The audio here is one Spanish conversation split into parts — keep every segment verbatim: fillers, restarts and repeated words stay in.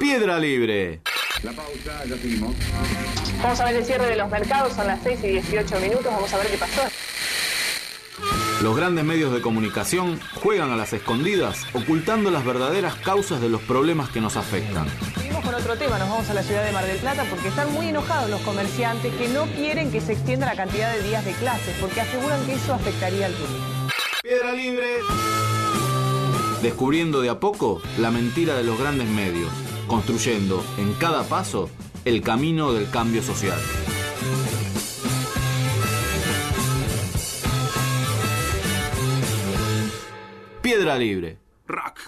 Piedra Libre. La pausa, ya seguimos. Vamos a ver el cierre de los mercados, son las seis y dieciocho minutos, vamos a ver qué pasó. Los grandes medios de comunicación juegan a las escondidas, ocultando las verdaderas causas de los problemas que nos afectan. Seguimos con otro tema, nos vamos a la ciudad de Mar del Plata porque están muy enojados los comerciantes que no quieren que se extienda la cantidad de días de clases porque aseguran que eso afectaría al turismo. Piedra Libre. Descubriendo de a poco la mentira de los grandes medios, construyendo en cada paso el camino del cambio social. Piedra Libre. Rock.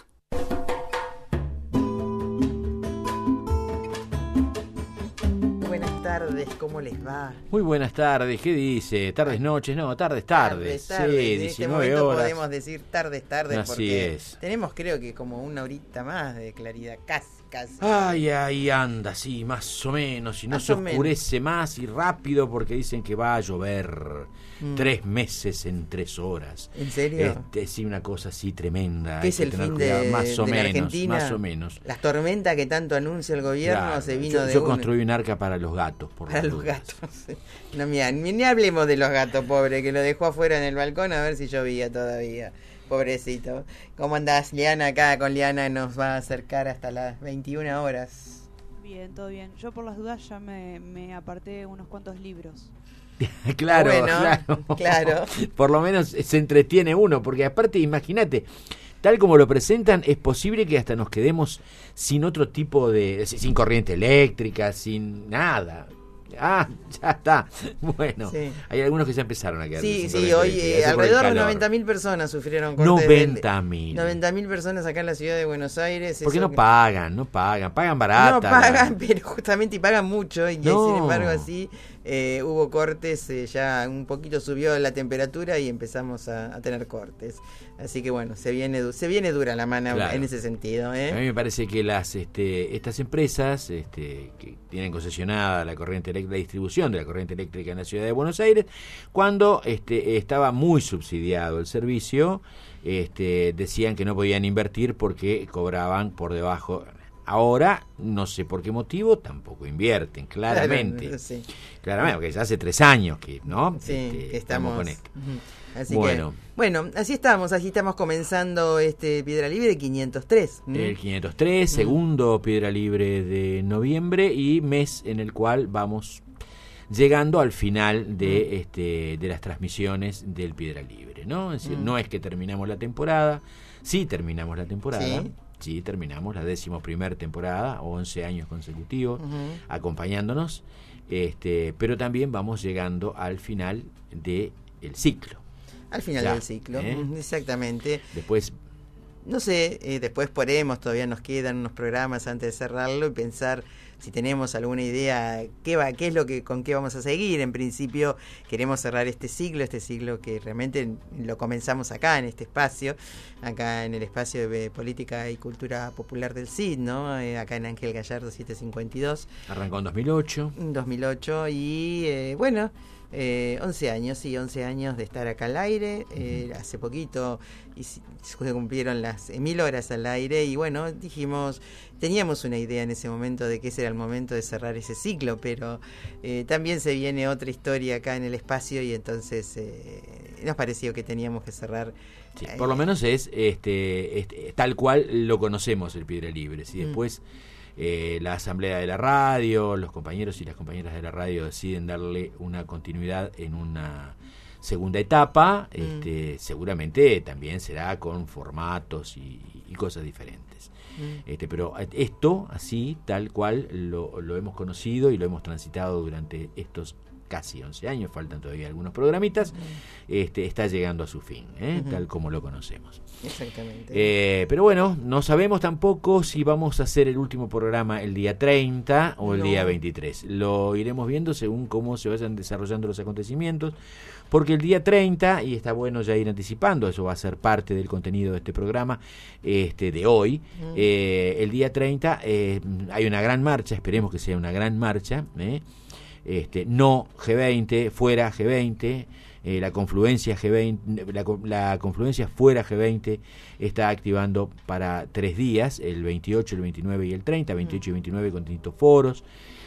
Buenas tardes, ¿cómo les va? Muy buenas tardes, ¿qué dice? Tardes, noches, no, tardes, tardes. Tardes, tardes. Sí, En diecinueve este momento horas. podemos decir tardes, tardes, Así porque es. tenemos creo que como una horita más de claridad, casi, casi. Ay, ahí anda, sí, más o menos, y no Más se o menos. oscurece más y rápido porque dicen que va a llover. Mm. Tres meses en tres horas. ¿En serio? Este, sí, una cosa así tremenda. ¿Qué hay es que el tener fin cuidado. de, Más o de la menos, Argentina? más o menos. Las tormentas que tanto anuncia el gobierno Claro, se vino yo, de yo una. construí un arca para los gatos, por Para las los dudas. gatos. No, mira, ni, ni hablemos de los gatos, pobre, que lo dejó afuera en el balcón a ver si llovía todavía. Pobrecito. ¿Cómo andás, Liana? Acá con Liana nos va a acercar hasta las veintiuna horas. Bien, todo bien. Yo por las dudas ya me, me aparté unos cuantos libros. Claro, Bueno, claro, claro. Por lo menos se entretiene uno, porque aparte, imagínate, tal como lo presentan, es posible que hasta nos quedemos sin otro tipo de, sin corriente eléctrica, sin nada. Ah, ya está. Bueno, Sí. hay algunos que ya empezaron a quedar Sí, sin sí, corriente hoy eléctrica, eh, eso por el alrededor de calor. noventa mil personas sufrieron cortes noventa mil. noventa mil personas acá en la ciudad de Buenos Aires. ¿Por qué eso no que- pagan? No pagan, pagan barata. No pagan, pero justamente y pagan mucho y No. sin embargo así eh, hubo cortes, eh, ya un poquito subió la temperatura y empezamos a, a tener cortes. Así que bueno, se viene du- se viene dura la mano Claro. en ese sentido. A mí ¿eh? me parece que las este, estas empresas este, que tienen concesionada la corriente elec- la distribución de la corriente eléctrica en la ciudad de Buenos Aires, cuando este, estaba muy subsidiado el servicio, este, decían que no podían invertir porque cobraban por debajo. Ahora, no sé por qué motivo, tampoco invierten, claramente. Claro, sí. Claramente, porque ya hace tres años que, ¿no? Sí, Este, que estamos con esto. Ujú. Así Bueno. que, bueno, así estamos, así estamos comenzando este Piedra Libre quinientos tres. ¿m? El quinientos tres, segundo Piedra Libre de noviembre y mes en el cual vamos llegando al final de este de las transmisiones del Piedra Libre, ¿no? Es decir, Mm. no es que terminamos la temporada, sí terminamos la temporada, Sí. sí, terminamos la décimo primer temporada, once años consecutivos, Ujú. acompañándonos, este, pero también vamos llegando al final de el ciclo. Al final Ya, del ciclo, ¿eh? ujú, exactamente. Después No sé, eh, después podremos, todavía nos quedan unos programas antes de cerrarlo y pensar si tenemos alguna idea, qué va, qué es lo que, con qué vamos a seguir. En principio queremos cerrar este siglo, este siglo que realmente lo comenzamos acá en este espacio, acá en el espacio de Política y Cultura Popular del C I D, ¿no? Eh, acá en Ángel Gallardo setecientos cincuenta y dos. arrancó en dos mil ocho. dos mil ocho y eh, bueno, eh, once años, sí, once años de estar acá al aire. Eh, hace poquito y si- se cumplieron las eh, mil horas al aire y bueno, dijimos, teníamos una idea en ese momento de que ese era el momento de cerrar ese ciclo, pero eh, también se viene otra historia acá en el espacio y entonces eh, nos pareció que teníamos que cerrar. Sí, eh, por lo menos es este, este tal cual lo conocemos el Piedra Libre. Si Mm. después eh, la asamblea de la radio, los compañeros y las compañeras de la radio deciden darle una continuidad en una segunda etapa, Mm. este, seguramente también será con formatos y, y cosas diferentes. Mm. Este, pero esto, así, tal cual lo, lo hemos conocido y lo hemos transitado durante estos casi once años, faltan todavía algunos programitas, este, está llegando a su fin, ¿eh? Ujú. Tal como lo conocemos. Exactamente. Eh, pero bueno, no sabemos tampoco si vamos a hacer el último programa el día treinta o el No. día veintitrés. Lo iremos viendo según cómo se vayan desarrollando los acontecimientos, porque el día treinta, y está bueno ya ir anticipando, eso va a ser parte del contenido de este programa este de hoy, Mm. eh, el día treinta eh, hay una gran marcha, esperemos que sea una gran marcha, ¿eh? Este, no G veinte, fuera G veinte, eh, la confluencia G veinte, la, la confluencia fuera G veinte está activando para tres días, el veintiocho, el veintinueve y el treinta, veintiocho y veintinueve con distintos foros.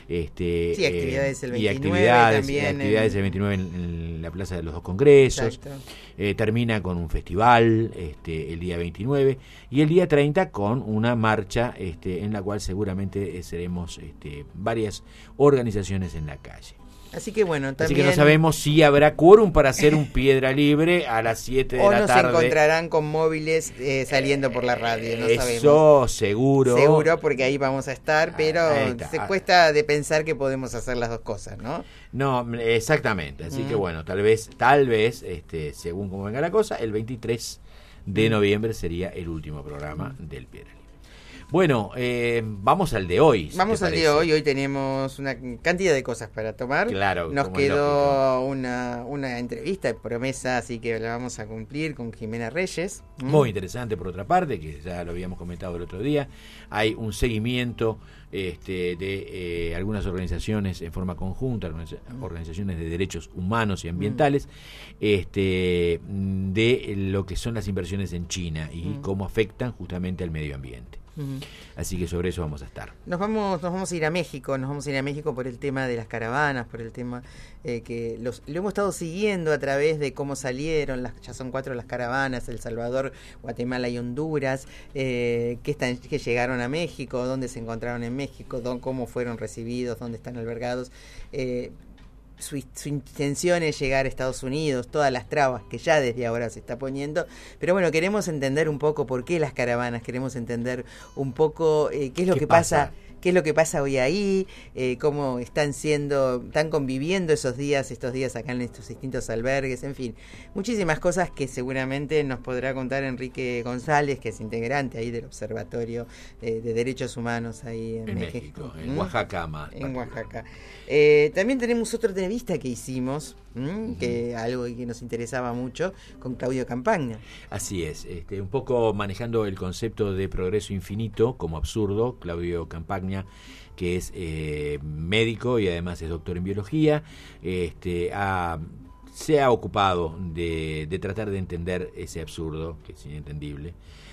Este, sí, actividades el veintinueve y actividades, también actividades en... el veintinueve en, en la Plaza de los Dos Congresos. Eh, termina con un festival este, el día veintinueve y el día treinta con una marcha este, en la cual seguramente eh, seremos este, varias organizaciones en la calle. Así que bueno, también... Así que no sabemos si habrá quórum para hacer un Piedra Libre a las siete de o la nos tarde. encontrarán con móviles eh, saliendo por la radio, no Eso sabemos. Eso seguro. Seguro, porque ahí vamos a estar, pero Ah, se cuesta de pensar que podemos hacer las dos cosas, ¿no? No, exactamente. Así Mm. que bueno, tal vez, tal vez, este, según como venga la cosa, el veintitrés de noviembre sería el último programa mm. del Piedra Libre. Bueno, eh, vamos al de hoy. Si vamos te al parece. día de hoy. Hoy tenemos una cantidad de cosas para tomar. Claro, nos como es quedó una, una entrevista de promesa, así que la vamos a cumplir con Jimena Reyes. ¿Mm? Muy interesante, por otra parte, que ya lo habíamos comentado el otro día. Hay un seguimiento este, de eh, algunas organizaciones en forma conjunta, organizaciones de derechos humanos y ambientales, mm. este, de lo que son las inversiones en China y mm. cómo afectan justamente al medio ambiente. Uh-huh. Así que sobre eso vamos a estar. Nos vamos, nos vamos a ir a México, nos vamos a ir a México por el tema de las caravanas, por el tema eh, que los, lo hemos estado siguiendo a través de cómo salieron, las, ya son cuatro las caravanas, El Salvador, Guatemala y Honduras, eh, que, están, que llegaron a México, dónde se encontraron en México, dónde, cómo fueron recibidos, dónde están albergados. Eh, Su, su intención es llegar a Estados Unidos, todas las trabas que ya desde ahora se está poniendo, pero bueno, queremos entender un poco por qué las caravanas, queremos entender un poco eh, qué es lo ¿Qué que pasa? pasa? qué es lo que pasa hoy ahí, eh, cómo están siendo, están conviviendo esos días, estos días acá en estos distintos albergues, en fin, muchísimas cosas que seguramente nos podrá contar Enrique González, que es integrante ahí del Observatorio eh, de Derechos Humanos ahí en, en México. México, en ¿Mm? Oaxaca más. En Oaxaca. Eh, también tenemos otra entrevista que hicimos, ¿m? que algo que nos interesaba mucho, con Claudio Campagna. Así es, este, un poco manejando el concepto de progreso infinito como absurdo. Claudio Campagna, que es eh, médico y además es doctor en biología, este, ha, se ha ocupado de, de tratar de entender ese absurdo, que es inentendible,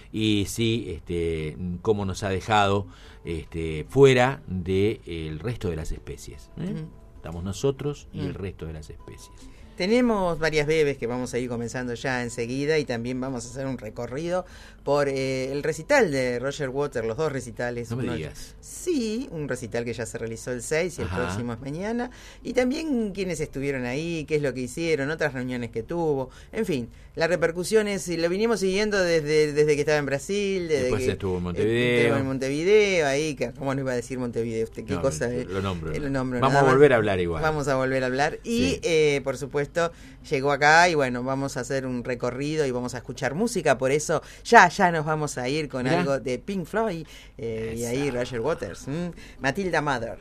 y sí, este, cómo nos ha dejado este, fuera del resto de las especies. ¿eh? Uh-huh. Estamos nosotros y uh-huh. el resto de las especies. Tenemos varias bebés que vamos a ir comenzando ya enseguida y también vamos a hacer un recorrido por eh, el recital de Roger Waters, los dos recitales. No me uno, digas. Sí, un recital que ya se realizó el seis y el Ajá. próximo es mañana. Y también quienes estuvieron ahí, qué es lo que hicieron, otras reuniones que tuvo. En fin, la repercusión es, lo vinimos siguiendo desde, desde que estaba en Brasil. Desde Después que estuvo en Montevideo. Estuvo en Montevideo, ahí, que, ¿cómo no iba a decir Montevideo? ¿Usted qué no, cosa? Lo, lo nombro. Eh, lo nombro Vamos a volver a hablar igual. Vamos a volver a hablar. Y, sí. eh, por supuesto, llegó acá y bueno, vamos a hacer un recorrido y vamos a escuchar música, por eso ya, ya nos vamos a ir con Mirá. algo de Pink Floyd eh, y ahí Roger Waters, ¿m? Matilda Mather.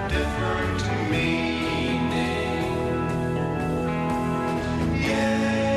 Yeah.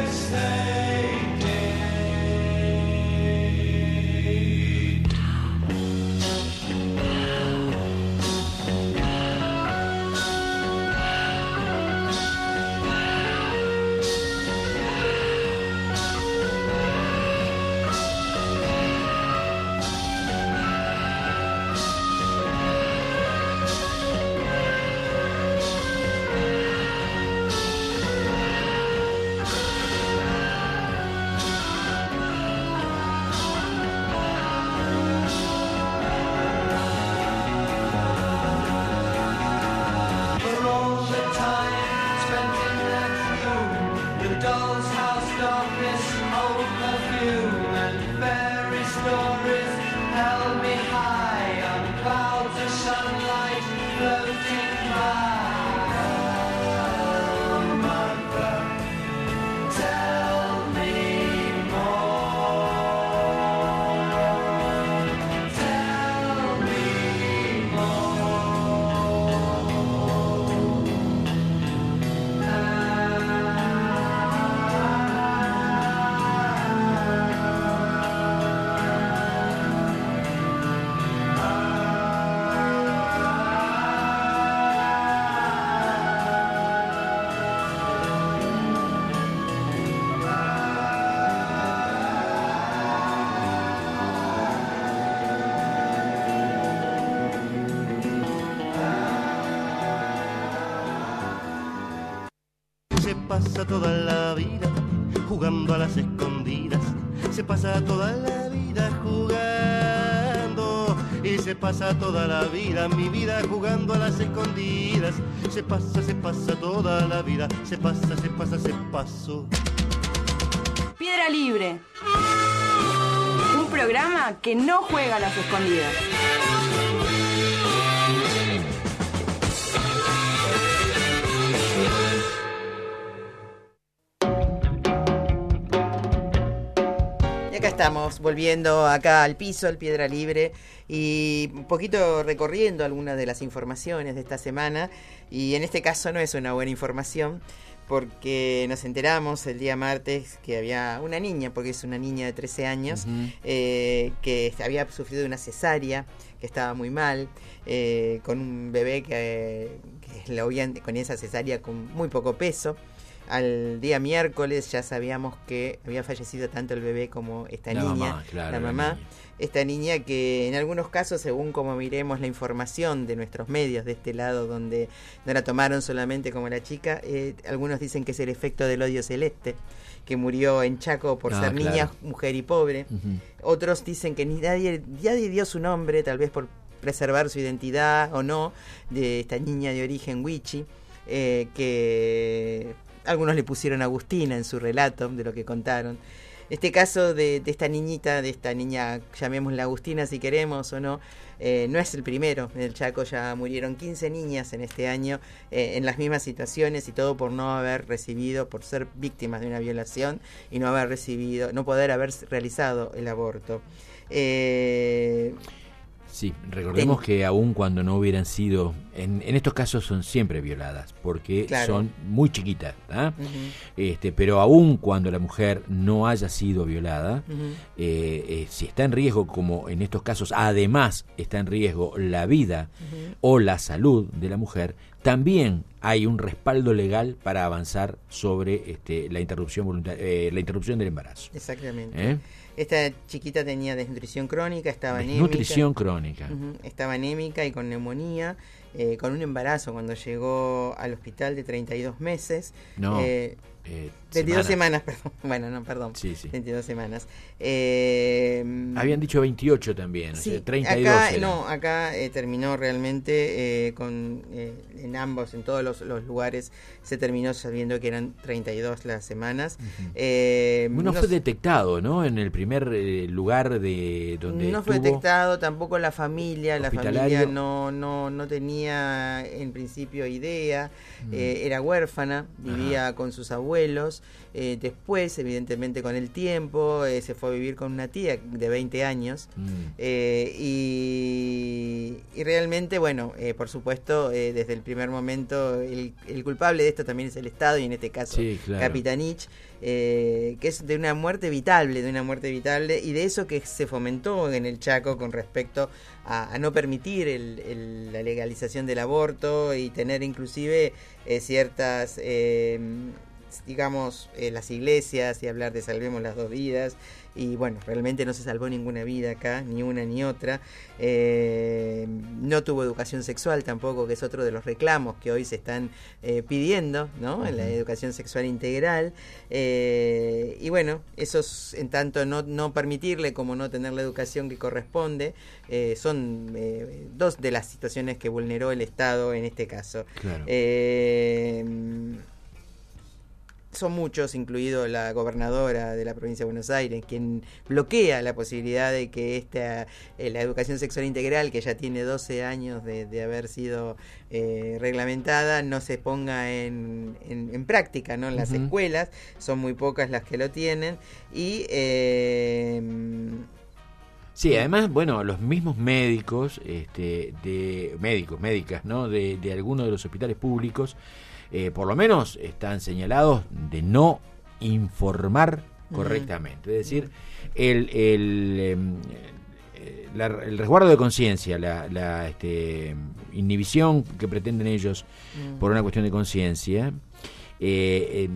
held me high on clouds of sunlight floating by. Oh, mother, tell me more. Tell me more. Se pasa toda la vida jugando a las escondidas, se pasa toda la vida jugando, y se pasa toda la vida, mi vida jugando a las escondidas, se pasa, se pasa toda la vida, se pasa, se pasa, se pasó. Piedra Libre, un programa que no juega a las escondidas. Y acá estamos, volviendo acá al piso, al Piedra Libre, y un poquito recorriendo algunas de las informaciones de esta semana, y en este caso no es una buena información, porque nos enteramos el día martes que había una niña, porque es una niña de trece años, uh-huh. eh, que había sufrido una cesárea, que estaba muy mal, eh, con un bebé que, que lo habían con esa cesárea con muy poco peso. Al día miércoles ya sabíamos que había fallecido tanto el bebé como esta la niña, mamá, claro, la mamá, la niña. Esta niña que en algunos casos, según como miremos la información de nuestros medios de este lado, donde no la tomaron solamente como la chica, eh, algunos dicen que es el efecto del odio celeste, que murió en Chaco por ah, ser claro. niña, mujer y pobre. Uh-huh. Otros dicen que ni nadie, nadie dio su nombre, tal vez por preservar su identidad o no, de esta niña de origen wichi, eh, que algunos le pusieron Agustina en su relato de lo que contaron. Este caso de, de esta niñita, de esta niña, llamémosla Agustina si queremos o no, eh, no es el primero. En el Chaco ya murieron quince niñas en este año eh, en las mismas situaciones, y todo por no haber recibido, por ser víctimas de una violación y no haber recibido, no poder haber realizado el aborto. Eh, Sí, recordemos Ten... que aun cuando no hubieran sido, en, en estos casos son siempre violadas, porque claro. son muy chiquitas, ¿ah? Uh-huh. este, pero aun cuando la mujer no haya sido violada, uh-huh. eh, eh, si está en riesgo, como en estos casos, además está en riesgo la vida uh-huh. o la salud de la mujer, también hay un respaldo legal para avanzar sobre este, la interrupción voluntaria, eh, la interrupción del embarazo. Exactamente. ¿Eh? Esta chiquita tenía desnutrición crónica, estaba anémica. Desnutrición crónica. Uh-huh, estaba anémica y con neumonía, eh, con un embarazo cuando llegó al hospital de treinta y dos meses. No. Eh, Eh, veintidós semanas. semanas, perdón. Bueno, no, perdón. Sí, sí. veintidós semanas. Eh, Habían dicho veintiocho también, sí, o sea, treinta y dos. Acá, era. no, acá eh, terminó realmente eh, con eh, en ambos, en todos los, los lugares, se terminó sabiendo que eran treinta y dos las semanas. Uh-huh. eh, no, no fue fue detectado, ¿no? En el primer eh, lugar de donde No estuvo, fue detectado, tampoco la familia. La familia no, no, no tenía en principio idea. Uh-huh. Eh, era huérfana, vivía uh-huh. con sus abuelos. Eh, después, evidentemente, con el tiempo, eh, se fue a vivir con una tía de veinte años. Mm. Eh, y, y realmente, bueno, eh, por supuesto, eh, desde el primer momento, el, el culpable de esto también es el Estado, y en este caso, sí, claro. Capitanich, eh, que es de una muerte evitable, de una muerte evitable, y de eso que se fomentó en el Chaco con respecto a, a no permitir el, el, la legalización del aborto, y tener inclusive eh, ciertas... Eh, digamos, eh, las iglesias, y hablar de salvemos las dos vidas, y bueno, realmente no se salvó ninguna vida acá, ni una ni otra. Eh, no tuvo educación sexual tampoco, que es otro de los reclamos que hoy se están eh, pidiendo, ¿no? Uh-huh. En la educación sexual integral. Eh, y bueno, eso es, en tanto no, no permitirle como no tener la educación que corresponde, eh, son eh, dos de las situaciones que vulneró el Estado en este caso. Claro. Eh, son muchos, incluido la gobernadora de la provincia de Buenos Aires, quien bloquea la posibilidad de que esta eh, la educación sexual integral, que ya tiene doce años de, de haber sido eh, reglamentada, no se ponga en, en, en práctica, ¿no? En las uh-huh. escuelas, son muy pocas las que lo tienen, y... Eh, Sí, además, bueno, los mismos médicos, este, de médicos, médicas, ¿no? De, de algunos de los hospitales públicos, eh, por lo menos están señalados de no informar correctamente. Es decir, el, el, eh, la, el resguardo de conciencia, la, la este, inhibición que pretenden ellos por una cuestión de conciencia, eh, eh,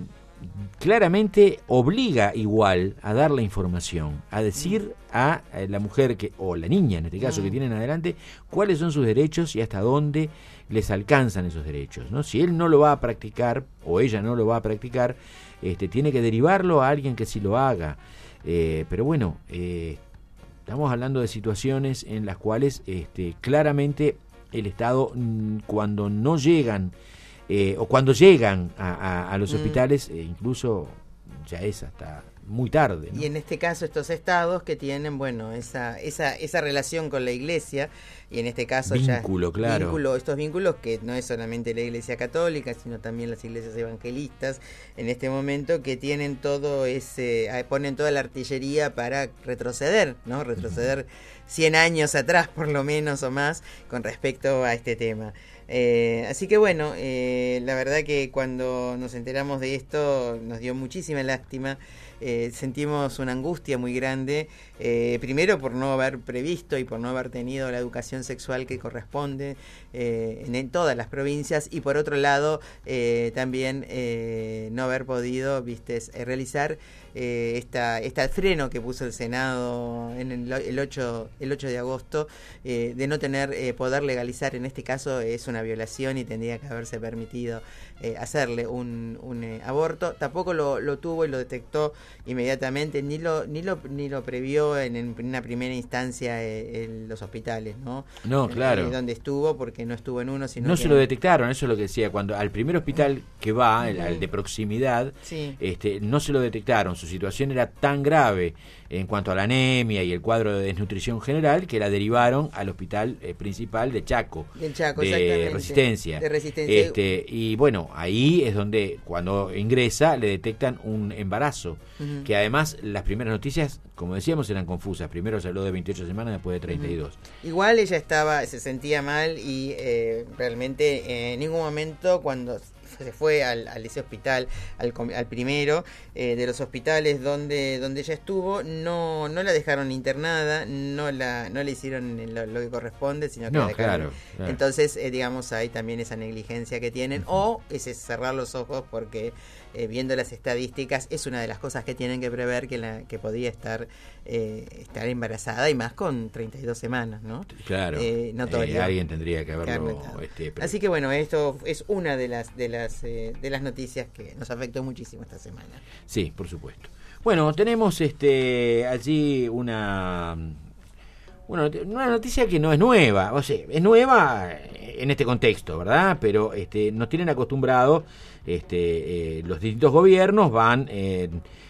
claramente obliga igual a dar la información, a decir a la mujer que o la niña en este caso que tienen adelante cuáles son sus derechos y hasta dónde les alcanzan esos derechos, ¿no? Si él no lo va a practicar o ella no lo va a practicar, este, tiene que derivarlo a alguien que sí lo haga. Eh, pero bueno, eh, estamos hablando de situaciones en las cuales este, claramente el Estado, cuando no llegan Eh, o cuando llegan a, a, a los mm. hospitales, eh, incluso ya es hasta muy tarde, ¿no? Y en este caso estos estados que tienen, bueno, esa esa esa relación con la iglesia, y en este caso vínculo, ya claro. vínculo, estos vínculos que no es solamente la iglesia católica, sino también las iglesias evangelistas, en este momento que tienen todo ese, ponen toda la artillería para retroceder, ¿no? Retroceder cien años atrás, por lo menos o más, con respecto a este tema. Eh, así que bueno, eh, la verdad que cuando nos enteramos de esto nos dio muchísima lástima, eh, sentimos una angustia muy grande, eh, primero por no haber previsto y por no haber tenido la educación sexual que corresponde eh, en, en todas las provincias, y por otro lado eh, también eh, no haber podido, viste, realizar eh, esta, este freno que puso el Senado en el, el, ocho, el ocho de agosto, eh, de no tener eh, poder legalizar, en este caso es una violación y tendría que haberse permitido eh, hacerle un, un eh, aborto. Tampoco lo, lo tuvo y lo detectó inmediatamente, ni lo ni lo ni lo previó en, en una primera instancia eh, en los hospitales, ¿no? No, claro. Eh, donde estuvo, porque no estuvo en uno, sino no que se lo detectaron. Eso es lo que decía, cuando al primer hospital que va, el, al de proximidad, sí. este, no se lo detectaron. Su situación era tan grave en cuanto a la anemia y el cuadro de desnutrición general que la derivaron al hospital eh, principal de Chaco, Del Chaco, de Resistencia. De Resistencia. Este, y bueno, ahí es donde cuando ingresa le detectan un embarazo, uh-huh. que además las primeras noticias, como decíamos, eran confusas. Primero se habló de veintiocho semanas, después de treinta y dos. Uh-huh. Igual ella estaba, se sentía mal y eh, realmente eh, en ningún momento cuando se fue al, al ese hospital, al, al primero eh, de los hospitales donde donde ella estuvo, no no la dejaron internada, no la no le hicieron lo, lo que corresponde, sino que no, la dejaron. Claro, claro. Entonces, eh, digamos, hay también esa negligencia que tienen, uh-huh. o ese cerrar los ojos porque eh, viendo las estadísticas es una de las cosas que tienen que prever, que la que podía estar eh, estar embarazada, y más con treinta y dos semanas, ¿no? Claro. Eh, notorio. Eh, alguien tendría que haberlo. Este, pero... Así que bueno, esto es una de las de las eh, de las noticias que nos afectó muchísimo esta semana. Sí, por supuesto. Bueno, tenemos este allí una Bueno, una noticia que no es nueva, o sea, es nueva en este contexto, ¿verdad? Pero este, nos tienen acostumbrados, este, eh, los distintos gobiernos van eh,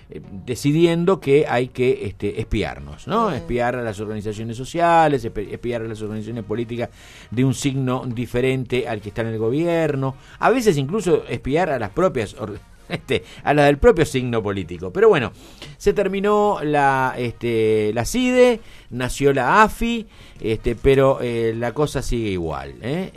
decidiendo que hay que este, espiarnos, ¿no? Uh-huh. Espiar a las organizaciones sociales, espiar a las organizaciones políticas de un signo diferente al que está en el gobierno, a veces incluso espiar a las propias organizaciones. Este, a la del propio signo político. Pero bueno, se terminó la este, la CIDE, nació la AFI, este, pero eh, la cosa sigue igual, ¿eh?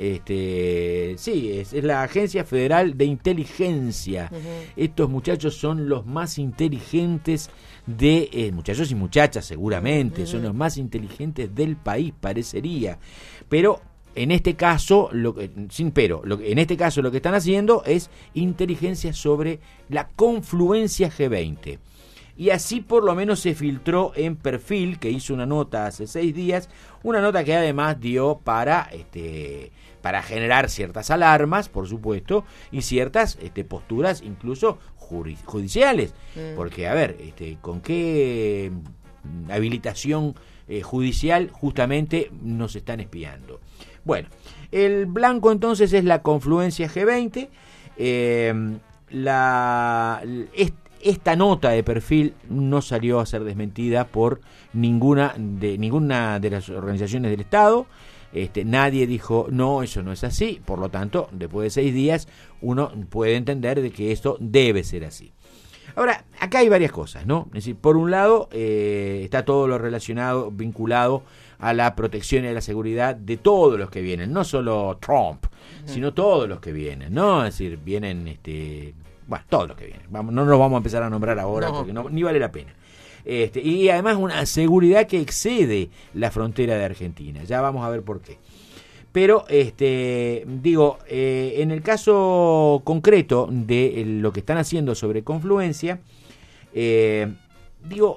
Este, sí, es, es la Agencia Federal de Inteligencia. Uh-huh. Estos muchachos son los más inteligentes de eh, muchachos y muchachas, seguramente, uh-huh. son los más inteligentes del país, parecería. Pero en este caso, lo que, sin pero, lo que, en este caso lo que están haciendo es inteligencia sobre la confluencia G veinte. Y así por lo menos se filtró en Perfil, que hizo una nota hace seis días, una nota que además dio para este para generar ciertas alarmas, por supuesto, y ciertas este, posturas incluso judiciales. Mm. Porque, a ver, este, ¿con qué habilitación eh, judicial justamente nos están espiando? Bueno, el blanco entonces es la confluencia G veinte. Eh, la est, esta nota de perfil no salió a ser desmentida por ninguna de ninguna de las organizaciones del Estado. Este, nadie dijo, no, eso no es así. Por lo tanto, después de seis días, uno puede entender de que esto debe ser así. Ahora, acá hay varias cosas, ¿no? Es decir, por un lado, eh, está todo lo relacionado, vinculado a la protección y a la seguridad de todos los que vienen, no solo Trump, uh-huh. sino todos los que vienen, ¿no? Es decir, vienen, este, bueno, todos los que vienen. Vamos, no los vamos a empezar a nombrar ahora no. porque no, ni vale la pena. Este, y además una seguridad que excede la frontera de Argentina. Ya vamos a ver por qué. Pero, este, digo, eh, en el caso concreto de lo que están haciendo sobre Confluencia, eh, digo,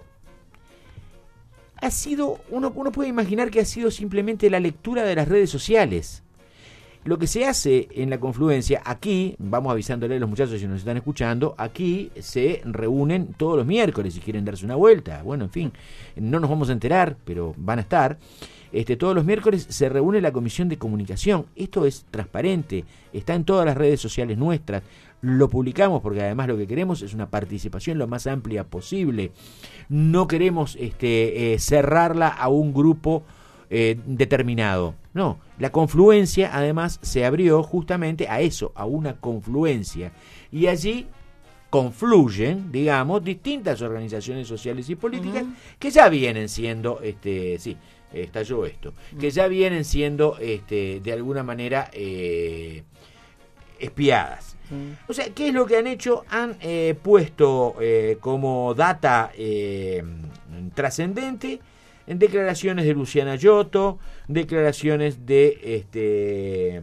ha sido, uno, uno puede imaginar que ha sido simplemente la lectura de las redes sociales. Lo que se hace en la Confluencia, aquí, vamos avisándole a los muchachos si nos están escuchando, aquí se reúnen todos los miércoles si quieren darse una vuelta. Bueno, en fin, no nos vamos a enterar, pero van a estar. Este, todos los miércoles se reúne la Comisión de Comunicación. Esto es transparente, está en todas las redes sociales nuestras. Lo publicamos porque además lo que queremos es una participación lo más amplia posible. No queremos este, eh, cerrarla a un grupo eh, determinado. No, la confluencia además se abrió justamente a eso, a una confluencia. Y allí confluyen, digamos, distintas organizaciones sociales y políticas uh-huh. que ya vienen siendo, este, sí, estalló esto, uh-huh. que ya vienen siendo, este, de alguna manera, eh, espiadas. Uh-huh. O sea, ¿qué es lo que han hecho? Han eh, puesto eh, como data eh, trascendente en declaraciones de Luciana Giotto, declaraciones de este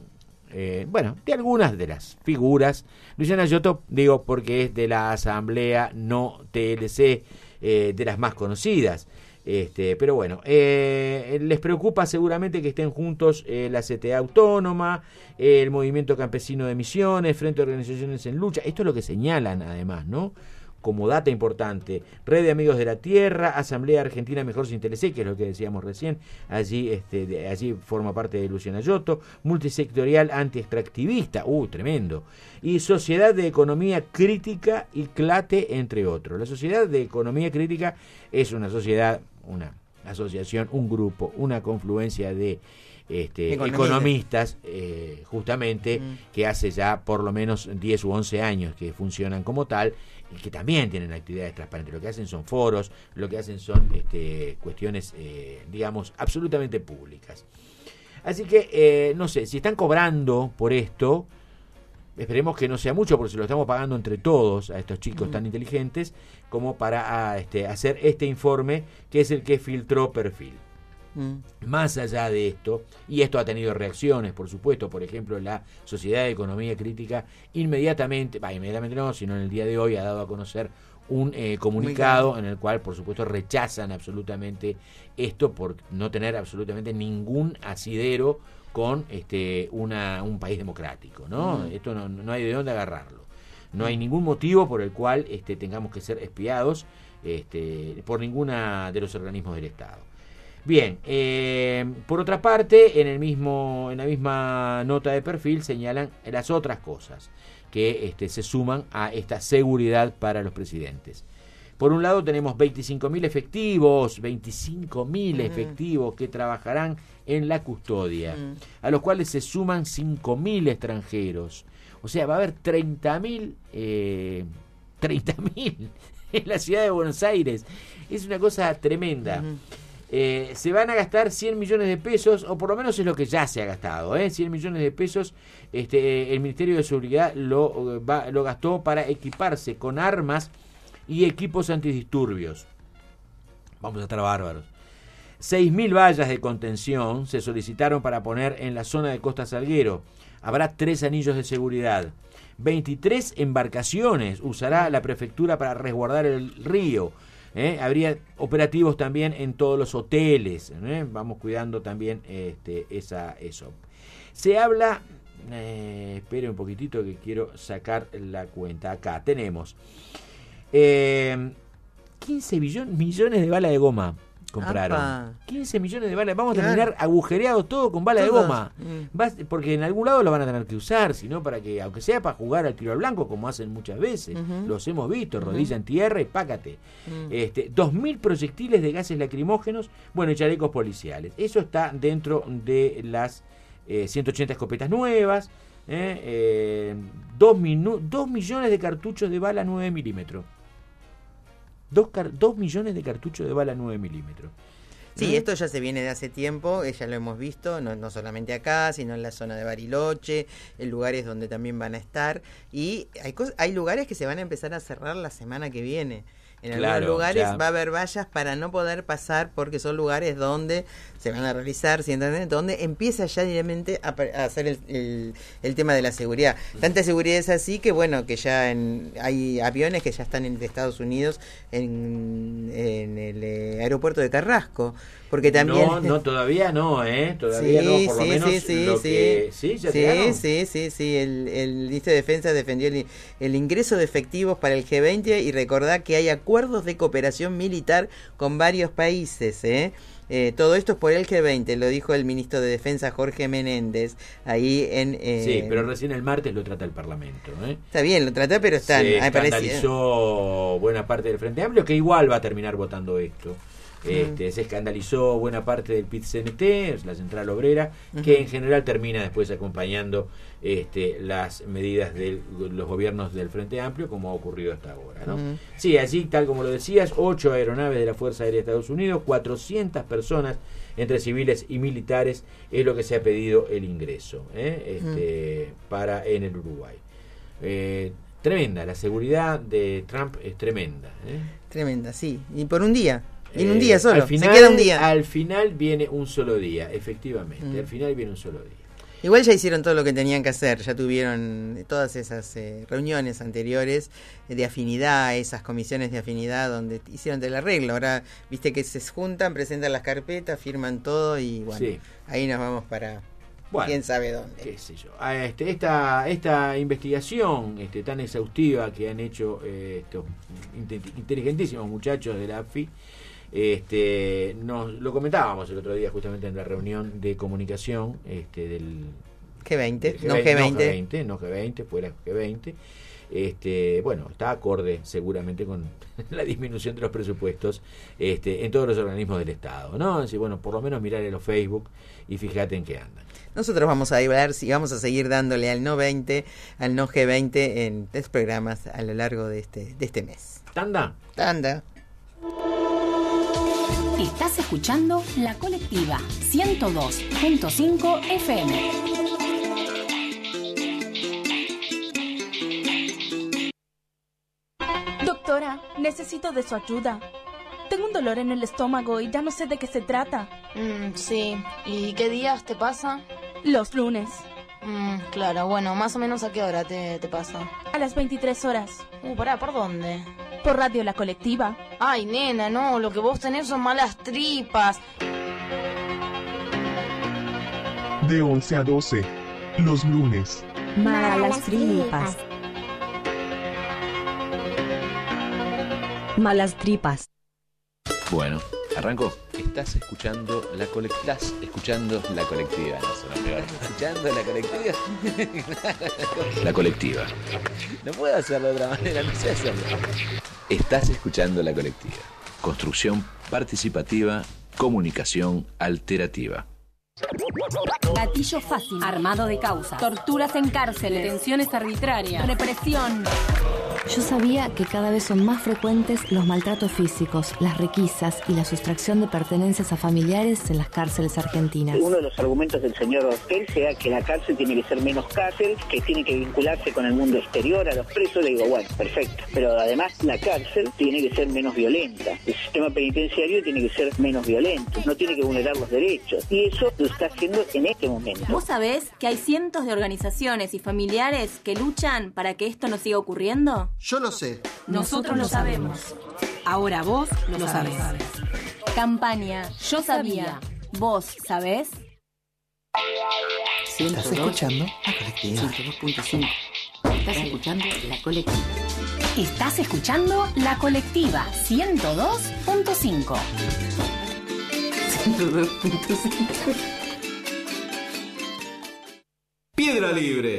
eh, bueno, de algunas de las figuras. Luciana Giotto, digo, porque es de la Asamblea No T L C, eh, de las más conocidas. Este, pero bueno, eh, les preocupa seguramente que estén juntos eh, la C T A Autónoma, eh, el Movimiento Campesino de Misiones, Frente a Organizaciones en Lucha. Esto es lo que señalan además, ¿no? Como data importante, Red de Amigos de la Tierra, Asamblea Argentina Mejor Sin T L C, que es lo que decíamos recién, allí este, de, allí forma parte de Luciana Giotto, Multisectorial Antiextractivista, uh, tremendo, y Sociedad de Economía Crítica y CLATE, entre otros. La Sociedad de Economía Crítica es una sociedad, una asociación, un grupo, una confluencia de este, economistas, eh, justamente, mm. que hace ya por lo menos diez u once años que funcionan como tal, y que también tienen actividades transparentes. Lo que hacen son foros, lo que hacen son este, cuestiones, eh, digamos, absolutamente públicas. Así que, eh, no sé, si están cobrando por esto, esperemos que no sea mucho, porque se lo estamos pagando entre todos a estos chicos mm. tan inteligentes, como para a, este, hacer este informe, que es el que filtró Perfil. Mm. Más allá de esto, y esto ha tenido reacciones, por supuesto, por ejemplo, la Sociedad de Economía Crítica inmediatamente, bah, inmediatamente no, sino en el día de hoy ha dado a conocer un eh, comunicado en el cual, por supuesto, rechazan absolutamente esto por no tener absolutamente ningún asidero con este una un país democrático, ¿no? Mm. Esto no, no hay de dónde agarrarlo. No hay ningún motivo por el cual este, tengamos que ser espiados este, por ninguna de los organismos del Estado. Bien, eh, por otra parte, en el mismo, en la misma nota de Perfil señalan las otras cosas que este, se suman a esta seguridad para los presidentes. Por un lado tenemos veinticinco mil efectivos, veinticinco mil uh-huh. efectivos que trabajarán en la custodia, uh-huh. a los cuales se suman cinco mil extranjeros. O sea, va a haber treinta mil eh, treinta mil en la ciudad de Buenos Aires. Es una cosa tremenda. Uh-huh. Eh, se van a gastar cien millones de pesos, o por lo menos es lo que ya se ha gastado, ¿eh? cien millones de pesos. Este, el Ministerio de Seguridad lo, va, lo gastó para equiparse con armas y equipos antidisturbios. Vamos a estar bárbaros. seis mil vallas de contención se solicitaron para poner en la zona de Costa Salguero. Habrá tres anillos de seguridad. veintitrés embarcaciones usará la prefectura para resguardar el río. ¿Eh? Habría operativos también en todos los hoteles, ¿eh? Vamos cuidando también este, esa, eso. Se habla, eh, espere un poquitito que quiero sacar la cuenta. Acá tenemos eh, quince millones de balas de goma. compraron. Apa. quince millones de balas. Vamos a Claro. terminar agujereados todo con bala de Todos. goma. Mm. Vas- porque en algún lado lo van a tener que usar, sino para que, aunque sea para jugar al tiro al blanco, como hacen muchas veces. Ujú. Los hemos visto, Ujú. rodilla en tierra y pácate. Mm. Este, dos mil proyectiles de gases lacrimógenos, bueno, y chalecos policiales. Eso está dentro de las eh, ciento ochenta escopetas nuevas, eh, eh, dos, minu- dos millones de cartuchos de bala nueve milímetros. Dos, car- dos millones de cartuchos de bala nueve milímetros. Sí, ¿Mm? esto ya se viene de hace tiempo, eh, ya lo hemos visto, no, no solamente acá, sino en la zona de Bariloche, en lugares donde también van a estar. Y hay, cos- hay lugares que se van a empezar a cerrar la semana que viene. En algunos Claro, lugares ya. va a haber vallas para no poder pasar porque son lugares donde se van a realizar, ¿sí entienden? Donde empieza ya directamente a, pa- a hacer el, el, el tema de la seguridad. Tanta seguridad es así que bueno, que ya en, hay aviones que ya están en de Estados Unidos en, en el eh, aeropuerto de Carrasco, porque también... No, no, todavía no, ¿eh? Todavía no, por lo sí, menos sí, sí, lo sí. que... Sí, ya sí, llegaron. sí, sí, sí, el, el ministro de Defensa defendió el, el ingreso de efectivos para el G veinte y recordá que hay acuerdos de cooperación militar con varios países, ¿eh? Eh, todo esto es por el G veinte, lo dijo el ministro de Defensa Jorge Menéndez, ahí en... Eh, Sí, pero recién el martes lo trata el Parlamento, ¿eh? Está bien, lo trató, pero están... Se me parece- escandalizó buena parte del Frente Amplio, que igual va a terminar votando esto. Este, Se escandalizó buena parte del P I T C N T, la Central Obrera, que Ujú. en general termina después acompañando este, las medidas de los gobiernos del Frente Amplio, como ha ocurrido hasta ahora, ¿no? Ujú. Sí, allí, tal como lo decías, ocho aeronaves de la Fuerza Aérea de Estados Unidos, cuatrocientas personas entre civiles y militares, es lo que se ha pedido el ingreso, ¿eh? este, para en el Uruguay. Eh, tremenda, la seguridad de Trump es tremenda, ¿eh? Tremenda, sí, y por un día, y en un Eh, día solo, al final, se queda un día. Al final viene un solo día, efectivamente. Mm. Al final viene un solo día. Igual ya hicieron todo lo que tenían que hacer, ya tuvieron todas esas eh, reuniones anteriores de afinidad, esas comisiones de afinidad donde hicieron el arreglo. Ahora, viste que se juntan, presentan las carpetas, firman todo y bueno, Sí. ahí nos vamos para Bueno, quién sabe dónde. qué sé yo. Ah, Este, esta, esta investigación este, tan exhaustiva que han hecho eh, estos inte- inteligentísimos muchachos de la A F I, este, nos lo comentábamos el otro día justamente en la reunión de comunicación este, del G veinte, del no G veinte. no G veinte, no G veinte, fuera G veinte. Este, bueno, está acorde seguramente con la disminución de los presupuestos este, en todos los organismos del Estado, ¿no? Así, bueno, por lo menos mirar en los Facebook y fíjate en qué andan. Nosotros vamos a hablar, si vamos a seguir dándole al no veinte, al no G veinte en tres programas a lo largo de este, de este mes. ¿Tanda? Tanda. Estás escuchando La Colectiva ciento dos punto cinco F M. Doctora, necesito de su ayuda. Tengo un dolor en el estómago y ya no sé de qué se trata. Mm, sí. ¿Y qué días te pasa? Los lunes. Mm, claro, bueno, más o menos a qué hora te, te pasa. A las veintitrés horas. Uh, pará, ¿por dónde? Por Radio La Colectiva. Ay, nena, no, lo que vos tenés son malas tripas. De once a doce, los lunes. Malas tripas. Malas tripas. Bueno, arranco. Estás escuchando la colectiva. Estás escuchando la colectiva. No suena peor. ¿Escuchando la colectiva? La colectiva. No puedo hacerlo de otra manera, no sé hacerlo. Estás escuchando la colectiva. Construcción participativa, comunicación alterativa. Gatillo fácil. Armado de causas. Torturas en cárceles. Detenciones arbitrarias. Represión. Yo sabía que cada vez son más frecuentes los maltratos físicos, las requisas y la sustracción de pertenencias a familiares en las cárceles argentinas. Uno de los argumentos del señor Ortel sea que la cárcel tiene que ser menos cárcel, que tiene que vincularse con el mundo exterior, a los presos. Le digo, bueno, perfecto. Pero además la cárcel tiene que ser menos violenta. El sistema penitenciario tiene que ser menos violento. No tiene que vulnerar los derechos. Y eso lo está haciendo en este momento. ¿Vos sabés que hay cientos de organizaciones y familiares que luchan para que esto no siga ocurriendo? Yo lo sé. Nosotros lo sabemos. Ahora vos lo, lo sabés. sabés. Campaña Yo Sabía. ¿Vos sabés? ¿Estás escuchando? La colectiva. ciento dos punto cinco. Estás escuchando La Colectiva. Estás escuchando La Colectiva ciento dos punto cinco. ciento dos punto cinco. Piedra Libre.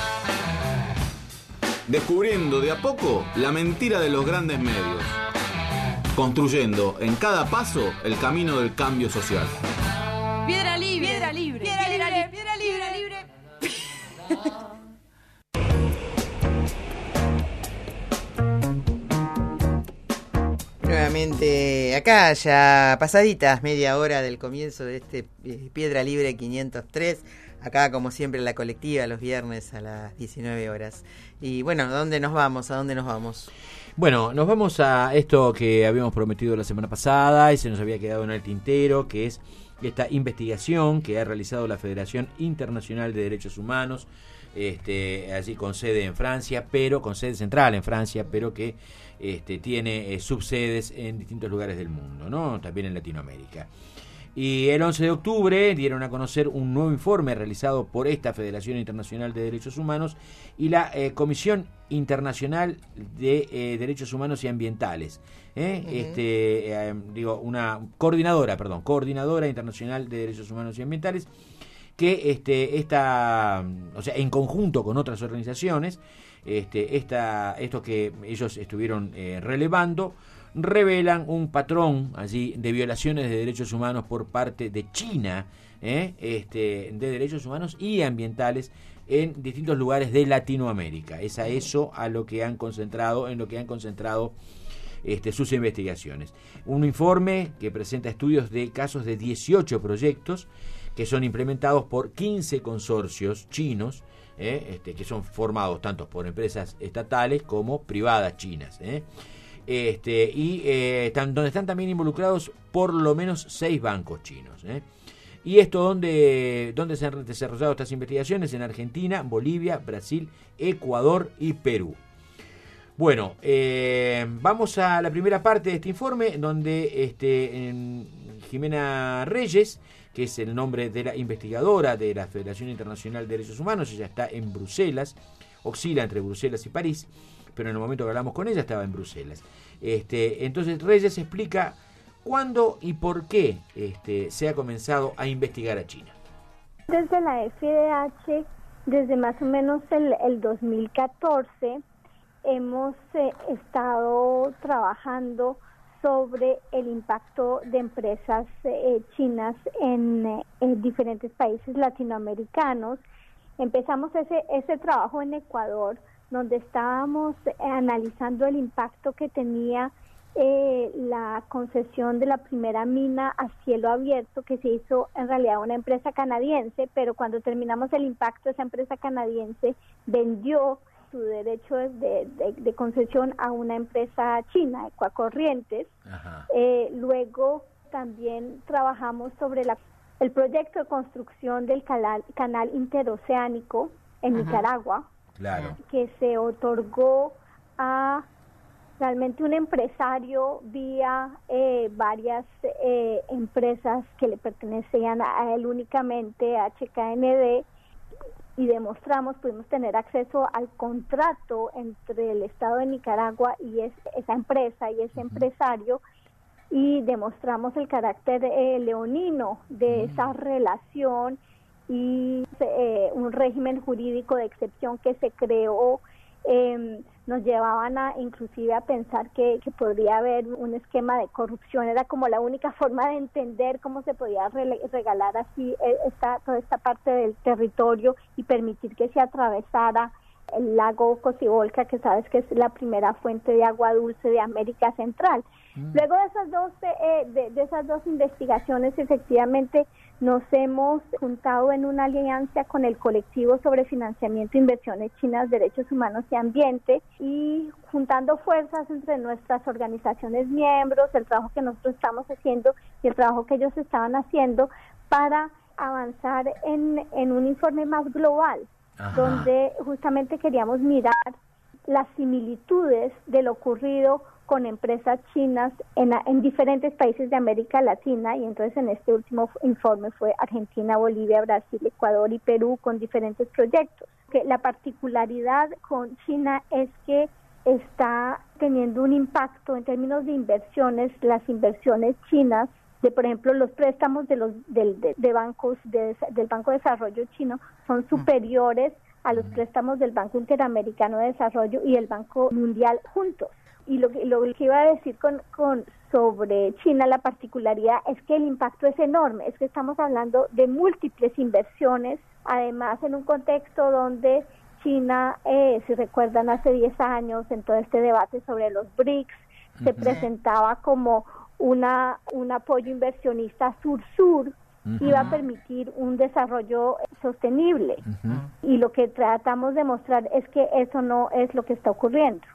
Descubriendo de a poco la mentira de los grandes medios. Construyendo en cada paso el camino del cambio social. Piedra libre. Piedra libre. Piedra libre. Piedra libre. Nuevamente acá, ya pasaditas media hora del comienzo de este eh, Piedra Libre quinientos tres. Acá, como siempre, la colectiva los viernes a las diecinueve horas. Y bueno, ¿a dónde nos vamos? ¿A dónde nos vamos? Bueno, nos vamos a esto que habíamos prometido la semana pasada y se nos había quedado en el tintero, que es esta investigación que ha realizado la Federación Internacional de Derechos Humanos, este, allí con sede en Francia, pero con sede central en Francia, pero que este, tiene eh, subsedes en distintos lugares del mundo, ¿no? También en Latinoamérica. Y el once de octubre dieron a conocer un nuevo informe realizado por esta Federación Internacional de Derechos Humanos y la eh, Comisión Internacional de eh, Derechos Humanos y Ambientales. ¿eh? Uh-huh. Este, eh, digo, una coordinadora, perdón, coordinadora internacional de Derechos Humanos y Ambientales, que este, esta, o sea, en conjunto con otras organizaciones, este, esta, esto que ellos estuvieron eh, relevando, revelan un patrón allí de violaciones de derechos humanos por parte de China, ¿eh? este, de derechos humanos y ambientales en distintos lugares de Latinoamérica. Es a eso a lo que han concentrado, en lo que han concentrado este, sus investigaciones. Un informe que presenta estudios de casos de dieciocho proyectos que son implementados por quince consorcios chinos, ¿eh? este, que son formados tanto por empresas estatales como privadas chinas, ¿eh? Este, y eh, están, donde están también involucrados por lo menos seis bancos chinos. ¿eh? Y esto, ¿dónde, dónde se han desarrollado estas investigaciones? En Argentina, Bolivia, Brasil, Ecuador y Perú. Bueno, eh, vamos a la primera parte de este informe, donde este, en Jimena Reyes, que es el nombre de la investigadora de la Federación Internacional de Derechos Humanos, ella está en Bruselas, oscila entre Bruselas y París, pero en el momento que hablamos con ella estaba en Bruselas. Este, entonces Reyes explica cuándo y por qué este, se ha comenzado a investigar a China. Desde la F D H, desde más o menos el, el dos mil catorce, hemos eh, estado trabajando sobre el impacto de empresas eh, chinas en, eh, en diferentes países latinoamericanos. Empezamos ese, ese trabajo en Ecuador, donde estábamos eh, analizando el impacto que tenía eh, la concesión de la primera mina a cielo abierto, que se hizo en realidad una empresa canadiense, pero cuando terminamos el impacto, esa empresa canadiense vendió su derecho de, de, de concesión a una empresa china, Ecuacorrientes. Eh, luego también trabajamos sobre la, el proyecto de construcción del canal, canal interoceánico en Ajá. Nicaragua. Claro. Que se otorgó a realmente un empresario vía eh, varias eh, empresas que le pertenecían a él únicamente, H K N D, y demostramos, pudimos tener acceso al contrato entre el Estado de Nicaragua y es, esa empresa y ese uh-huh. empresario, y demostramos el carácter eh, leonino de uh-huh. esa relación y eh, un régimen jurídico de excepción que se creó. Eh, nos llevaban a inclusive a pensar que, que podría haber un esquema de corrupción. Era como la única forma de entender cómo se podía re- regalar así esta, toda esta parte del territorio y permitir que se atravesara el lago Cocibolca, que sabes que es la primera fuente de agua dulce de América Central. Mm. Luego de esas dos eh, de, de esas dos investigaciones, efectivamente nos hemos juntado en una alianza con el colectivo sobre financiamiento e inversiones chinas, derechos humanos y ambiente, y juntando fuerzas entre nuestras organizaciones miembros, el trabajo que nosotros estamos haciendo y el trabajo que ellos estaban haciendo para avanzar en, en un informe más global. Ajá. Donde justamente queríamos mirar las similitudes de lo ocurrido con empresas chinas en, en diferentes países de América Latina, y entonces en este último informe fue Argentina, Bolivia, Brasil, Ecuador y Perú con diferentes proyectos. Que la particularidad con China es que está teniendo un impacto en términos de inversiones. Las inversiones chinas de por ejemplo, los préstamos de los del, de, de bancos de, del Banco de Desarrollo chino son superiores a los préstamos del Banco Interamericano de Desarrollo y el Banco Mundial juntos. Y lo que, lo que iba a decir con, con sobre China, la particularidad es que el impacto es enorme, es que estamos hablando de múltiples inversiones, además en un contexto donde China, eh, si recuerdan, hace diez años, en todo este debate sobre los B R I C S, uh-huh. se presentaba como una un apoyo inversionista sur-sur, uh-huh. iba a permitir un desarrollo sostenible. Uh-huh. Y lo que tratamos de mostrar es que eso no es lo que está ocurriendo.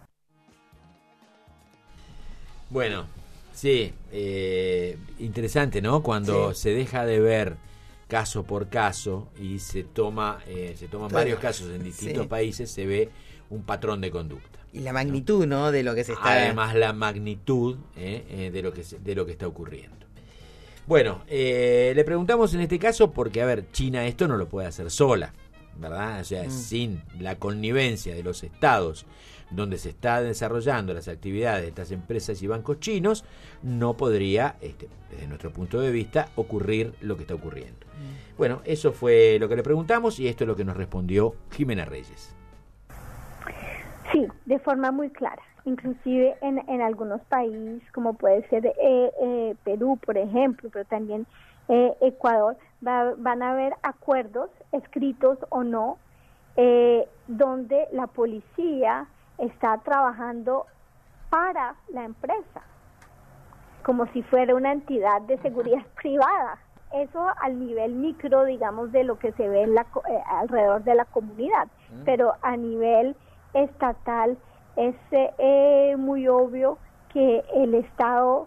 Bueno, sí, eh, interesante, ¿no? Cuando sí. se deja de ver caso por caso y se toma eh, se toman claro. varios casos en distintos sí. países, se ve un patrón de conducta. Y la magnitud, ¿no? ¿no? De lo que se está... Además, la magnitud eh, eh, de lo que se, de lo que está ocurriendo. Bueno, eh, le preguntamos en este caso porque, a ver, China esto no lo puede hacer sola, ¿verdad? O sea, mm. sin la connivencia de los estados donde se está desarrollando las actividades de estas empresas y bancos chinos, no podría, este, desde nuestro punto de vista, ocurrir lo que está ocurriendo. Mm. Bueno, eso fue lo que le preguntamos y esto es lo que nos respondió Jimena Reyes. Sí, de forma muy clara. Inclusive en, en algunos países, como puede ser eh, eh, Perú, por ejemplo, pero también eh, Ecuador, va, van a haber acuerdos, escritos o no, eh, donde la policía está trabajando para la empresa, como si fuera una entidad de seguridad privada. Eso al nivel micro, digamos, de lo que se ve en la, eh, alrededor de la comunidad, mm. pero a nivel estatal es eh, muy obvio que el Estado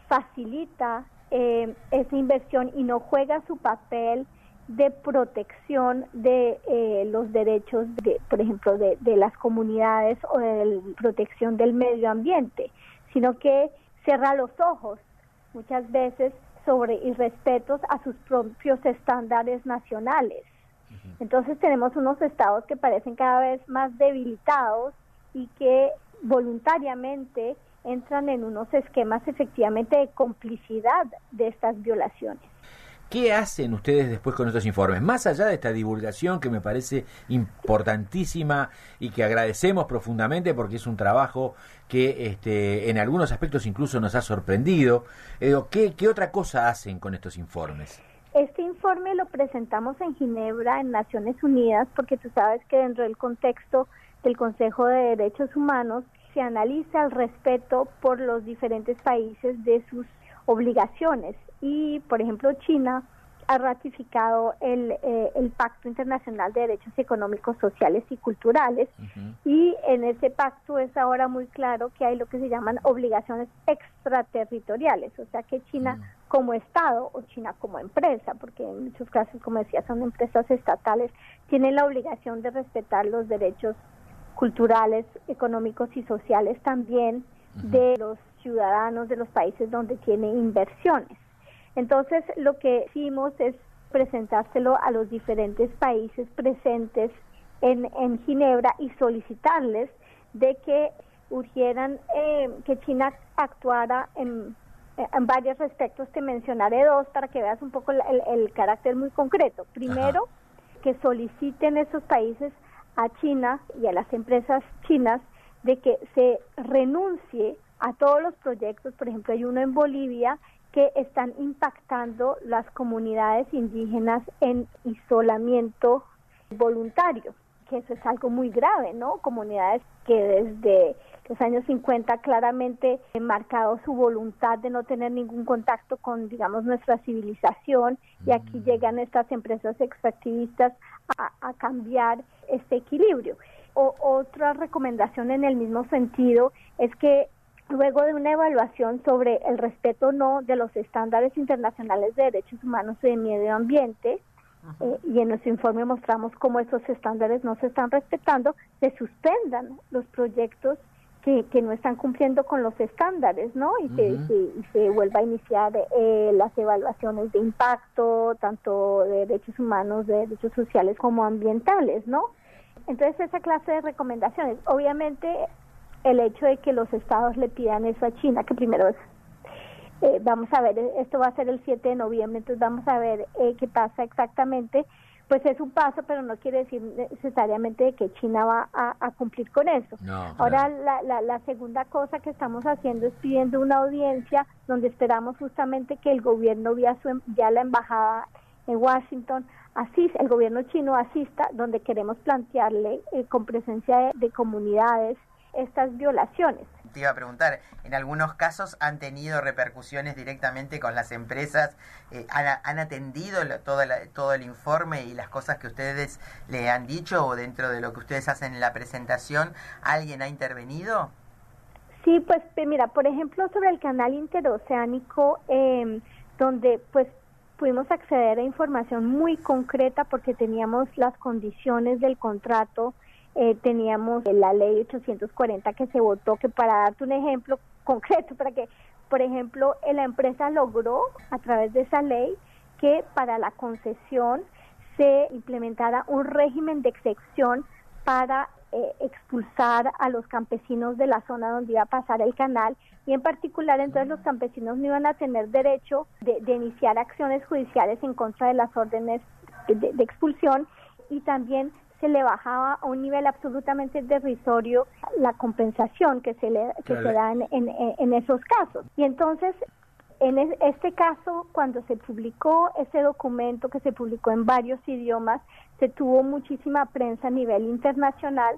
facilita eh, esa inversión y no juega su papel de protección de eh, los derechos, de, por ejemplo, de, de las comunidades o de protección del medio ambiente, sino que cierra los ojos muchas veces sobre irrespetos a sus propios estándares nacionales. Entonces tenemos unos estados que parecen cada vez más debilitados y que voluntariamente entran en unos esquemas efectivamente de complicidad de estas violaciones. ¿Qué hacen ustedes después con estos informes? Más allá de esta divulgación que me parece importantísima y que agradecemos profundamente porque es un trabajo que este, en algunos aspectos incluso nos ha sorprendido, eh, ¿qué, ¿qué otra cosa hacen con estos informes? Este informe lo presentamos en Ginebra, en Naciones Unidas, porque tú sabes que dentro del contexto del Consejo de Derechos Humanos se analiza el respeto por los diferentes países de sus obligaciones. Y, por ejemplo, China ha ratificado el, eh, el Pacto Internacional de Derechos Económicos, Sociales y Culturales, uh-huh. y en ese pacto es ahora muy claro que hay lo que se llaman obligaciones extraterritoriales, o sea que China uh-huh. como Estado o China como empresa, porque en muchos casos, como decía, son empresas estatales, tienen la obligación de respetar los derechos culturales, económicos y sociales también uh-huh. de los ciudadanos de los países donde tiene inversiones. Entonces, lo que hicimos es presentárselo a los diferentes países presentes en, en Ginebra y solicitarles de que urgieran eh, que China actuara en, en varios respectos. Te mencionaré dos para que veas un poco el, el carácter muy concreto. Primero, Ajá. que soliciten esos países a China y a las empresas chinas de que se renuncie a todos los proyectos. Por ejemplo, hay uno en Bolivia que están impactando las comunidades indígenas en isolamiento voluntario, que eso es algo muy grave, ¿no? Comunidades que desde los años cincuenta claramente han marcado su voluntad de no tener ningún contacto con, digamos, nuestra civilización, y aquí llegan estas empresas extractivistas a, a cambiar este equilibrio. O, otra recomendación en el mismo sentido es que luego de una evaluación sobre el respeto o no de los estándares internacionales de derechos humanos y de medio ambiente, eh, y en nuestro informe mostramos cómo esos estándares no se están respetando, se suspendan los proyectos que, que no están cumpliendo con los estándares, ¿no? Y, uh-huh. se, se, y se vuelva a iniciar eh, las evaluaciones de impacto, tanto de derechos humanos, de derechos sociales como ambientales, ¿no? Entonces, esa clase de recomendaciones. Obviamente, el hecho de que los estados le pidan eso a China, que primero es eh, vamos a ver, esto va a ser el siete de noviembre, entonces vamos a ver eh, qué pasa exactamente. Pues es un paso, pero no quiere decir necesariamente de que China va a, a cumplir con eso. No, Ahora, claro. la, la, la segunda cosa que estamos haciendo es pidiendo una audiencia donde esperamos justamente que el gobierno, vía, su, vía la embajada en Washington, asista, el gobierno chino asista, donde queremos plantearle eh, con presencia de, de comunidades estas violaciones. Te iba a preguntar, en algunos casos han tenido repercusiones directamente con las empresas, eh, han, han atendido lo, todo, la, todo el informe y las cosas que ustedes le han dicho, o dentro de lo que ustedes hacen en la presentación, ¿alguien ha intervenido? Sí, pues mira, por ejemplo, sobre el canal interoceánico, eh, donde pues pudimos acceder a información muy concreta porque teníamos las condiciones del contrato. Eh, teníamos la ley ochocientos cuarenta que se votó, que para darte un ejemplo concreto, para que, por ejemplo, eh, la empresa logró a través de esa ley que para la concesión se implementara un régimen de excepción para eh, expulsar a los campesinos de la zona donde iba a pasar el canal, y en particular entonces los campesinos no iban a tener derecho de, de iniciar acciones judiciales en contra de las órdenes de, de, de expulsión, y también se le bajaba a un nivel absolutamente derisorio la compensación que se le que claro. se da en, en, en esos casos. Y entonces, en es, este caso, cuando se publicó ese documento, que se publicó en varios idiomas, se tuvo muchísima prensa a nivel internacional,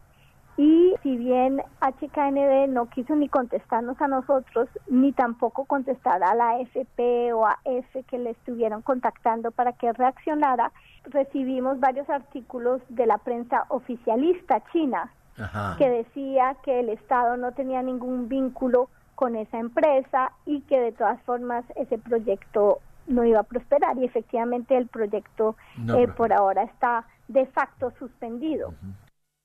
y si bien H K N D no quiso ni contestarnos a nosotros, ni tampoco contestar a la A F P o a F que le estuvieron contactando para que reaccionara, recibimos varios artículos de la prensa oficialista china. Ajá. Que decía que el Estado no tenía ningún vínculo con esa empresa y que de todas formas ese proyecto no iba a prosperar, y efectivamente el proyecto no, eh, por ahora está de facto suspendido. Uh-huh.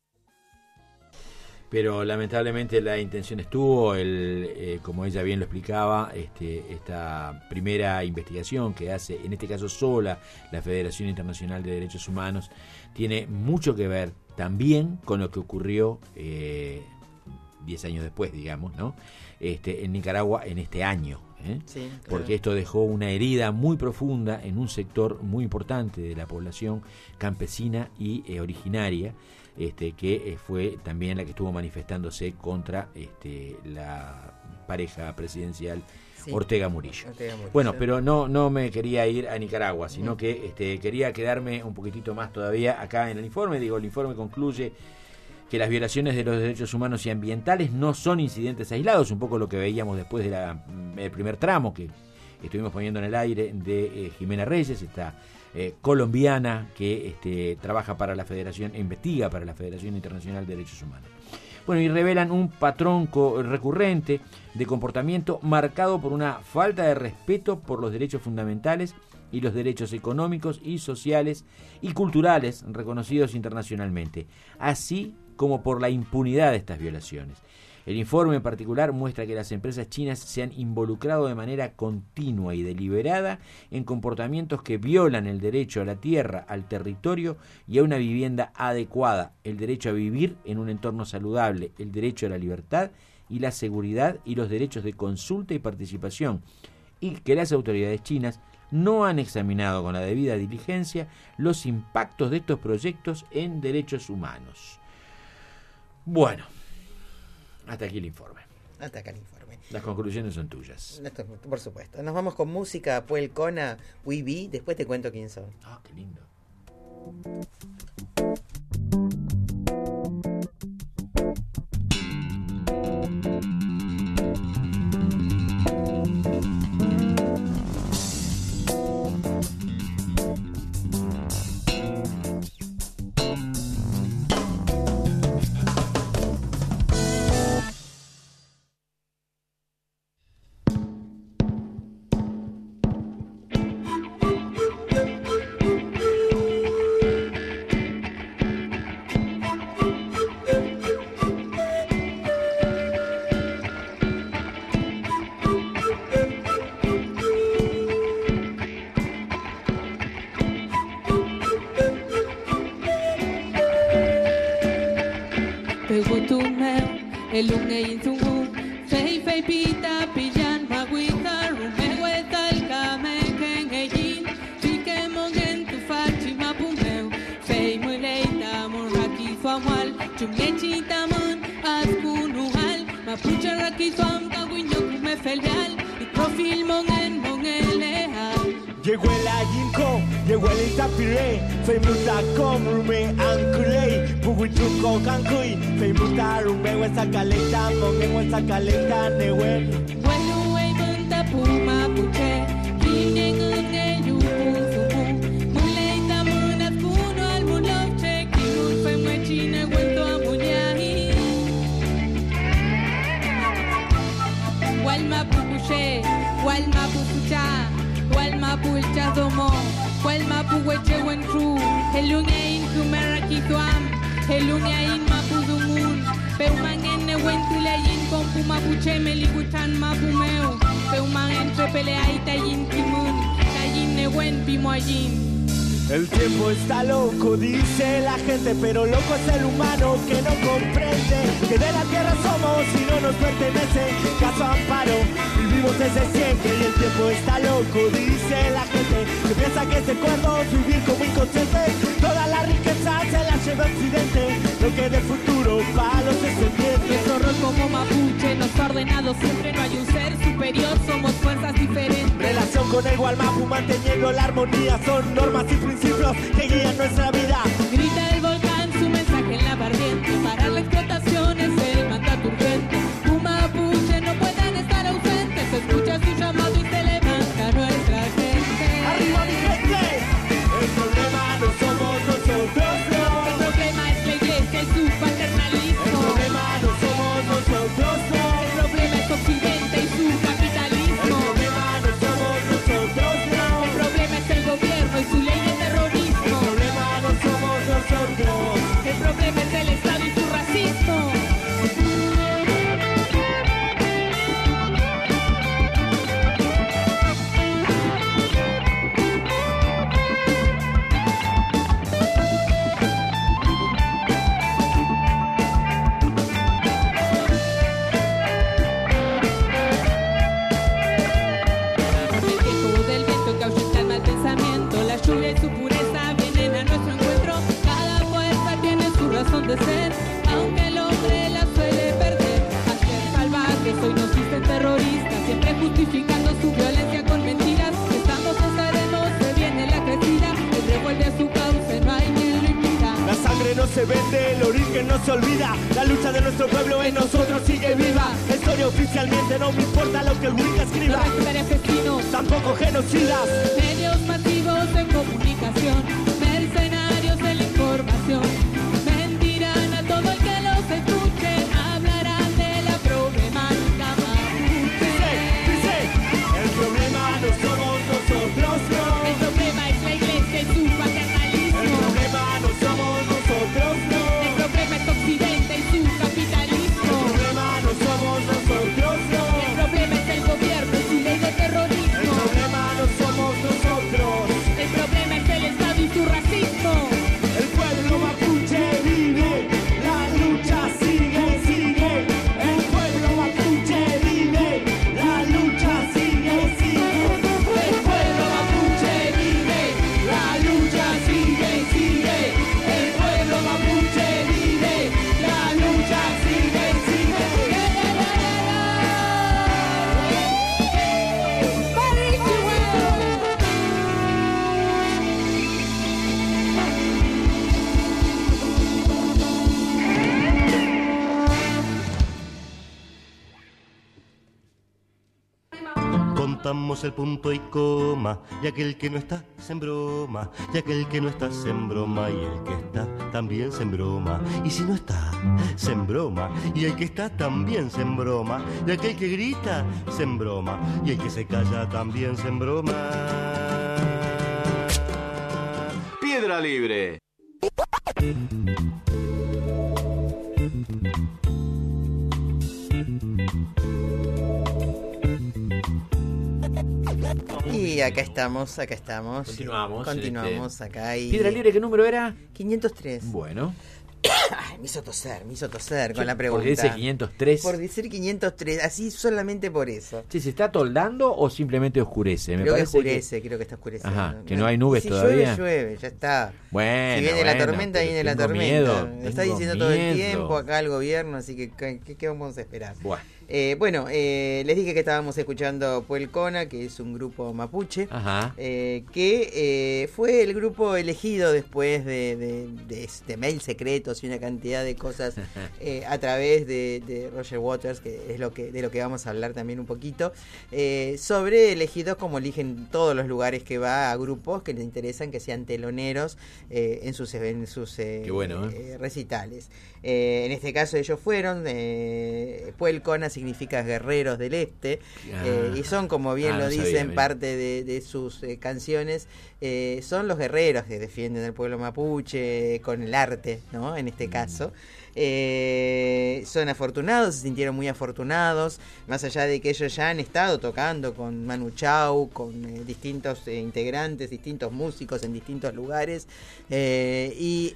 Pero lamentablemente la intención estuvo, el, eh, como ella bien lo explicaba, este, esta primera investigación que hace, en este caso sola, la Federación Internacional de Derechos Humanos, tiene mucho que ver también con lo que ocurrió eh, diez años después, digamos, ¿no? Este, en Nicaragua en este año. ¿eh? Sí, claro. Porque esto dejó una herida muy profunda en un sector muy importante de la población campesina y eh, originaria, Este, que eh, fue también la que estuvo manifestándose contra este, la pareja presidencial sí. Ortega Murillo. Ortega Murillo. Bueno, pero no no me quería ir a Nicaragua, sino mm. que este, quería quedarme un poquitito más todavía acá en el informe. Digo, el informe concluye que las violaciones de los derechos humanos y ambientales no son incidentes aislados, un poco lo que veíamos después del primer tramo que estuvimos poniendo en el aire de eh, Jimena Reyes, esta eh, colombiana que este, trabaja para la Federación, e investiga para la Federación Internacional de Derechos Humanos. Bueno, y revelan un patrón co- recurrente de comportamiento marcado por una falta de respeto por los derechos fundamentales y los derechos económicos y sociales y culturales reconocidos internacionalmente, así como por la impunidad de estas violaciones. El informe en particular muestra que las empresas chinas se han involucrado de manera continua y deliberada en comportamientos que violan el derecho a la tierra, al territorio y a una vivienda adecuada, el derecho a vivir en un entorno saludable, el derecho a la libertad y la seguridad y los derechos de consulta y participación, y que las autoridades chinas no han examinado con la debida diligencia los impactos de estos proyectos en derechos humanos. Bueno, hasta aquí el informe. Hasta acá el informe. Las conclusiones son tuyas. Esto, por supuesto. Nos vamos con música, Puel Cona, We Be, después te cuento quién son. Ah, qué lindo. El lunge inzungu, sei fei pita pillan maguita rumel Chumlechitaman, Askunuhal, Mapuche Rakituam, Kawinyok Mefelial, y Profil Mongen Mongelehal. Llegó el Ayinko, llegó el Itapiré, Feimuta com Rume Ankulei, Puguituko Kankui, Feimuta Rume Wesa Caleta, Mongen Wesa Caleta, Newen. Bueno, Weibunta Puma Puche, Kinengun Eyubu Sumu, Muleita Munas Kuno al Muloche, Kimun Femuechine, Wento Amuñahi. Walma Pupuche, Walma Pupucha. Walma pulcha domo, Walma puweche wentru, Helunia in kumerakituam, Helunia in mapudumun, Peuman en wentulayin con pumapuche meliguchan mapumeu, Peuman entre peleaita yin kimun, Tayin newen pimoayin. El tiempo está loco, dice la gente, pero loco es el humano que no comprende que de la tierra somos y no nos pertenece. Caso amparo, vivimos desde siempre y el tiempo está loco, dice la gente, que piensa que es de cuerdos vivir como inconscientes. Toda la riqueza se la lleva Occidente, lo que del futuro para los descendientes. Nuestro rol como mapuche nos ha ordenado siempre, no hay un ser superior, somos fuerzas diferentes. Relación con el Gualmapu manteniendo la armonía, son normas y principios que guían nuestra vida. Grita el volcán su mensaje en la vertiente, parar la explotación es el mandato urgente. Pumapuche no pueden estar ausentes, se escucha su llamado y se levanta nuestra gente. ¡Arriba mi gente! El problema no somos nosotros, no. El problema es la iglesia y su paternalismo. El problema no somos nosotros, no. El problema es Occidente y su capitalismo. El problema no somos nosotros, no. El problema es el gobierno y su ley de terrorismo. El problema no somos nosotros. El problema es el Estado y su racismo. La lluvia y su pureza vienen a nuestro encuentro. Cada fuerza tiene su razón de ser, aunque el hombre la suele perder. Ayer salvajes, hoy nos dicen terroristas, siempre justificando su violencia con mentiras. Estamos, estaremos, se viene la crecida, el revuelve a su cauce, no hay quien lo impida. La sangre no se vende, el origen no se olvida. La lucha de nuestro pueblo en nosotros sigue viva. La historia oficialmente no me importa lo que el Wicca escriba. No hay asesinos, tampoco genocidas. Medios masivos de comunicación, mercenarios de la información, mentirán a todo el que los escuche, hablarán de la problemática mapuche. Dice, dice, el problema no somos nosotros, no. El problema es la iglesia y su paternalismo. El problema no somos nosotros, no. El problema es Occidente y su capitalismo. El problema no somos nosotros, no. El problema es el gobierno y su ley de terrorismo. El problema no somos nosotros. El problema es el Estado y su racismo. El pueblo mapuche vive, la lucha sigue, sigue. El pueblo mapuche vive, la lucha sigue, sigue. El pueblo mapuche vive, la lucha sigue, sigue. El pueblo mapuche vive, la lucha sigue, sigue. Contamos el punto y coma, y aquel que no está se embroma, y aquel que no está se embroma, y el que está también se embroma, y si no está se embroma, y el que está también se embroma, y aquel que grita se embroma, y el que se calla también se embroma. Piedra Libre. Y acá estamos, acá estamos. Continuamos. Continuamos este... acá. Y... ¿Piedra Libre qué número era? quinientos tres. Bueno. Ay, me hizo toser, me hizo toser con la pregunta. Porque dice quinientos tres. Por decir quinientos tres, así solamente por eso. Sí, ¿se está toldando o simplemente oscurece? Me creo que parece oscurece, que... creo que está oscureciendo. Ajá, que no hay nubes si todavía. Si llueve, llueve, ya está. Bueno, si viene bueno, la tormenta, viene la tormenta. Miedo, está diciendo miedo. todo el tiempo acá el gobierno, así que ¿qué, qué vamos a esperar? Bueno. Eh, bueno, eh, les dije que estábamos escuchando Puelcona, que es un grupo mapuche, Ajá. Eh, que eh, fue el grupo elegido después de, de, de, de mails secretos y una cantidad de cosas eh, a través de, de Roger Waters, que es lo que de lo que vamos a hablar también un poquito, eh, sobre elegidos como eligen todos los lugares que va a grupos que les interesan que sean teloneros eh, en sus, en sus eh, Qué bueno, ¿eh? eh, recitales. Eh, en este caso ellos fueron, eh, Puelcona significa guerreros del este, ah, eh, y son, como bien ah, lo no dicen, sabía, parte de, de sus eh, canciones, eh, son los guerreros que defienden el pueblo mapuche con el arte, ¿no? En este caso. Eh, son afortunados, se sintieron muy afortunados, más allá de que ellos ya han estado tocando con Manu Chao, con eh, distintos eh, integrantes, distintos músicos en distintos lugares, eh, y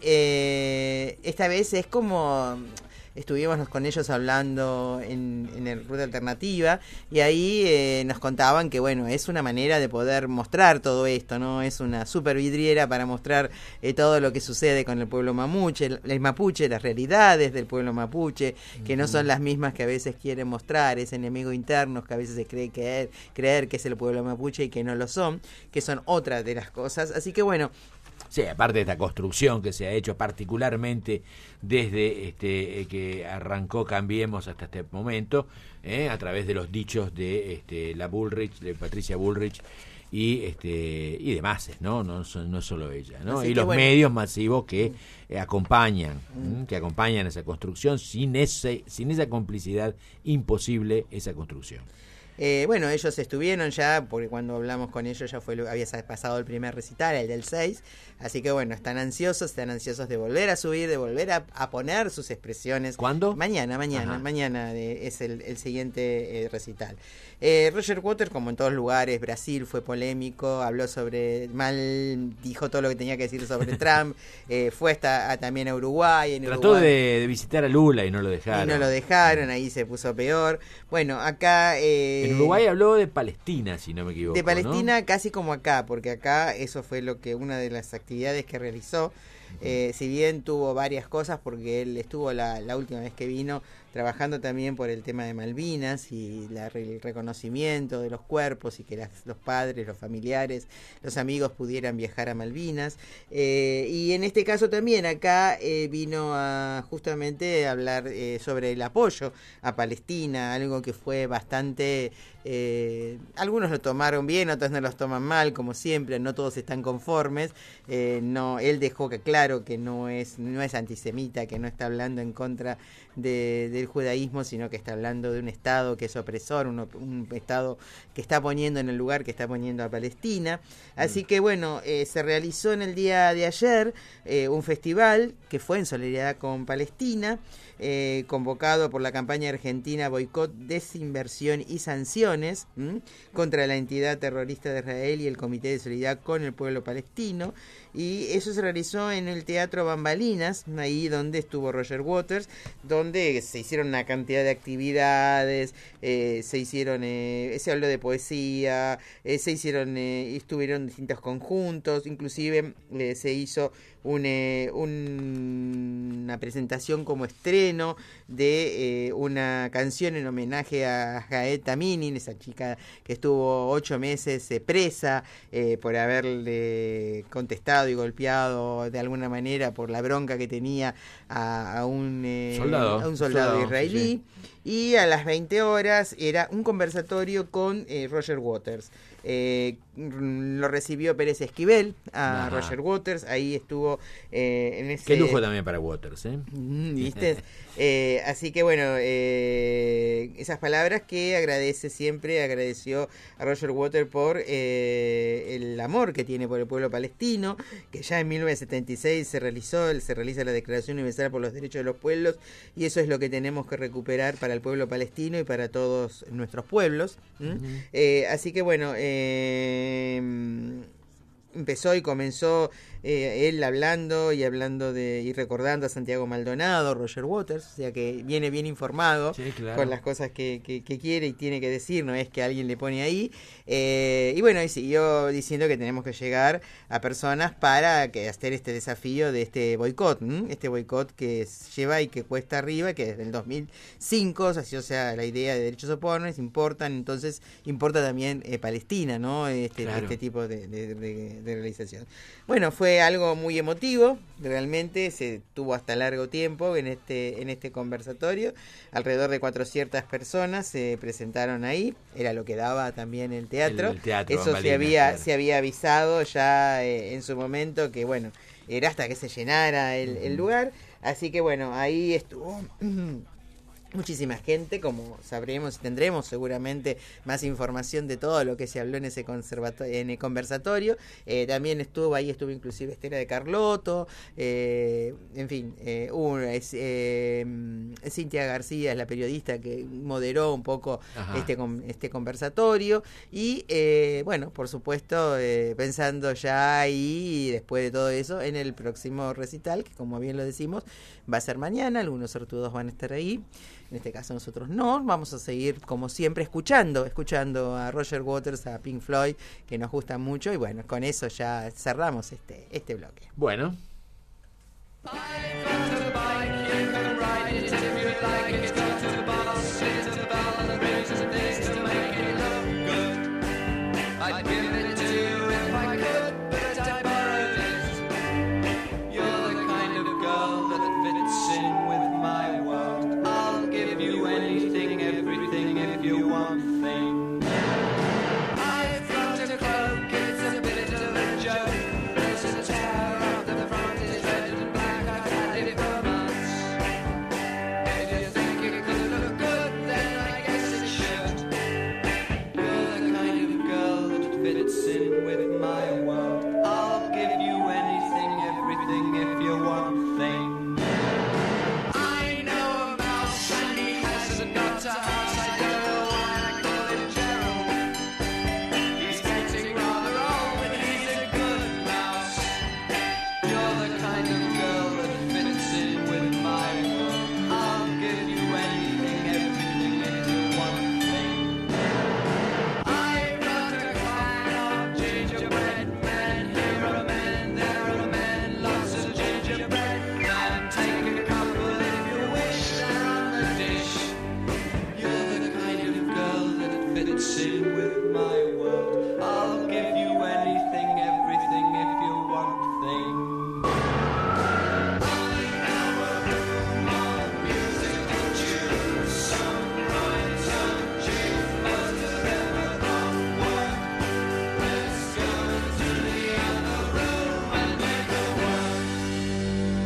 eh, esta vez es como... Estuvimos con ellos hablando en, en el Ruta Alternativa y ahí eh, nos contaban que bueno, es una manera de poder mostrar todo esto, ¿no? Es una super vidriera para mostrar eh, todo lo que sucede con el pueblo mapuche, el, el mapuche, las realidades del pueblo mapuche, que no son las mismas que a veces quieren mostrar, ese enemigo interno que a veces se cree creer, creer que es el pueblo mapuche y que no lo son, que son otras de las cosas. Así que bueno, sí, aparte de esta construcción que se ha hecho particularmente desde este que arrancó Cambiemos hasta este momento, eh, a través de los dichos de este, la Bullrich, de Patricia Bullrich y este y demás, ¿no? No, no solo ella, ¿no? Así y los bueno. medios masivos que eh, acompañan, mm. que acompañan esa construcción, sin ese, sin esa complicidad imposible esa construcción. Eh, bueno, ellos estuvieron ya, porque cuando hablamos con ellos ya fue había pasado el primer recital, el del seis, así que bueno, están ansiosos, están ansiosos de volver a subir, de volver a, a poner sus expresiones. ¿Cuándo? Mañana, mañana, Ajá. mañana de, es el, el siguiente eh, recital. Eh, Roger Waters, como en todos lugares, Brasil fue polémico, habló sobre, mal, dijo todo lo que tenía que decir sobre Trump, eh, fue hasta a, también a Uruguay. En Trató Uruguay, de, de visitar a Lula y no lo dejaron. Y no lo dejaron, ahí se puso peor. Bueno, acá... Eh, en Uruguay habló de Palestina, si no me equivoco. De Palestina, ¿no? Casi como acá, porque acá eso fue lo que una de las actividades que realizó. Eh, si bien tuvo varias cosas, porque él estuvo la, la última vez que vino trabajando también por el tema de Malvinas y la, el reconocimiento de los cuerpos y que las, los padres, los familiares, los amigos pudieran viajar a Malvinas. Eh, y en este caso también acá eh, vino a justamente a hablar eh, sobre el apoyo a Palestina, algo que fue bastante... Eh, algunos lo tomaron bien, otros no los toman mal, como siempre, no todos están conformes. Eh, no, él dejó que claro que no es, no es antisemita, que no está hablando en contra de, del judaísmo, sino que está hablando de un Estado que es opresor, un, un Estado que está poniendo en el lugar que está poniendo a Palestina. Así que bueno, eh, se realizó en el día de ayer eh, un festival que fue en solidaridad con Palestina, eh, convocado por la campaña argentina Boicot, Desinversión y Sanciones ¿m? contra la entidad terrorista de Israel y el Comité de Solidaridad con el Pueblo Palestino. Y eso se realizó en el Teatro Bambalinas, ahí donde estuvo Roger Waters, donde se hicieron una cantidad de actividades, eh, se hicieron, eh, se habló de poesía, eh, se hicieron, eh, estuvieron distintos conjuntos, inclusive eh, se hizo un, eh, un, una presentación como estreno de eh, una canción en homenaje a Gaet Taminin, esa chica que estuvo ocho meses eh, presa eh, por haberle contestado y golpeado de alguna manera por la bronca que tenía a, a un eh, soldado, a un soldado, soldado israelí. Sí, sí. Y a las veinte horas era un conversatorio con eh, Roger Waters. Eh, lo recibió Pérez Esquivel a Ajá. Roger Waters, ahí estuvo eh, en ese... Qué lujo también para Waters, ¿eh? ¿Viste? eh, así que bueno, eh, esas palabras que agradece siempre, agradeció a Roger Waters por eh, el amor que tiene por el pueblo palestino, que ya en mil novecientos setenta y seis se realizó, se realiza la Declaración Universal por los Derechos de los Pueblos, y eso es lo que tenemos que recuperar para el pueblo palestino y para todos nuestros pueblos. ¿Mm? Uh-huh. eh, así que bueno, eh, empezó y comenzó eh, él hablando y hablando de y recordando a Santiago Maldonado, Roger Waters, o sea que viene bien informado sí, claro. con las cosas que, que, que quiere y tiene que decir, no es que alguien le pone ahí. Eh, y bueno, y siguió diciendo que tenemos que llegar a personas para que hacer este desafío de este boicot, ¿m? este boicot que lleva y que cuesta arriba, que desde el dos mil cinco, o sea, o sea la idea de derechos oportunos importan, entonces importa también eh, Palestina, ¿no? Este, Claro. este tipo de, de, de, de realización. Bueno, fue algo muy emotivo, realmente se tuvo hasta largo tiempo en este en este conversatorio, alrededor de cuatrocientas personas se presentaron ahí, era lo que daba también el teatro, El- el teatro, eso se bambalinas, había claro. se había avisado ya eh, en su momento que bueno, era hasta que se llenara el, el lugar, así que bueno, ahí estuvo muchísima gente, como sabremos y tendremos seguramente más información de todo lo que se habló en ese conservato- en el conversatorio. Eh, también estuvo ahí, estuvo inclusive Estela de Carlotto, eh, en fin, eh, hubo, es, eh, Cintia García es la periodista que moderó un poco Ajá. este con- este conversatorio y eh, bueno, por supuesto, eh, pensando ya ahí, después de todo eso, en el próximo recital, que como bien lo decimos, va a ser mañana, algunos sortudos van a estar ahí. En este caso nosotros no, vamos a seguir como siempre escuchando, escuchando a Roger Waters, a Pink Floyd, que nos gusta mucho y bueno, con eso ya cerramos este, este bloque. Bueno. I'd give it to you if I could, but I borrowed it. You're the kind of girl that fits in with my world. I'll give you anything, everything, if you want thing. I've got a cloak, it's a bit of a joke. There's a tear up the front, it's red and black, I've had it for months. If you think it could look good, then I guess it should. You're the kind of girl that fits in with my world. I'll give you anything, everything, if you want thing. I know a mouse and he hasn't got a house. I don't know why I call him Gerald. He's getting rather old, but he's a good mouse. You're the kind of girl that fits in with my world. I'll give you anything, everything, if you want thing. I've got a clan of gingerbread men. Here are men, there are men, lots of gingerbread men. Take a couple if you wish, they're on the dish. You're the kind of girl that fits in with my world. I'll give you anything, everything, if you want thing. I know a room on musical tunes, some rhymes on June, most of them are not work. Let's go to the other room and make a work.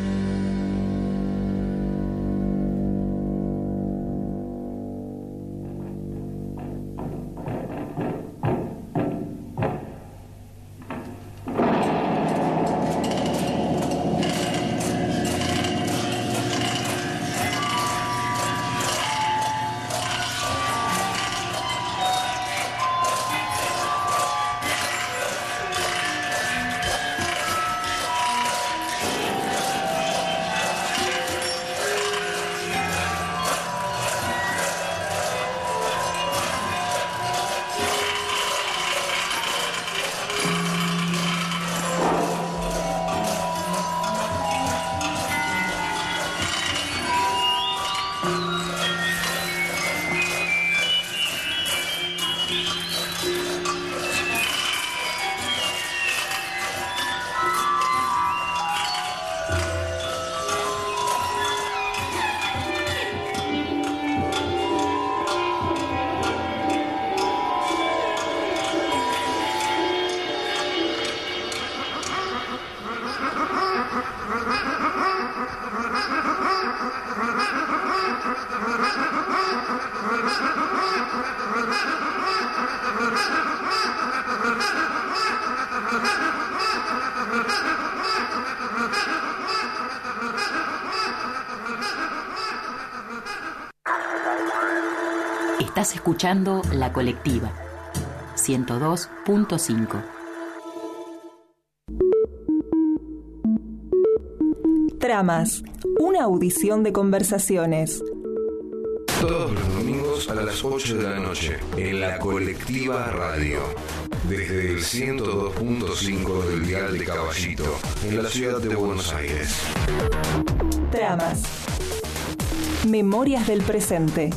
Estás escuchando La Colectiva, ciento dos punto cinco. Tramas, una audición de conversaciones. Todos los domingos a las ocho de la noche, en la Colectiva Radio. Desde el ciento dos punto cinco del dial de Caballito, en la ciudad de Buenos Aires. Tramas. Memorias del presente.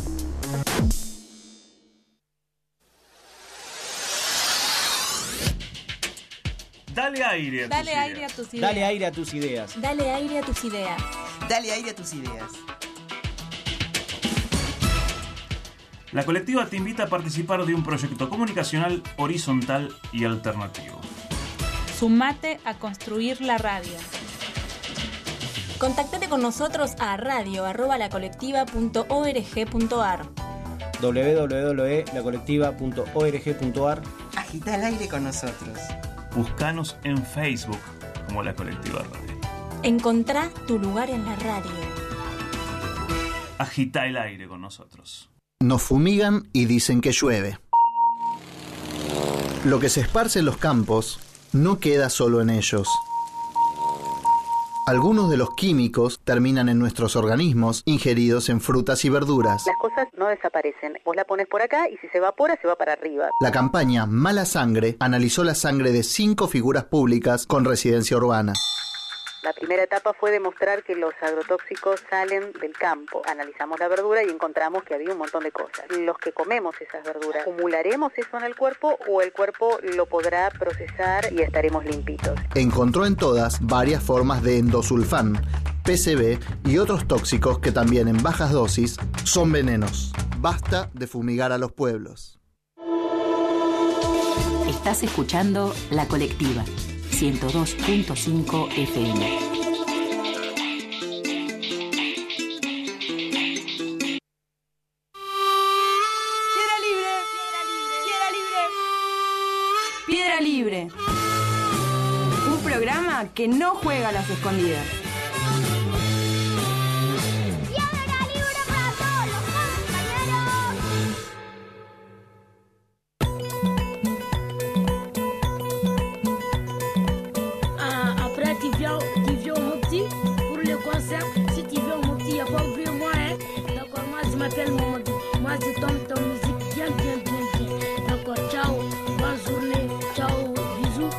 Dale aire a tus Dale ideas. aire a tus ideas. Dale aire a tus ideas. Dale aire a tus ideas. Dale aire a tus ideas. La colectiva te invita a participar de un proyecto comunicacional horizontal y alternativo. Sumate a construir la radio. Contactate con nosotros a radio arroba la colectiva punto org punto ar. doble u doble u doble u punto la colectiva punto org punto ar. Agita el aire con nosotros. Búscanos en Facebook como La Colectiva Radio. Encontrá tu lugar en la radio. Agita el aire con nosotros. Nos fumigan y dicen que llueve. Lo que se esparce en los campos no queda solo en ellos. Algunos de los químicos terminan en nuestros organismos ingeridos en frutas y verduras. Las cosas no desaparecen. Vos la pones por acá y si se evapora, se va para arriba. La campaña Mala Sangre analizó la sangre de cinco figuras públicas con residencia urbana. La primera etapa fue demostrar que los agrotóxicos salen del campo. Analizamos la verdura y encontramos que había un montón de cosas. Los que comemos esas verduras, ¿acumularemos eso en el cuerpo o el cuerpo lo podrá procesar y estaremos limpitos? Encontró en todas varias formas de endosulfán, P C B y otros tóxicos que también en bajas dosis son venenos. Basta de fumigar a los pueblos. Estás escuchando La Colectiva, ciento dos punto cinco F M. Piedra libre, piedra libre, piedra libre. Un programa que no juega a las escondidas. Après, tu viens, tu viens au Mopti pour le concert. Si tu viens au Mopti, il n'y a pas oublié moi. Hein? D'accord, moi je m'appelle Mamadou. Moi je tombe ton musique bien, bien, bien, bien. D'accord, ciao, bonne journée, ciao, bisous.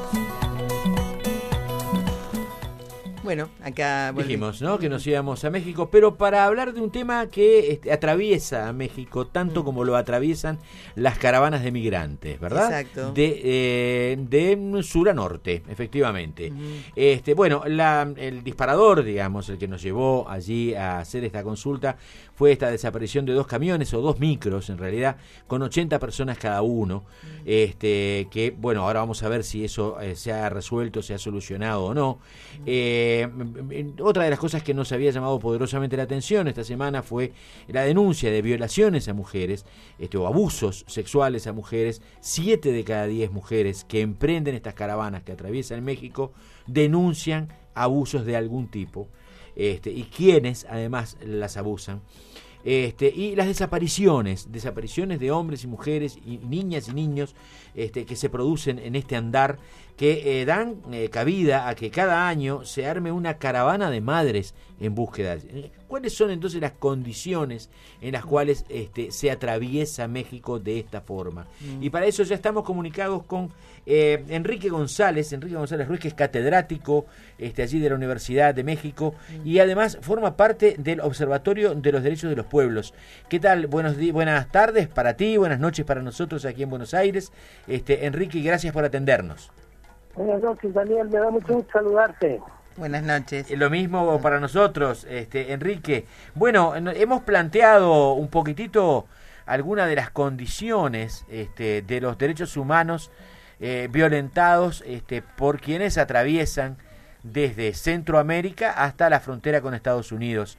Bueno, acá volví. Dijimos, ¿no?, que nos íbamos a México, pero para hablar de un tema que este, atraviesa a México tanto como lo atraviesan las caravanas de migrantes, ¿verdad? Exacto. De, eh, de sur a norte, efectivamente. Uh-huh. Este, bueno, la, el disparador, digamos, el que nos llevó allí a hacer esta consulta fue esta desaparición de dos camiones o dos micros, en realidad, con ochenta personas cada uno. Uh-huh. Este, que, bueno, ahora vamos a ver si eso eh, se ha resuelto, se ha solucionado o no. Uh-huh. Eh, otra de las cosas que nos había llamado poderosamente la atención esta semana fue la denuncia de violaciones a mujeres, este, o abusos sexuales a mujeres. Siete de cada diez mujeres que emprenden estas caravanas que atraviesan México denuncian abusos de algún tipo, este, y quienes además las abusan. Este, y las desapariciones, desapariciones de hombres y mujeres, y niñas y niños, este, que se producen en este andar, que eh, dan eh, cabida a que cada año se arme una caravana de madres en búsqueda. ¿Cuáles son entonces las condiciones en las cuales este, se atraviesa México de esta forma? Mm. Y para eso ya estamos comunicados con eh, Enrique González, Enrique González Ruiz, que es catedrático este, allí de la Universidad de México, mm. y además forma parte del Observatorio de los Derechos de los Pueblos. ¿Qué tal? Buenos días, buenas tardes para ti, buenas noches para nosotros aquí en Buenos Aires. Este, Enrique, gracias por atendernos. Buenas noches, Daniel, me da mucho gusto saludarte. Buenas noches. Lo mismo para nosotros, este, Enrique. Bueno, hemos planteado un poquitito algunas de las condiciones este, de los derechos humanos eh, violentados este, por quienes atraviesan desde Centroamérica hasta la frontera con Estados Unidos.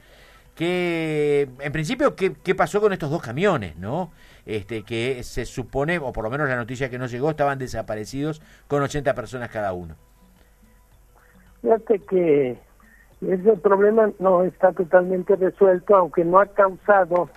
Que, en principio, ¿qué, qué pasó con estos dos camiones, no? Este, que se supone, o por lo menos la noticia que nos llegó, estaban desaparecidos con ochenta personas cada uno. Fíjate que ese problema no está totalmente resuelto, aunque no ha causado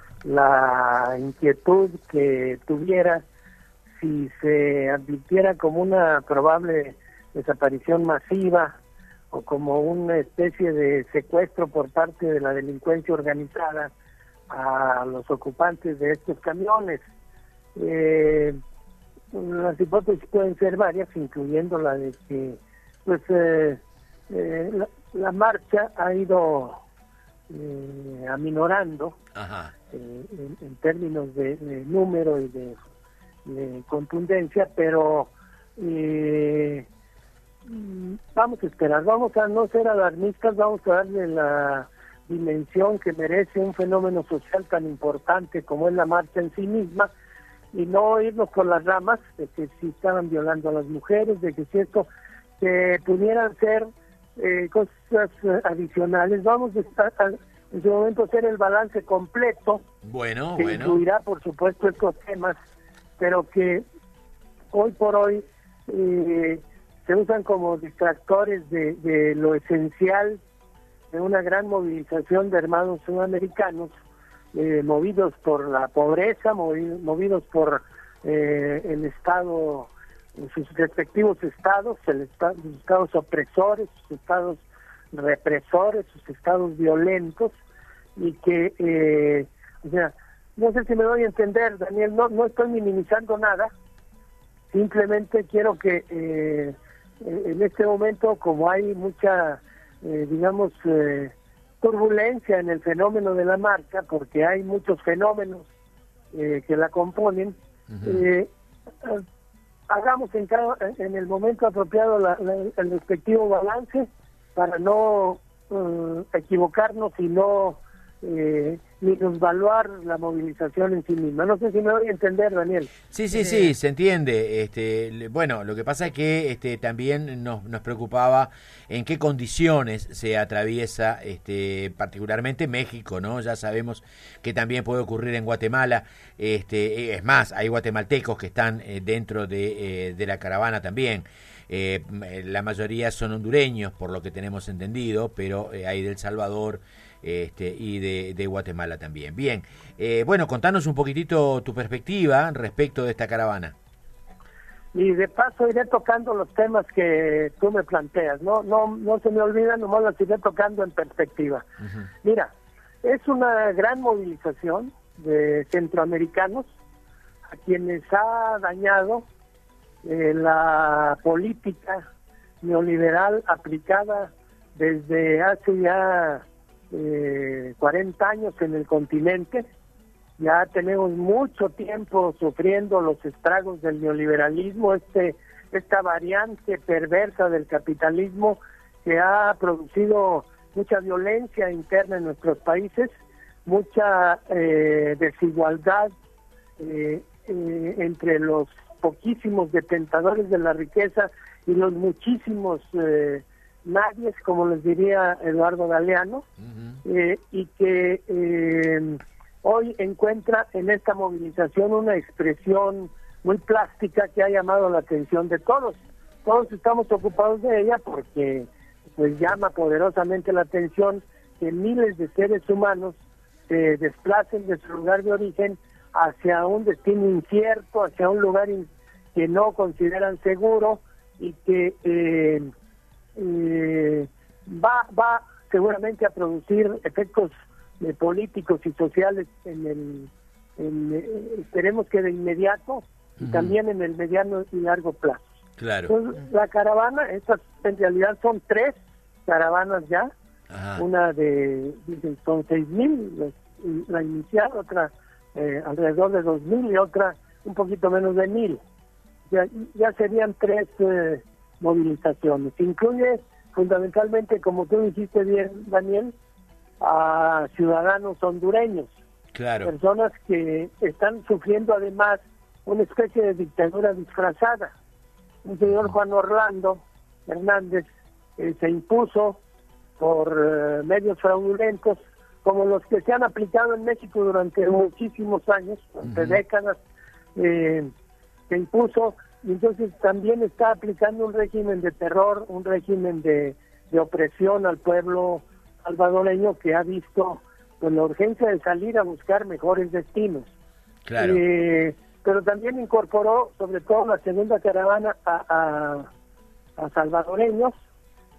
la inquietud que tuviera si se advirtiera como una probable desaparición masiva o como una especie de secuestro por parte de la delincuencia organizada a los ocupantes de estos camiones. Eh, las hipótesis pueden ser varias, incluyendo la de que pues eh, eh, la, la marcha ha ido eh, aminorando Ajá. eh, en, en términos de, de número y de, de contundencia, pero eh, vamos a esperar, vamos a no ser alarmistas, vamos a darle la dimensión que merece un fenómeno social tan importante como es la marcha en sí misma, y no irnos por las ramas de que si estaban violando a las mujeres, de que si esto, que pudieran ser eh, cosas eh, adicionales. Vamos a estar, a, en su momento hacer el balance completo, bueno, que bueno. incluirá por supuesto estos temas, pero que hoy por hoy eh, se usan como distractores de, de lo esencial de una gran movilización de hermanos sudamericanos, eh, movidos por la pobreza, movi- movidos por eh, el Estado, sus respectivos estados, el esta- sus estados opresores, sus estados represores, sus estados violentos, y que, eh, o sea, no sé si me doy a entender, Daniel, no, no estoy minimizando nada, simplemente quiero que eh, en este momento, como hay mucha, eh, digamos, eh, turbulencia en el fenómeno de la marcha, porque hay muchos fenómenos eh, que la componen, uh-huh. eh, hagamos en, cada, en el momento apropiado la, la, el respectivo balance para no uh, equivocarnos y no eh, minusvaluar la movilización en sí misma. No sé si me voy a entender, Daniel. Sí, sí, eh, sí, se entiende. Este, bueno, lo que pasa es que este, también nos, nos preocupaba en qué condiciones se atraviesa, este, particularmente México, ¿no? Ya sabemos que también puede ocurrir en Guatemala. Este, es más, hay guatemaltecos que están eh, dentro de, eh, de la caravana también. Eh, la mayoría son hondureños, por lo que tenemos entendido, pero eh, hay de El Salvador este, y de, de Guatemala también. Bien, eh, bueno, contanos un poquitito tu perspectiva respecto de esta caravana. Y de paso iré tocando los temas que tú me planteas, no no no se me olvidan, nomás los iré tocando en perspectiva. Uh-huh. Mira, es una gran movilización de centroamericanos a quienes ha dañado eh, la política neoliberal aplicada desde hace ya eh, cuarenta años en el continente. Ya tenemos mucho tiempo sufriendo los estragos del neoliberalismo, este esta variante perversa del capitalismo que ha producido mucha violencia interna en nuestros países, mucha eh, desigualdad eh, eh, entre los poquísimos detentadores de la riqueza y los muchísimos eh, nadies, como les diría Eduardo Galeano, uh-huh. eh, y que eh, hoy encuentra en esta movilización una expresión muy plástica que ha llamado la atención de todos. Todos estamos ocupados de ella porque pues llama poderosamente la atención que miles de seres humanos se desplacen de su lugar de origen hacia un destino incierto, hacia un lugar in- que no consideran seguro y que eh, eh, va, va seguramente a producir efectos de políticos y sociales en el en, eh, esperemos que de inmediato y uh-huh. también en el mediano y largo plazo. Claro. Entonces, la caravana, estas en realidad son tres caravanas ya, Ajá. una de, dicen, son seis mil, la inicial, otra eh, alrededor de dos mil y otra un poquito menos de mil. Ya, ya serían tres eh, movilizaciones. Incluye fundamentalmente, como tú dijiste bien, Daniel, a ciudadanos hondureños, claro. personas que están sufriendo además una especie de dictadura disfrazada. Un señor Juan Orlando Hernández eh, se impuso por eh, medios fraudulentos como los que se han aplicado en México durante muchísimos años, durante uh-huh. décadas, eh, se impuso y entonces también está aplicando un régimen de terror, un régimen de, de opresión al pueblo salvadoreño que ha visto pues, la urgencia de salir a buscar mejores destinos. Claro. Eh, pero también incorporó, sobre todo la segunda caravana, a, a, a salvadoreños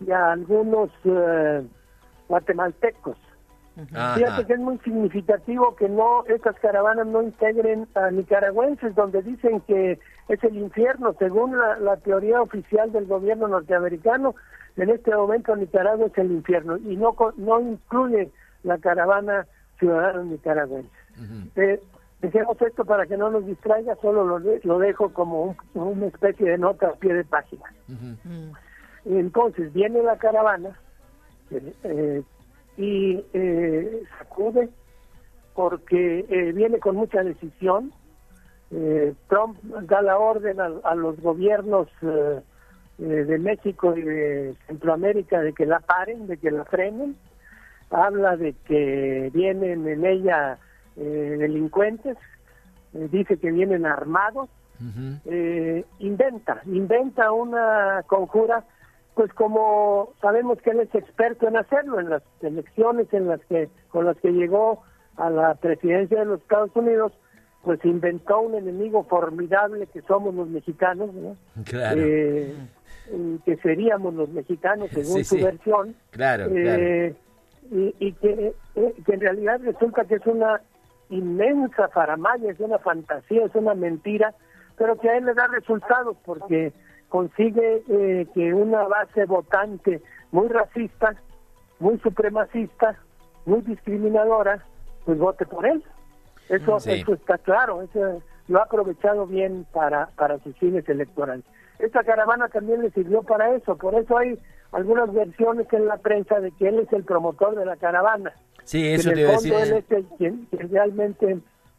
y a algunos eh, guatemaltecos. Ajá. Fíjate que es muy significativo que no estas caravanas no integren a nicaragüenses, donde dicen que es el infierno. Según la, la teoría oficial del gobierno norteamericano, en este momento Nicaragua es el infierno y no no incluye la caravana ciudadanos nicaragüenses. Uh-huh. eh, dejemos esto para que no nos distraiga, solo lo, de, lo dejo como un, una especie de nota a pie de página. Uh-huh. Entonces viene la caravana eh, eh, y eh, sacude porque eh, viene con mucha decisión. eh, Trump da la orden a, a los gobiernos eh, eh, de México y de Centroamérica de que la paren, de que la frenen. Habla de que vienen en ella eh, delincuentes, eh, dice que vienen armados. Uh-huh. eh, inventa, inventa una conjura, pues como sabemos que él es experto en hacerlo, en las elecciones en las que con las que llegó a la presidencia de los Estados Unidos, pues inventó un enemigo formidable que somos los mexicanos, ¿no? Claro. Eh, que seríamos los mexicanos según sí, su sí. versión. Claro, eh, claro. Y, y que, eh, que en realidad resulta que es una inmensa faramaya, es una fantasía, es una mentira, pero que a él le da resultados porque consigue eh, que una base votante muy racista, muy supremacista, muy discriminadora, pues vote por él. Eso, sí. eso está claro, eso lo ha aprovechado bien para, para sus fines electorales. Esta caravana también le sirvió para eso, por eso hay algunas versiones en la prensa de que él es el promotor de la caravana. Sí, eso en te el iba a fondo decir. Él es el quien, quien realmente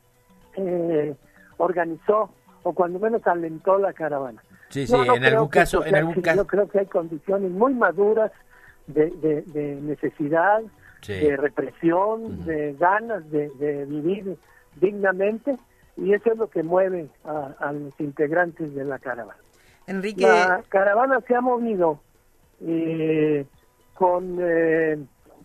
eh, organizó o cuando menos alentó la caravana. Sí, sí, Yo no en creo algún que caso, esto en sea algún así. caso. Yo creo que hay condiciones muy maduras de, de, de necesidad, Sí. de represión, Uh-huh. de ganas de, de vivir dignamente, y eso es lo que mueve a, a los integrantes de la caravana. Enrique, La caravana se ha movido eh, con eh,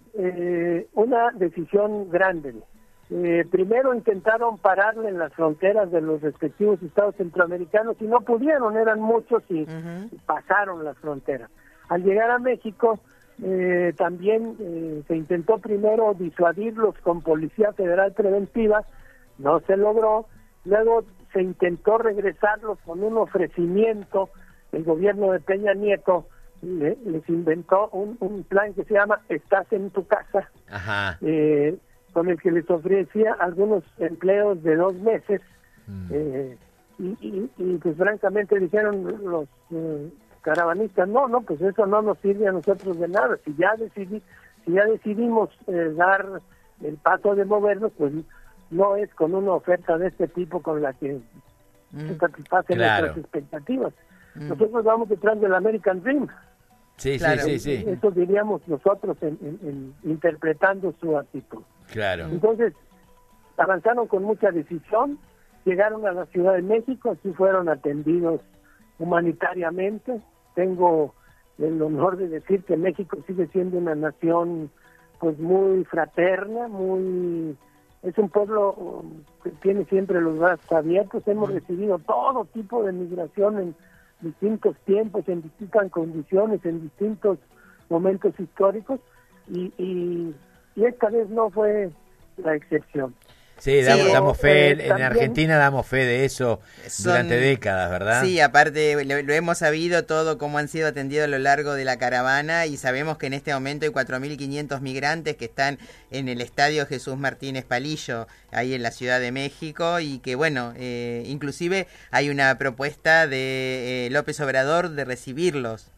eh, una decisión grande. Eh, primero intentaron pararle en las fronteras de los respectivos estados centroamericanos y no pudieron, eran muchos y uh-huh. pasaron las fronteras. Al llegar a México eh, también eh, se intentó primero disuadirlos con Policía Federal Preventiva, no se logró. Luego se intentó regresarlos con un ofrecimiento. El gobierno de Peña Nieto le, les inventó un, un plan que se llama Estás en tu casa, Ajá. Eh, con el que les ofrecía algunos empleos de dos meses. Mm. Eh, y, y, y pues francamente dijeron los eh, caravanistas, no, no, pues eso no nos sirve a nosotros de nada. Si ya decidí, si ya decidimos eh, dar el paso de movernos, pues no es con una oferta de este tipo con la que mm. se satisfacen claro. nuestras expectativas. Mm. Nosotros vamos detrás del American Dream. Sí, claro, sí, sí, sí. Eso diríamos nosotros en, en, en interpretando su actitud. Claro. Entonces, avanzaron con mucha decisión, llegaron a la Ciudad de México, así fueron atendidos humanitariamente. Tengo el honor de decir que México sigue siendo una nación pues muy fraterna, muy es un pueblo que tiene siempre los brazos abiertos. Hemos recibido todo tipo de migración en distintos tiempos, en distintas condiciones, en distintos momentos históricos, y, y, y esta vez no fue la excepción. Sí, damos, Sí, damos fe, eh, en también- Argentina damos fe de eso Son- durante décadas, ¿verdad? Sí, aparte lo, lo hemos sabido todo cómo han sido atendidos a lo largo de la caravana, y sabemos que en este momento hay cuatro mil quinientos migrantes que están en el estadio Jesús Martínez Palillo, ahí en la Ciudad de México, y que bueno, eh, inclusive hay una propuesta de eh, López Obrador de recibirlos.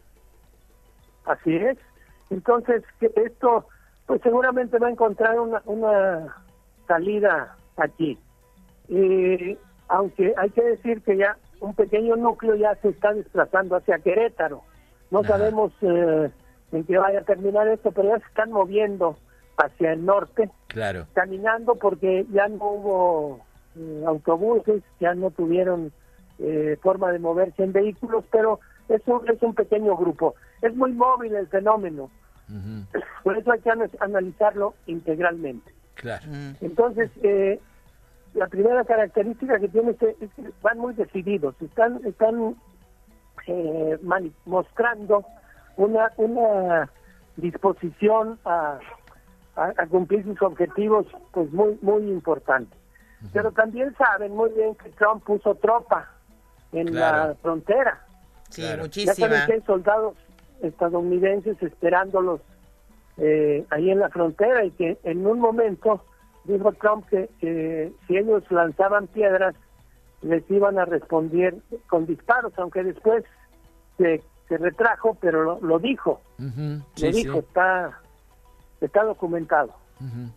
Así es. Entonces, que esto pues seguramente va a encontrar una, una salida aquí. Eh, aunque hay que decir que ya un pequeño núcleo ya se está desplazando hacia Querétaro. No Ajá. sabemos eh, en qué vaya a terminar esto, pero ya se están moviendo hacia el norte, Claro. caminando, porque ya no hubo eh, autobuses, ya no tuvieron eh, forma de moverse en vehículos, pero es un, es un pequeño grupo. Es muy móvil el fenómeno, Ujú. por eso hay que ana- analizarlo integralmente. Claro. Entonces, eh, la primera característica que tiene es que, es que van muy decididos, están están eh, mani- mostrando una una disposición a, a, a cumplir sus objetivos pues muy muy importante. Uh-huh. Pero también saben muy bien que Trump puso tropa en claro. la frontera. Sí, claro. muchísima. Ya saben que hay soldados estadounidenses esperándolos eh, ahí en la frontera y que en un momento dijo Trump que, que si ellos lanzaban piedras les iban a responder con disparos, aunque después se, se retrajo, pero lo, lo dijo. Uh-huh. Sí, lo dijo, sí. está está documentado. Uh-huh.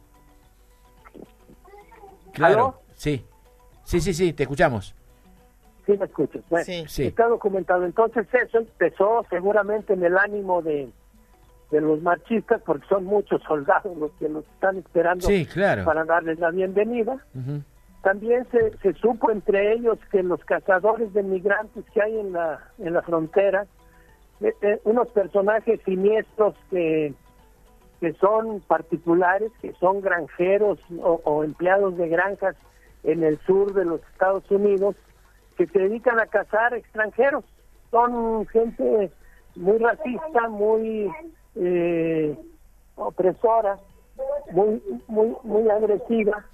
Claro, ¿Aló? sí. Sí, sí, sí, te escuchamos. Sí, me escuchas. Bueno, sí. Sí. Está documentado. Entonces eso empezó seguramente en el ánimo de, de los marchistas, porque son muchos soldados los que los están esperando sí, claro. para darles la bienvenida. Uh-huh. También se, se supo entre ellos que los cazadores de migrantes que hay en la en la frontera, eh, eh, unos personajes siniestros que que son particulares, que son granjeros o, o empleados de granjas en el sur de los Estados Unidos, que se dedican a cazar extranjeros. Son gente muy racista, muy eh, opresora, muy muy muy agresiva.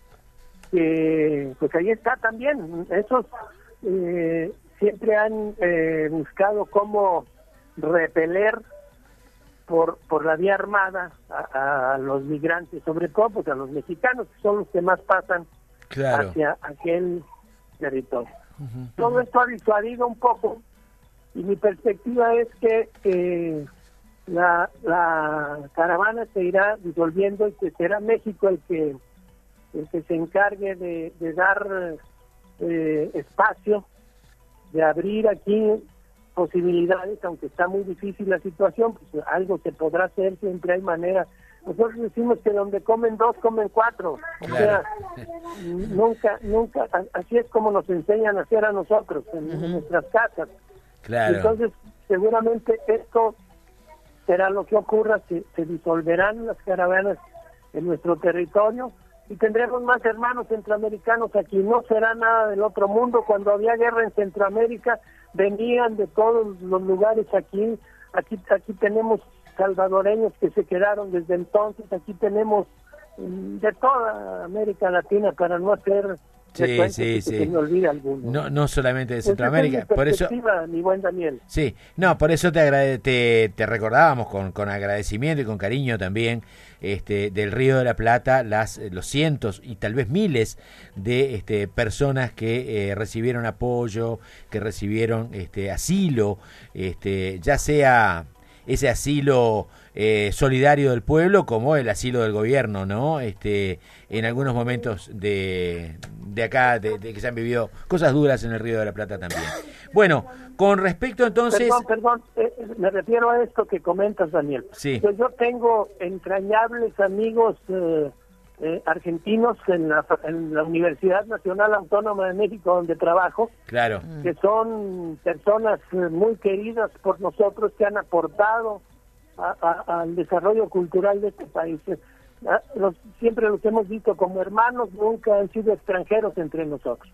Que pues ahí está también. Esos eh, siempre han eh, buscado cómo repeler por por la vía armada a, a los migrantes, sobre todo pues a los mexicanos, que son los que más pasan claro. hacia aquel territorio. Uh-huh. Todo esto ha disuadido un poco y mi perspectiva es que eh, la, la caravana se irá disolviendo y que será México el que el que se encargue de, de dar eh, espacio, de abrir aquí posibilidades, aunque está muy difícil la situación, pues algo se podrá hacer, siempre hay manera. Nosotros decimos que donde comen dos, comen cuatro. O claro. sea, nunca, nunca, así es como nos enseñan a hacer a nosotros, en, uh-huh. en nuestras casas. Claro. Entonces, seguramente esto será lo que ocurra, se, se disolverán las caravanas en nuestro territorio, y tendremos más hermanos centroamericanos aquí. No será nada del otro mundo. Cuando había guerra en Centroamérica, venían de todos los lugares aquí. Aquí, aquí tenemos salvadoreños que se quedaron desde entonces. Aquí tenemos de toda América Latina, para no hacer sí, sí, sí. que se me olvide alguno. No, no solamente de Esa Centroamérica. es mi por eso, mi buen Daniel. sí, no, por eso te, agrade, te, te recordábamos con, con agradecimiento y con cariño también este, del Río de la Plata las los cientos y tal vez miles de este, personas que eh, recibieron apoyo, que recibieron este, asilo, este, ya sea ese asilo eh, solidario del pueblo como el asilo del gobierno, ¿no? Este, en algunos momentos de, de acá, de, de que se han vivido cosas duras en el Río de la Plata también. Bueno, con respecto entonces... Perdón, perdón, eh, me refiero a esto que comentas, Daniel. Sí. Pues yo tengo entrañables amigos eh, eh, argentinos en la, en la Universidad Nacional Autónoma de México, donde trabajo. Claro. Que son personas eh, muy queridas por nosotros, que han aportado a, a, al desarrollo cultural de este país. Ah, los, siempre los hemos visto como hermanos, nunca han sido extranjeros entre nosotros.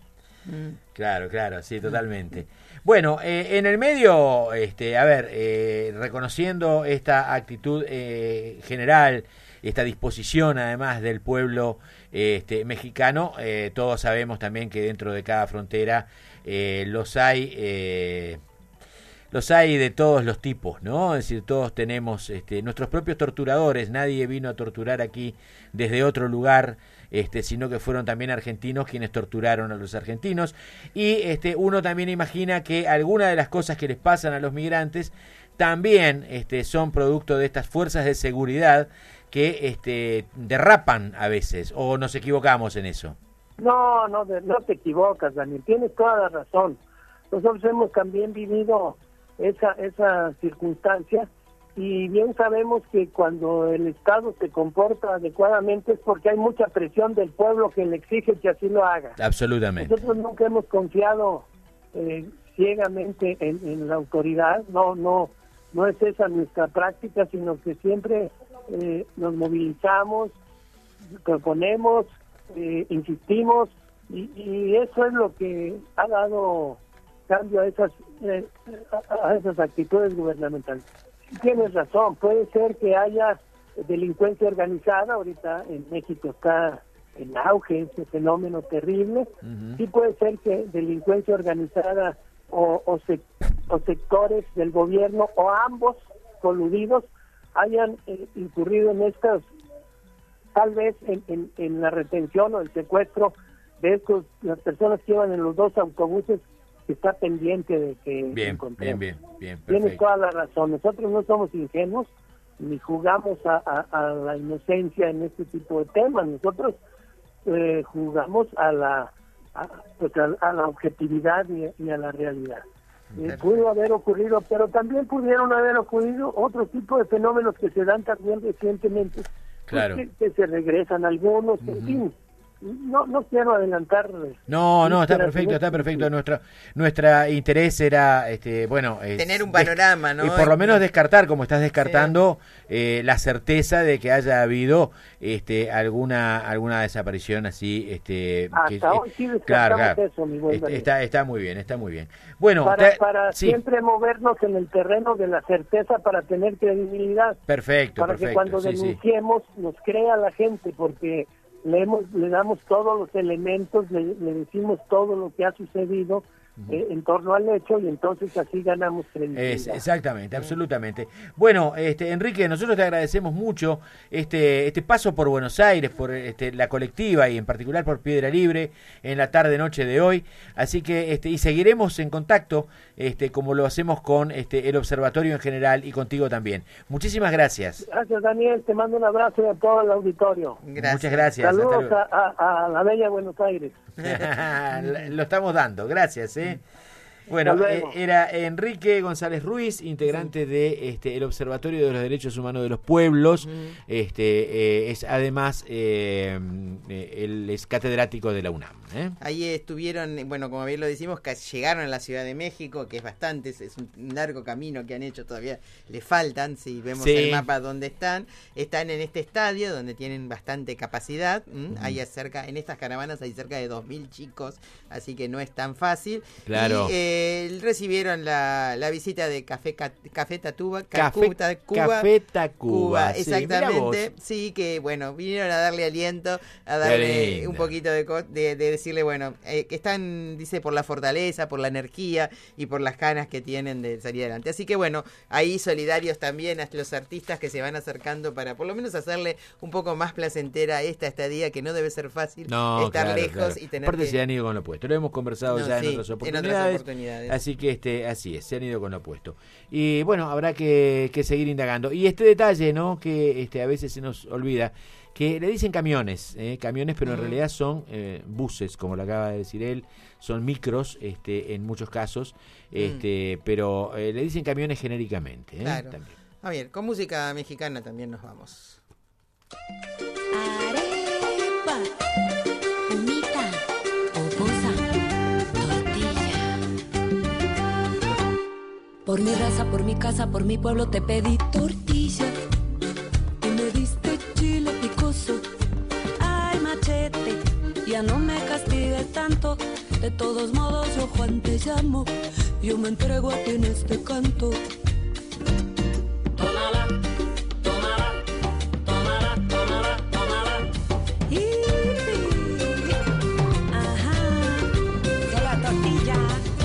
Claro, claro, sí, totalmente. Bueno, eh, en el medio, este, a ver, eh, reconociendo esta actitud eh, general, esta disposición además del pueblo este, mexicano, eh, todos sabemos también que dentro de cada frontera eh, los hay... Eh, Los hay de todos los tipos, ¿no? Es decir, todos tenemos este, nuestros propios torturadores. Nadie vino a torturar aquí desde otro lugar, este, sino que fueron también argentinos quienes torturaron a los argentinos. Y este, uno también imagina que algunas de las cosas que les pasan a los migrantes también este, son producto de estas fuerzas de seguridad que este, derrapan a veces, o nos equivocamos en eso. No, no, no te equivocas, Daniel. Tienes toda la razón. Nosotros hemos también vivido esa esa circunstancia y bien sabemos que cuando el Estado se comporta adecuadamente es porque hay mucha presión del pueblo que le exige que así lo haga. Absolutamente. Nosotros nunca hemos confiado eh, ciegamente en, en la autoridad, no no no es esa nuestra práctica, sino que siempre eh, nos movilizamos, proponemos, eh, insistimos y, y eso es lo que ha dado cambio a esas eh, a esas actitudes gubernamentales. tienes razón, puede ser que haya delincuencia organizada, ahorita en México está en auge ese fenómeno terrible, uh-huh. Sí puede ser que delincuencia organizada o, o, sec, o sectores del gobierno o ambos coludidos hayan eh, incurrido en estas, tal vez en, en, en la retención o el secuestro de estos, las personas que iban en los dos autobuses, que está pendiente de que bien, encontremos. Bien, bien, bien, Tienes toda la razón, nosotros no somos ingenuos, ni jugamos a, a, a la inocencia en este tipo de temas, nosotros eh, jugamos a la a, pues a, a la objetividad y, y a la realidad. Eh, pudo haber ocurrido, pero también pudieron haber ocurrido otro tipo de fenómenos que se dan también recientemente, claro. pues, que, que se regresan algunos, uh-huh. En fin. No, no quiero adelantar. No, no, está perfecto, está perfecto. Nuestro nuestra interés era, este, bueno, es tener un panorama, ¿no? Y por lo menos descartar, como estás descartando, sí. eh, la certeza de que haya habido, este, alguna alguna desaparición así, este. Hasta que, hoy sí descartamos claro, claro. eso, mi buen está, está, está muy bien, está muy bien. Bueno, para, te, para sí. siempre movernos en el terreno de la certeza para tener credibilidad. Perfecto, para perfecto. que cuando sí, denunciemos sí. nos crea la gente, porque le, hemos, le damos todos los elementos, le, le decimos todo lo que ha sucedido uh-huh. eh, en torno al hecho, y entonces así ganamos credibilidad. Es, exactamente, absolutamente. Bueno, este, Enrique, nosotros te agradecemos mucho este este paso por Buenos Aires, por este, la colectiva y en particular por Piedra Libre en la tarde-noche de hoy. Así que este y seguiremos en contacto, este como lo hacemos con este el observatorio en general y contigo también. Muchísimas gracias. Gracias, Daniel. Te mando un abrazo a todo el auditorio. Gracias. Muchas gracias. Saludos a, a, a la bella Buenos Aires. Lo estamos dando. Gracias, ¿eh? Bueno, eh, era Enrique González Ruiz, integrante sí. de este el Observatorio de los Derechos Humanos de los Pueblos. Mm. Este eh, es además eh, él es catedrático de la UNAM. ¿eh? Ahí estuvieron, bueno, como bien lo decimos, que llegaron a la Ciudad de México, que es bastante, es un largo camino que han hecho, todavía le faltan, si vemos sí. el mapa donde están, están en este estadio donde tienen bastante capacidad. ¿Mm? Hay cerca, en estas caravanas hay cerca de dos mil chicos, así que no es tan fácil. Claro. Y, eh, recibieron la, la visita de Café Café Tacuba, Café, Cuba, Cuba, Café Tacuba, Cuba, sí, exactamente, sí, que bueno, vinieron a darle aliento, a darle un poquito de, de, de decirle, bueno, eh, que están, dice, por la fortaleza, por la energía y por las ganas que tienen de salir adelante. Así que bueno, ahí solidarios también a los artistas que se van acercando para por lo menos hacerle un poco más placentera esta estadía, que no debe ser fácil no, estar claro, lejos claro. y tener Aparte que... se han ido con lo opuesto, lo hemos conversado no, ya sí, en otras oportunidades. En otras oportunidades. Así que este, así es, se han ido con lo opuesto. Y bueno, habrá que, que seguir indagando. Y este detalle, ¿no? Que este, a veces se nos olvida, que le dicen camiones, ¿eh? camiones, pero en realidad son eh, buses, como lo acaba de decir él, son micros, este, en muchos casos, este, mm. pero eh, le dicen camiones genéricamente. ¿eh? Claro. También. A ver, con música mexicana también nos vamos. Arepa, humita, oposa, tortilla. Por mi raza, por mi casa, por mi pueblo te pedí tortilla y me diste chile picoso. Ay, machete, ya no me castigues tanto. De todos modos yo Juan te llamo, yo me entrego a ti en este canto. Tómala, tómala, tómala, tómala, tómala. Y, ajá, de la tortilla.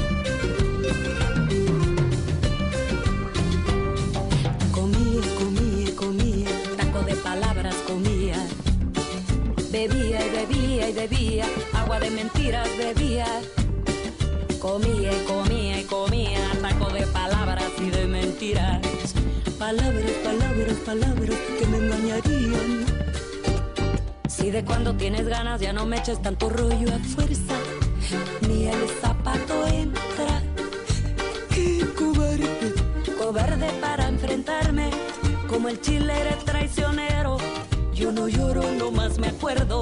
Comía, comía, comía, taco de palabras comía. Bebía y bebía y bebía, agua de mentiras bebía. Comía y comía y comía, taco de palabras y de mentiras. Palabras, palabras, palabras que me engañarían. Si de cuando tienes ganas ya no me eches tanto rollo a fuerza, ni el zapato entra. Qué cobarde, cobarde para enfrentarme. Como el chile eres traicionero, yo no lloro, nomás me acuerdo.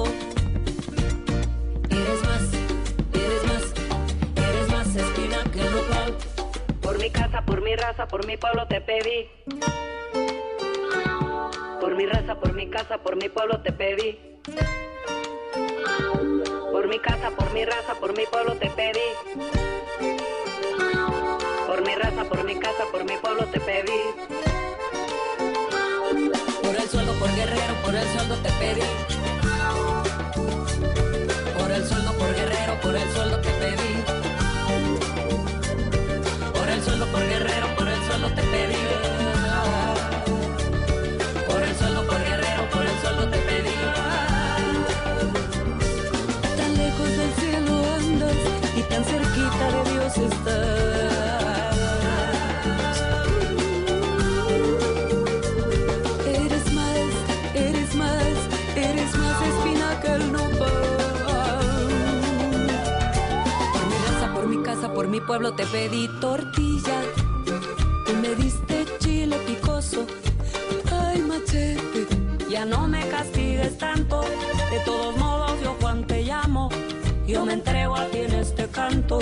Eres más, eres más, eres más espina que nopal. Por mi casa, por mi raza, por mi pueblo te pedí. Por mi raza, por mi casa, por mi pueblo te pedí. Por mi casa, por mi raza, por mi pueblo te pedí. Por mi raza, por mi casa, por mi pueblo te pedí. por el sueldo te pedí. Por el sueldo por guerrero, por el sueldo te pedí. Por el sueldo por guerrero, por el sueldo te pedí. Por el sueldo por guerrero, por el sueldo te pedí. Tan lejos del cielo andas y tan cerquita de Dios estás. Eres más, eres más, eres más espina que el nopal. Por mi raza, por mi casa, por mi pueblo te pedí tortilla. Tú me diste chile picoso. Ay, machete, ya no me castigues tanto. De todos modos, yo Juan te llamo. Yo me entrego a ti en este canto.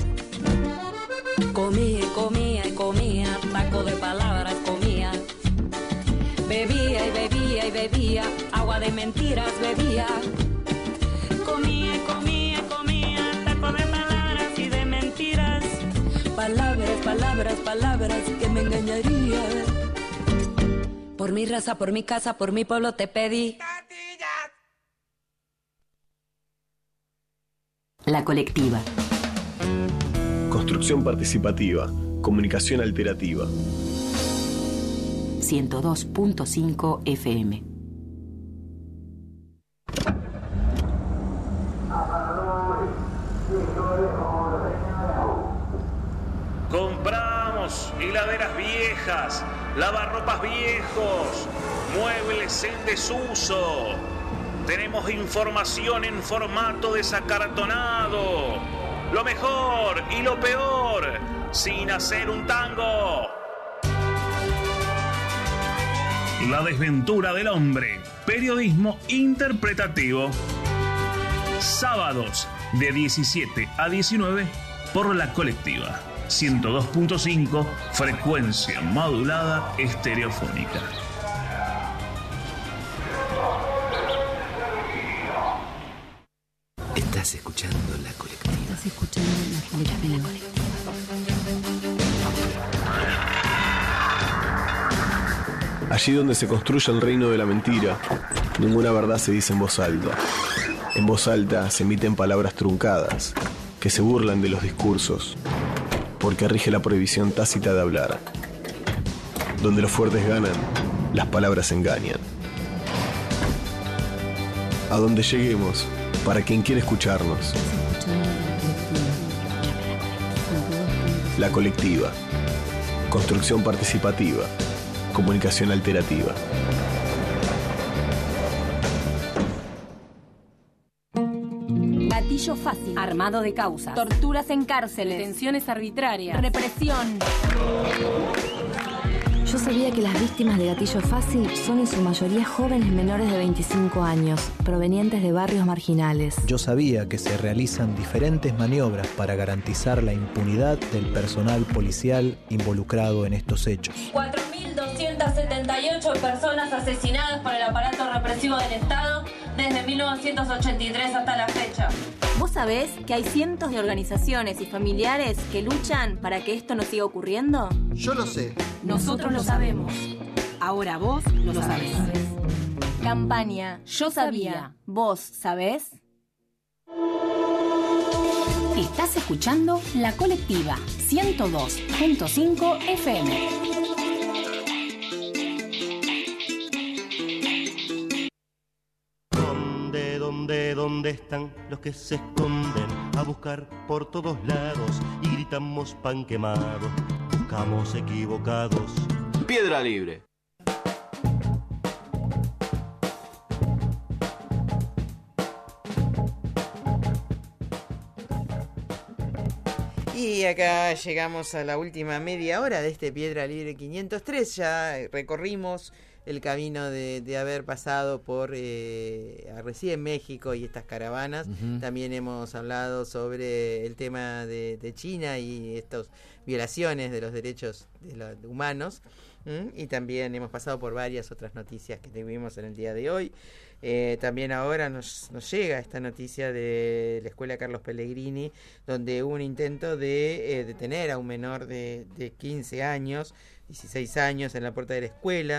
Comía y comía y comía, taco de palabras comía. Bebía y bebía y bebía, agua de mentiras bebía. Comía y comía y comía, taco de palabras y de mentiras. Palabras, palabras, palabras que me engañarían. Por mi raza, por mi casa, por mi pueblo te pedí. La colectiva. Construcción participativa. Comunicación alternativa. ciento dos punto cinco F M. Compramos heladeras viejas, lavarropas viejos, muebles en desuso. Tenemos información en formato desacartonado. Lo mejor y lo peor, sin hacer un tango. La desventura del hombre. Periodismo interpretativo. Sábados de diecisiete a diecinueve por La Colectiva. ciento dos punto cinco, frecuencia modulada estereofónica. Estás escuchando La Colectiva. Estás escuchando La Colectiva. Allí donde se construye el reino de la mentira, ninguna verdad se dice en voz alta. En voz alta se emiten palabras truncadas, que se burlan de los discursos, porque rige la prohibición tácita de hablar. Donde los fuertes ganan, las palabras engañan. A donde lleguemos, para quien quiere escucharnos. La Colectiva. Construcción participativa. Comunicación alternativa. Gatillo fácil. Armado de causas. Torturas en cárceles. Detenciones arbitrarias. Represión. Yo sabía que las víctimas de gatillo fácil son en su mayoría jóvenes menores de veinticinco años, provenientes de barrios marginales. Yo sabía que se realizan diferentes maniobras para garantizar la impunidad del personal policial involucrado en estos hechos. cuatro mil doscientas setenta y ocho personas asesinadas por el aparato represivo del Estado desde mil novecientos ochenta y tres hasta la fecha. ¿Vos sabés que hay cientos de organizaciones y familiares que luchan para que esto no siga ocurriendo? Yo lo sé. Nosotros lo sabemos. Ahora vos lo sabés. Campaña Yo Sabía. ¿Vos sabés? Estás escuchando La Colectiva, ciento dos punto cinco F M. ¿Dónde, dónde, dónde están los que se esconden a buscar por todos lados y gritamos pan quemado? Buscamos equivocados. Piedra Libre. Y acá llegamos a la última media hora de este Piedra Libre quinientos tres. Ya recorrimos el camino de, de haber pasado por eh, recién México y estas caravanas. Uh-huh. También hemos hablado sobre el tema de, de China y estas violaciones de los derechos de los humanos. ¿Mm? Y también hemos pasado por varias otras noticias que tuvimos en el día de hoy. Eh, también ahora nos, nos llega esta noticia de la escuela Carlos Pellegrini, donde hubo un intento de eh, detener a un menor de, de quince años, dieciséis años en la puerta de la escuela.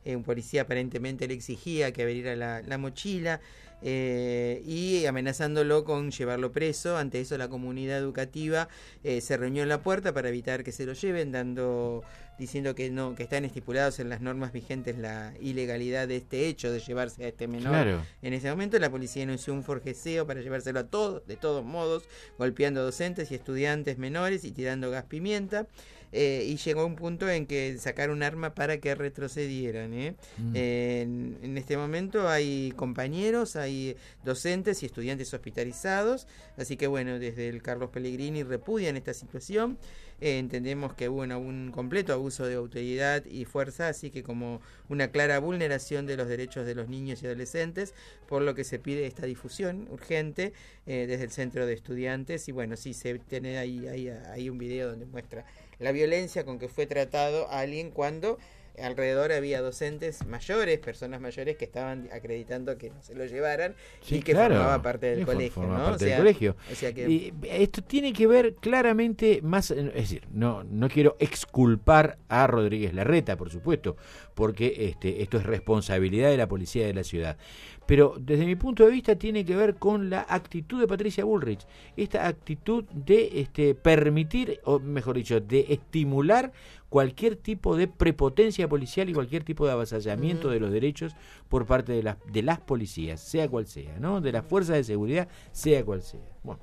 eh, un policía aparentemente le exigía que abriera la, la mochila, eh, y amenazándolo con llevarlo preso. Ante eso la comunidad educativa eh, se reunió en la puerta para evitar que se lo lleven, dando diciendo que no que están estipulados en las normas vigentes la ilegalidad de este hecho de llevarse a este menor. Claro. En ese momento la policía inició un forcejeo para llevárselo a todos, de todos modos, golpeando a docentes y estudiantes menores y tirando gas pimienta. Eh, y llegó un punto en que sacaron un arma para que retrocedieran. ¿eh? Mm. Eh, en, en este momento hay compañeros, hay docentes y estudiantes hospitalizados, así que bueno, desde el Carlos Pellegrini repudian esta situación. Eh, entendemos que hubo una, un completo abuso de autoridad y fuerza, así que como una clara vulneración de los derechos de los niños y adolescentes, por lo que se pide esta difusión urgente eh, desde el Centro de Estudiantes. Y bueno, sí, se tiene ahí, ahí, ahí un video donde muestra la violencia con que fue tratado a alguien cuando alrededor había docentes mayores, personas mayores que estaban acreditando que no se lo llevaran, sí, y que claro, formaba parte del sí, colegio, ¿no? Parte o sea, del colegio. O sea que... y esto tiene que ver claramente más, es decir, no no quiero exculpar a Rodríguez Larreta, por supuesto, porque este esto es responsabilidad de la policía de la ciudad. Pero desde mi punto de vista tiene que ver con la actitud de Patricia Bullrich, esta actitud de este permitir, o mejor dicho, de estimular cualquier tipo de prepotencia policial y cualquier tipo de avasallamiento mm. de los derechos por parte de las de las policías, sea cual sea, ¿no? De las fuerzas de seguridad, sea cual sea. Bueno,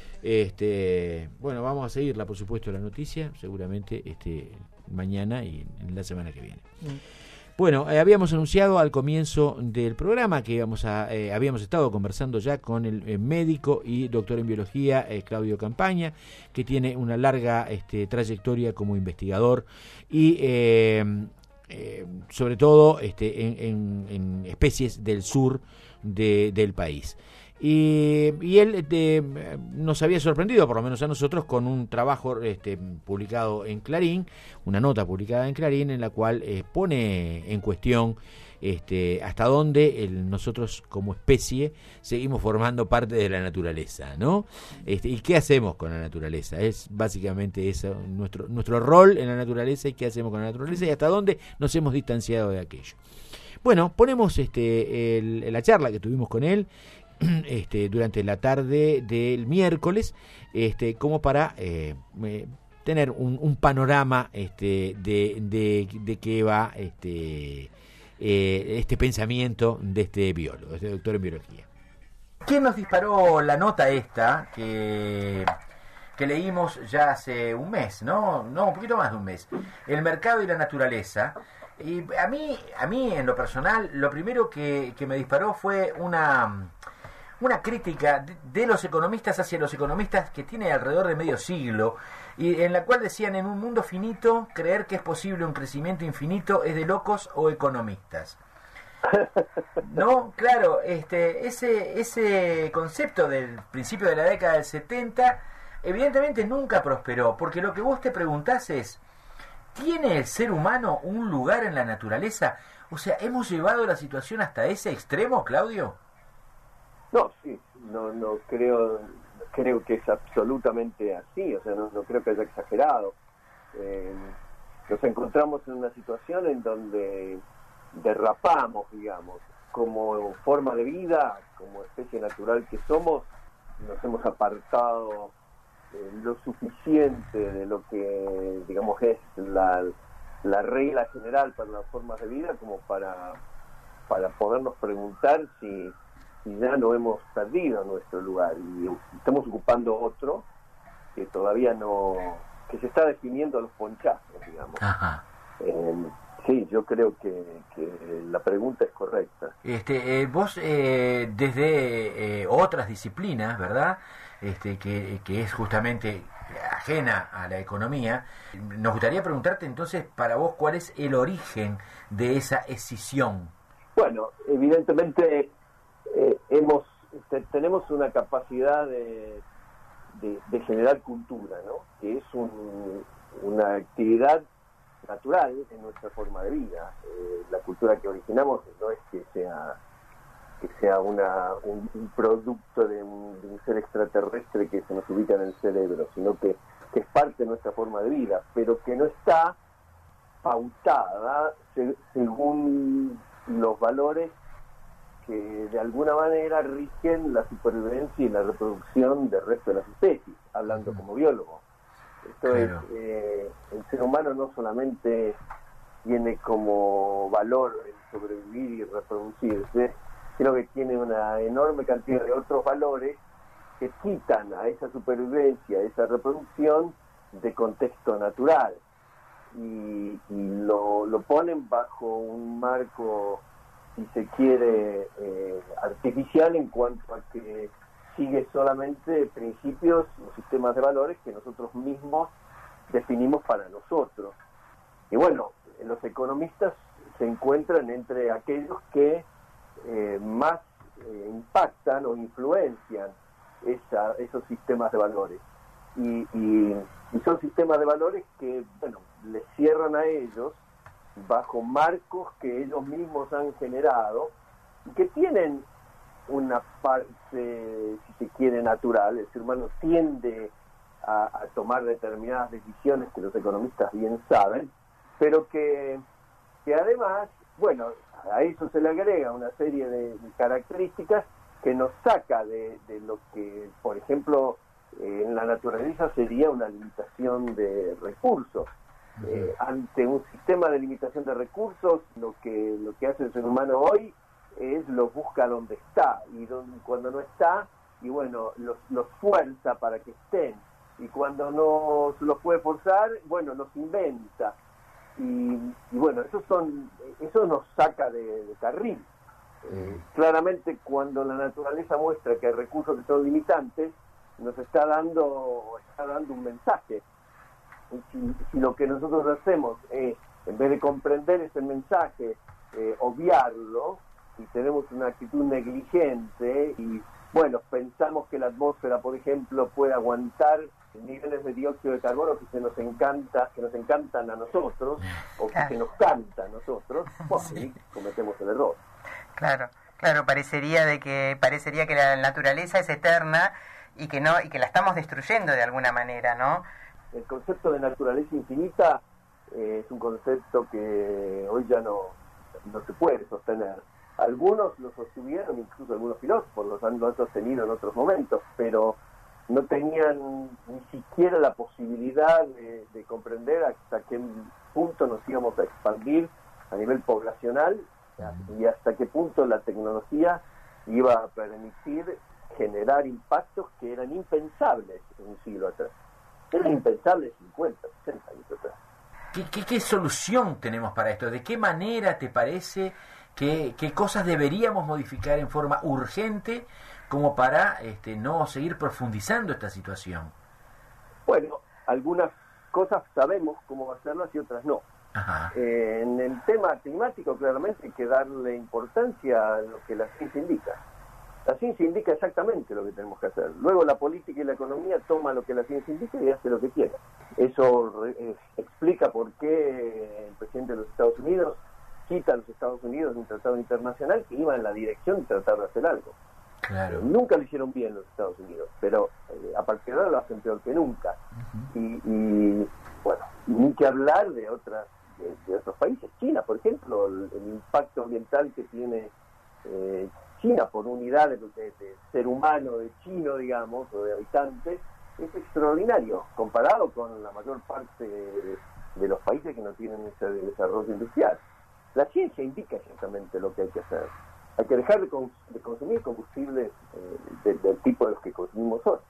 este, bueno, vamos a seguirla, por supuesto, la noticia, seguramente este mañana y en la semana que viene. Mm. Bueno, eh, habíamos anunciado al comienzo del programa que íbamos a, eh, habíamos estado conversando ya con el eh, médico y doctor en biología eh, Claudio Campaña, que tiene una larga este, trayectoria como investigador y eh, eh, sobre todo este, en, en, en especies del sur de, del país. Y, y él de, nos había sorprendido, por lo menos a nosotros, con un trabajo este, publicado en Clarín, una nota publicada en Clarín, en la cual eh, pone en cuestión este, hasta dónde el, nosotros como especie seguimos formando parte de la naturaleza, ¿no? Este, y qué hacemos con la naturaleza. Es básicamente eso, nuestro, nuestro rol en la naturaleza y qué hacemos con la naturaleza y hasta dónde nos hemos distanciado de aquello. Bueno, ponemos este, el, la charla que tuvimos con él Este, durante la tarde del miércoles, este, como para eh, eh, tener un, un panorama este, de, de, de qué va este, eh, este pensamiento de este biólogo, de este doctor en biología. ¿Quién nos disparó la nota esta que, que leímos ya hace un mes, ¿no? No, un poquito más de un mes. El mercado y la naturaleza. Y a mí, a mí en lo personal, lo primero que, que me disparó fue una... una crítica de, de los economistas hacia los economistas que tiene alrededor de medio siglo, y en la cual decían: en un mundo finito, creer que es posible un crecimiento infinito es de locos o economistas. No, claro, este, ese, ese concepto del principio de la década del setenta evidentemente nunca prosperó, porque lo que vos te preguntás es: ¿tiene el ser humano un lugar en la naturaleza? O sea, ¿hemos llevado la situación hasta ese extremo, Claudio? No, sí, no, no creo, creo que es absolutamente así, o sea, no, no creo que haya exagerado. Eh, nos encontramos en una situación en donde derrapamos, digamos, como forma de vida, como especie natural que somos, nos hemos apartado eh, lo suficiente de lo que, digamos, es la, la regla general para las formas de vida, como para, para podernos preguntar si... y ya no hemos perdido nuestro lugar y estamos ocupando otro que todavía no, que se está definiendo a los ponchazos, digamos. Ajá. Eh, sí, yo creo que, que la pregunta es correcta. Este, eh, vos eh, desde eh, otras disciplinas, ¿verdad? Este, que, que es justamente ajena a la economía, nos gustaría preguntarte entonces, para vos, ¿cuál es el origen de esa escisión? Bueno, evidentemente Eh, hemos te, tenemos una capacidad de, de, de generar cultura, ¿no? Que es un, una actividad natural en nuestra forma de vida. Eh, la cultura que originamos no es que sea que sea una un, un producto de un, de un ser extraterrestre que se nos ubica en el cerebro, sino que, que es parte de nuestra forma de vida, pero que no está pautada se, según los valores que de alguna manera rigen la supervivencia y la reproducción del resto de las especies, hablando como biólogo. Esto es, eh, el ser humano no solamente tiene como valor el sobrevivir y reproducirse, sino que tiene una enorme cantidad de otros valores que quitan a esa supervivencia, a esa reproducción de contexto natural y, y lo, lo ponen bajo un marco, si se quiere, eh, artificial en cuanto a que sigue solamente principios o sistemas de valores que nosotros mismos definimos para nosotros. Y bueno, los economistas se encuentran entre aquellos que eh, más eh, impactan o influencian esa, esos sistemas de valores. Y, y, y son sistemas de valores que, bueno, les cierran a ellos bajo marcos que ellos mismos han generado y que tienen una parte, si se quiere, natural. El ser humano tiende a, a tomar determinadas decisiones que los economistas bien saben, pero que, que además, bueno, a eso se le agrega una serie de características que nos saca de, de lo que, por ejemplo, eh, en la naturaleza sería una limitación de recursos. Eh, ante un sistema de limitación de recursos, lo que lo que hace el ser humano hoy es los busca donde está, y donde, cuando no está, y bueno, los, los fuerza para que estén, y cuando no se los puede forzar, bueno, los inventa, y, y bueno, eso son eso nos saca de, de carril. Eh, claramente, cuando la naturaleza muestra que hay recursos que son limitantes, nos está dando está dando un mensaje. Y si, si lo que nosotros hacemos es, en vez de comprender ese mensaje, eh, obviarlo, y tenemos una actitud negligente, y bueno, pensamos que la atmósfera, por ejemplo, puede aguantar niveles de dióxido de carbono que se nos encanta, que nos encantan a nosotros, o que se nos canta a nosotros, bueno, sí, cometemos el error. Claro, claro, parecería de que parecería que la naturaleza es eterna y que no y que la estamos destruyendo de alguna manera, ¿no? El concepto de naturaleza infinita eh, es un concepto que hoy ya no, no se puede sostener. Algunos lo sostuvieron, incluso algunos filósofos los han, lo han sostenido en otros momentos, pero no tenían ni siquiera la posibilidad de, de comprender hasta qué punto nos íbamos a expandir a nivel poblacional y hasta qué punto la tecnología iba a permitir generar impactos que eran impensables en un siglo atrás. Era impensable cincuenta, sesenta años atrás. ¿Qué, qué, ¿Qué solución tenemos para esto? ¿De qué manera te parece que qué cosas deberíamos modificar en forma urgente como para este, no seguir profundizando esta situación? Bueno, algunas cosas sabemos cómo hacerlas y otras no. Eh, en el tema climático, claramente hay que darle importancia a lo que la ciencia indica. La ciencia indica exactamente lo que tenemos que hacer. Luego la política y la economía toma lo que la ciencia indica y hace lo que quiera. Eso eh, explica por qué el presidente de los Estados Unidos quita a los Estados Unidos de un tratado internacional que iba en la dirección de tratar de hacer algo. Claro. Eh, nunca lo hicieron bien los Estados Unidos, pero eh, a partir de ahora lo hacen peor que nunca. Uh-huh. y, y bueno, ni que hablar de otras de, de otros países. China, por ejemplo, el, el impacto ambiental que tiene eh, China por unidad de, de, de ser humano, de chino, digamos, o de habitantes, es extraordinario, comparado con la mayor parte de, de los países que no tienen ese desarrollo industrial. La ciencia indica exactamente lo que hay que hacer. Hay que dejar de, cons de consumir combustibles eh, de, del tipo de los que consumimos hoy.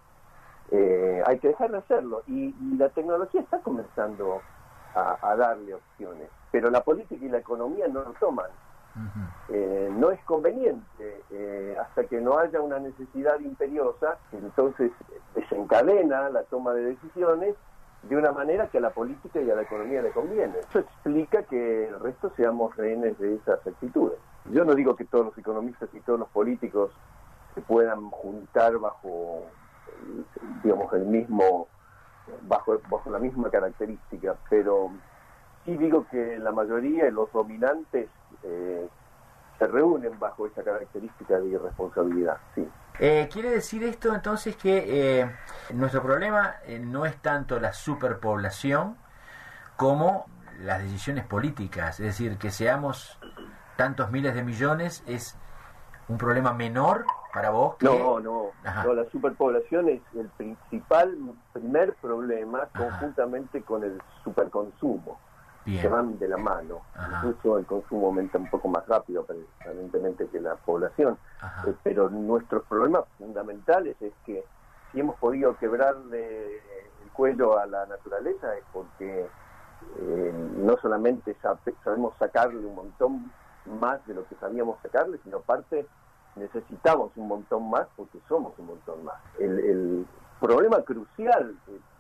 Eh, hay que dejar de hacerlo, y, y la tecnología está comenzando a, a darle opciones, pero la política y la economía no lo toman. Uh-huh. Eh, no es conveniente eh, hasta que no haya una necesidad imperiosa, entonces desencadena la toma de decisiones de una manera que a la política y a la economía le conviene. Eso explica que el resto seamos rehenes de esas actitudes. Yo no digo que todos los economistas y todos los políticos se puedan juntar bajo, digamos, el mismo, bajo, bajo la misma característica, pero sí digo que la mayoría de los dominantes eh, se reúnen bajo esa característica de irresponsabilidad, sí. Eh, ¿Quiere decir esto entonces que eh, nuestro problema eh, no es tanto la superpoblación como las decisiones políticas, es decir, que seamos tantos miles de millones, ¿es un problema menor para vos? Que... No, no, no, la superpoblación es el principal, primer problema, Ajá. conjuntamente con el superconsumo. Bien. Que van de la mano. Ajá. Incluso el consumo aumenta un poco más rápido, aparentemente, que la población. Eh, pero nuestros problemas fundamentales es que si hemos podido quebrarle el cuello a la naturaleza es porque eh, no solamente sabemos sacarle un montón más de lo que sabíamos sacarle, sino aparte necesitamos un montón más porque somos un montón más. El, el problema crucial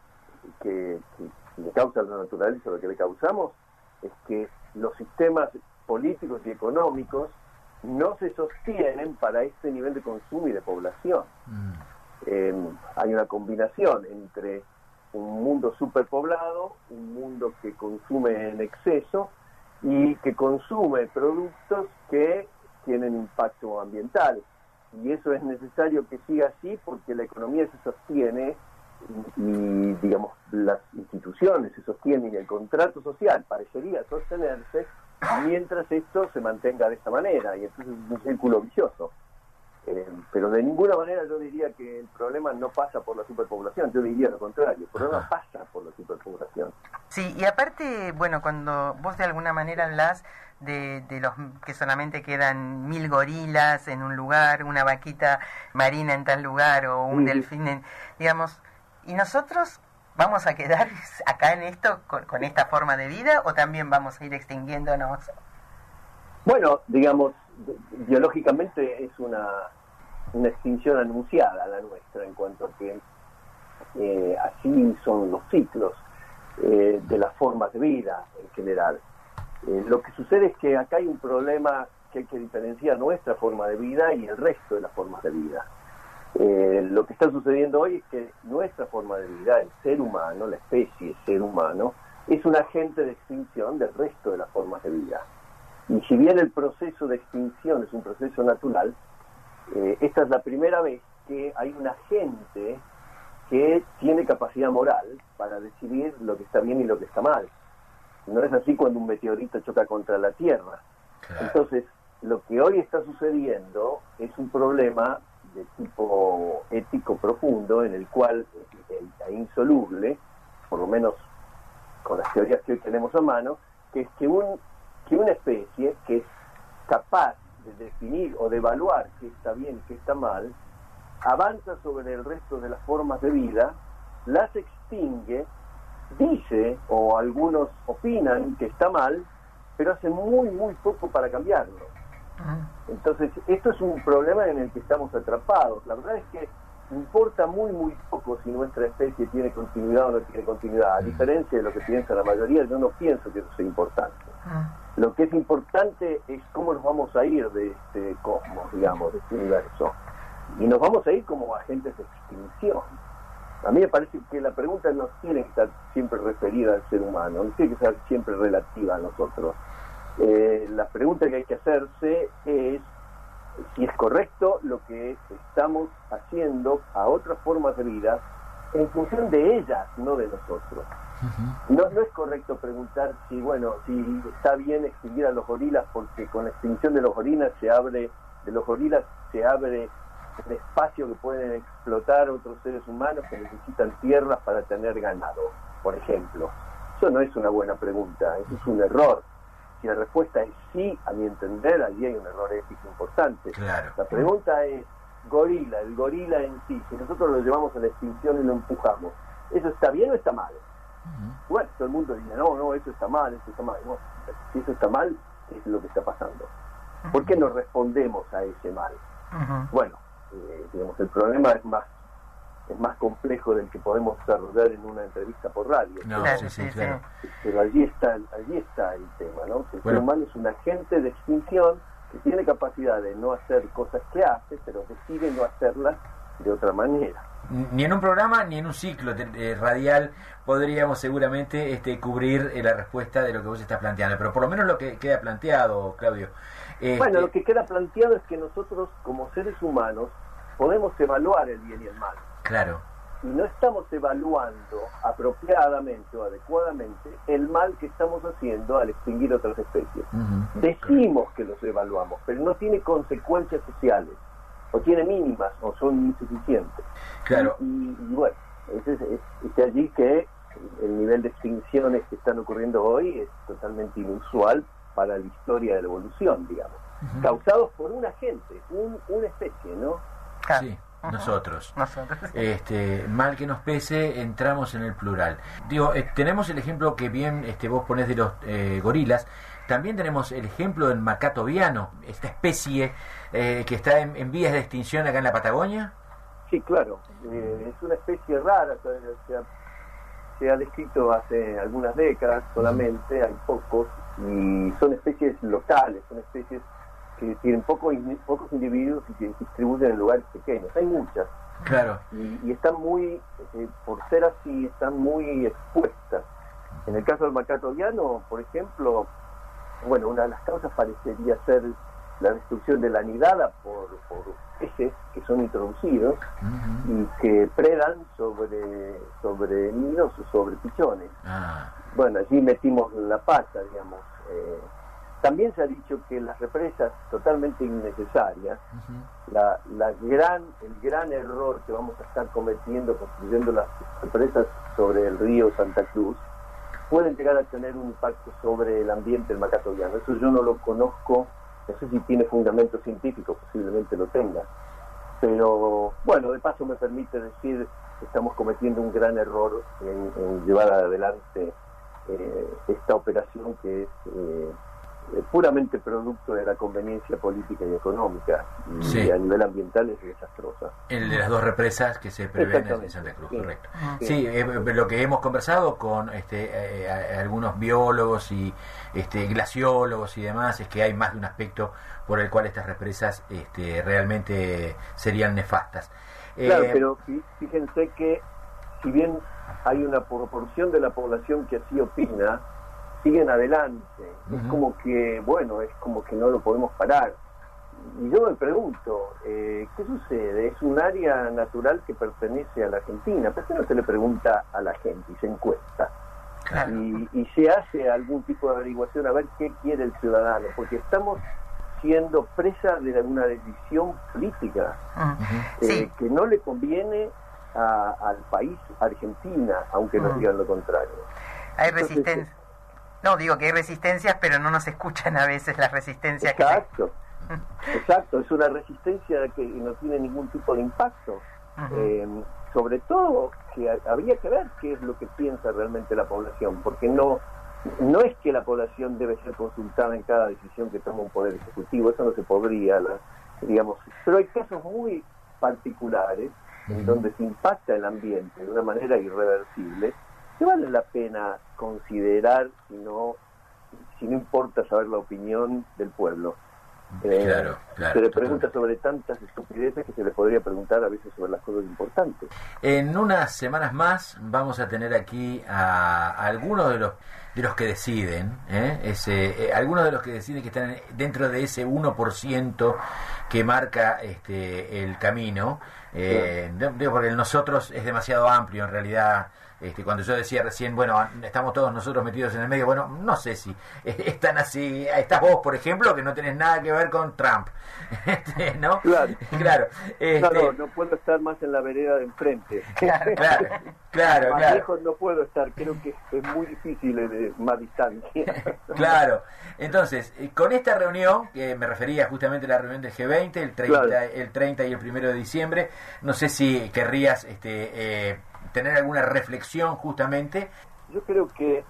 que, que le causa la naturaleza, lo que le causamos, es que los sistemas políticos y económicos no se sostienen para este nivel de consumo y de población. Mm. Eh, hay una combinación entre un mundo superpoblado, un mundo que consume en exceso y que consume productos que tienen impacto ambiental. Y eso es necesario que siga así porque la economía se sostiene y, y digamos, las instituciones se sostienen y el contrato social parecería sostenerse mientras esto se mantenga de esta manera, y entonces es un círculo vicioso. Eh, pero de ninguna manera yo diría que el problema no pasa por la superpoblación, yo diría lo contrario, el problema pasa por la superpoblación. Sí, y aparte, bueno, cuando vos de alguna manera hablas de, de los que solamente quedan mil gorilas en un lugar, una vaquita marina en tal lugar o un sí. delfín, en, digamos, ¿y nosotros vamos a quedar acá en esto con, con esta forma de vida o también vamos a ir extinguiéndonos? Bueno, digamos, biológicamente es una, una extinción anunciada la nuestra, en cuanto a que eh, así son los ciclos eh, de las formas de vida en general. Eh, lo que sucede es que acá hay un problema que hay que diferenciar nuestra forma de vida y el resto de las formas de vida. Eh, lo que está sucediendo hoy es que nuestra forma de vida, el ser humano, la especie ser humano, es un agente de extinción del resto de las formas de vida. Y si bien el proceso de extinción es un proceso natural, eh, esta es la primera vez que hay un agente que tiene capacidad moral para decidir lo que está bien y lo que está mal. No es así cuando un meteorito choca contra la Tierra. Claro. Entonces, lo que hoy está sucediendo es un problema de tipo ético profundo en el cual es insoluble, por lo menos con las teorías que hoy tenemos a mano, que es que un que una especie que es capaz de definir o de evaluar qué está bien y qué está mal, avanza sobre el resto de las formas de vida, las extingue, dice, o algunos opinan que está mal, pero hace muy, muy poco para cambiarlo. Entonces, esto es un problema en el que estamos atrapados. La verdad es que importa muy, muy poco si nuestra especie tiene continuidad o no tiene continuidad. A diferencia de lo que piensa la mayoría, yo no pienso que eso sea importante. Lo que es importante es cómo nos vamos a ir de este cosmos, digamos, de este universo. Y nos vamos a ir como agentes de extinción. A mí me parece que la pregunta no tiene que estar siempre referida al ser humano, no tiene que ser siempre relativa a nosotros. Eh, la pregunta que hay que hacerse es si es correcto lo que estamos haciendo a otras formas de vida en función de ellas, no de nosotros. Uh-huh. No, no es correcto preguntar si, bueno, si está bien extinguir a los gorilas porque con la extinción de los gorilas se abre, de los gorilas se abre el espacio que pueden explotar otros seres humanos que necesitan tierras para tener ganado, por ejemplo. Eso no es una buena pregunta, eso es un error. Si la respuesta es sí, a mi entender, allí hay un error ético importante. Claro. La pregunta es, gorila, el gorila en sí, si nosotros lo llevamos a la extinción y lo empujamos, ¿eso está bien o está mal? Uh-huh. Bueno, todo el mundo dice, no, no, eso está mal, eso está mal. Bueno, si eso está mal, es lo que está pasando. ¿Por qué no respondemos a ese mal? Uh-huh. Bueno, eh, digamos, el problema es más es más complejo del que podemos desarrollar en una entrevista por radio. No, pero, sí, sí, claro. pero allí está, allí está el tema, ¿no? El bueno. ser humano es un agente de extinción que tiene capacidad de no hacer cosas que hace, pero decide no hacerlas de otra manera. Ni en un programa ni en un ciclo eh, radial podríamos seguramente este, cubrir eh, la respuesta de lo que vos estás planteando, pero por lo menos lo que queda planteado, Claudio. Este... Bueno, lo que queda planteado es que nosotros como seres humanos podemos evaluar el bien y el mal. Claro. y no estamos evaluando apropiadamente o adecuadamente el mal que estamos haciendo al extinguir otras especies. Uh-huh. Decimos que los evaluamos, pero no tiene consecuencias sociales, o tiene mínimas, o son insuficientes. Claro. Y, y, y bueno, es, es, es, es allí que el nivel de extinciones que están ocurriendo hoy es totalmente inusual para la historia de la evolución, digamos. Uh-huh. Causados por un agente, un, una especie, ¿no? Sí. Nosotros. Nosotros. Este, mal que nos pese, entramos en el plural. Digo, eh, tenemos el ejemplo que bien este, vos ponés de los eh, gorilas. También tenemos el ejemplo del macaco viano, esta especie eh, que está en, en vías de extinción acá en la Patagonia. Sí, claro. Eh, es una especie rara, se ha, se ha descrito hace algunas décadas solamente, hay pocos, y son especies locales, son especies que tienen poco, pocos individuos y que se distribuyen en lugares pequeños. Hay muchas. Claro. Y, y están muy, eh, por ser así, están muy expuestas. En el caso del macaco viano, por ejemplo, bueno, una de las causas parecería ser la destrucción de la nidada por, por peces que son introducidos uh-huh. y que predan sobre, sobre nidos o sobre pichones. Ah. Bueno, allí metimos la pata, digamos. Eh, También se ha dicho que las represas totalmente innecesarias, uh-huh. la, la gran, el gran error que vamos a estar cometiendo construyendo las represas sobre el río Santa Cruz, pueden llegar a tener un impacto sobre el ambiente del macaco viano. Eso yo no lo conozco, no sé si tiene fundamento científico, posiblemente lo tenga. Pero, bueno, de paso me permite decir que estamos cometiendo un gran error en, en llevar adelante eh, esta operación que es... Eh, puramente producto de la conveniencia política y económica, y sí. a nivel ambiental es desastrosa. El de las dos represas que se prevén en Santa Cruz, sí. correcto. Sí, sí eh, lo que hemos conversado con este, eh, algunos biólogos y este, glaciólogos y demás es que hay más de un aspecto por el cual estas represas este, realmente serían nefastas. Claro, eh, pero fíjense que si bien hay una proporción de la población que así opina, siguen adelante. Uh-huh. Es como que, bueno, es como que no lo podemos parar. Y yo me pregunto, eh, ¿qué sucede? Es un área natural que pertenece a la Argentina. ¿Por qué no se le pregunta a la gente y se encuesta? Claro. Y, y se hace algún tipo de averiguación a ver qué quiere el ciudadano, porque estamos siendo presa de una decisión política uh-huh. eh, sí. que no le conviene a, al país Argentina, aunque uh-huh. nos digan lo contrario. Hay resistencia. No, digo que hay resistencias, pero no nos escuchan a veces las resistencias. Exacto, que se... exacto, es una resistencia que no tiene ningún tipo de impacto. Uh-huh. Eh, sobre todo que habría que ver qué es lo que piensa realmente la población, porque no no es que la población debe ser consultada en cada decisión que toma un poder ejecutivo, eso no se podría, la, digamos, pero hay casos muy particulares uh-huh. en donde se impacta el ambiente de una manera irreversible, que vale la pena considerar si no, si no importa saber la opinión del pueblo. Eh, claro, claro, se le pregunta totalmente. Sobre tantas estupideces que se le podría preguntar a veces sobre las cosas importantes. En unas semanas más vamos a tener aquí a, a algunos de los de los que deciden, ¿eh? Ese, eh, algunos de los que deciden que están dentro de ese uno por ciento que marca este el camino. Eh, sí. Digo, porque el nosotros es demasiado amplio en realidad. Este, cuando yo decía recién, bueno, estamos todos nosotros metidos en el medio, bueno, no sé si eh, están así, estás vos, por ejemplo, que no tenés nada que ver con Trump, este, ¿no? Claro, claro, este, no, no puedo estar más en la vereda de enfrente. Claro, claro, claro. Más claro. lejos no puedo estar, creo que es muy difícil de más distancia. Claro, entonces, con esta reunión, que me refería justamente a la reunión del G veinte, el treinta, claro. el treinta y el primero de diciembre, no sé si querrías, este, eh, tener alguna reflexión justamente. Yo creo que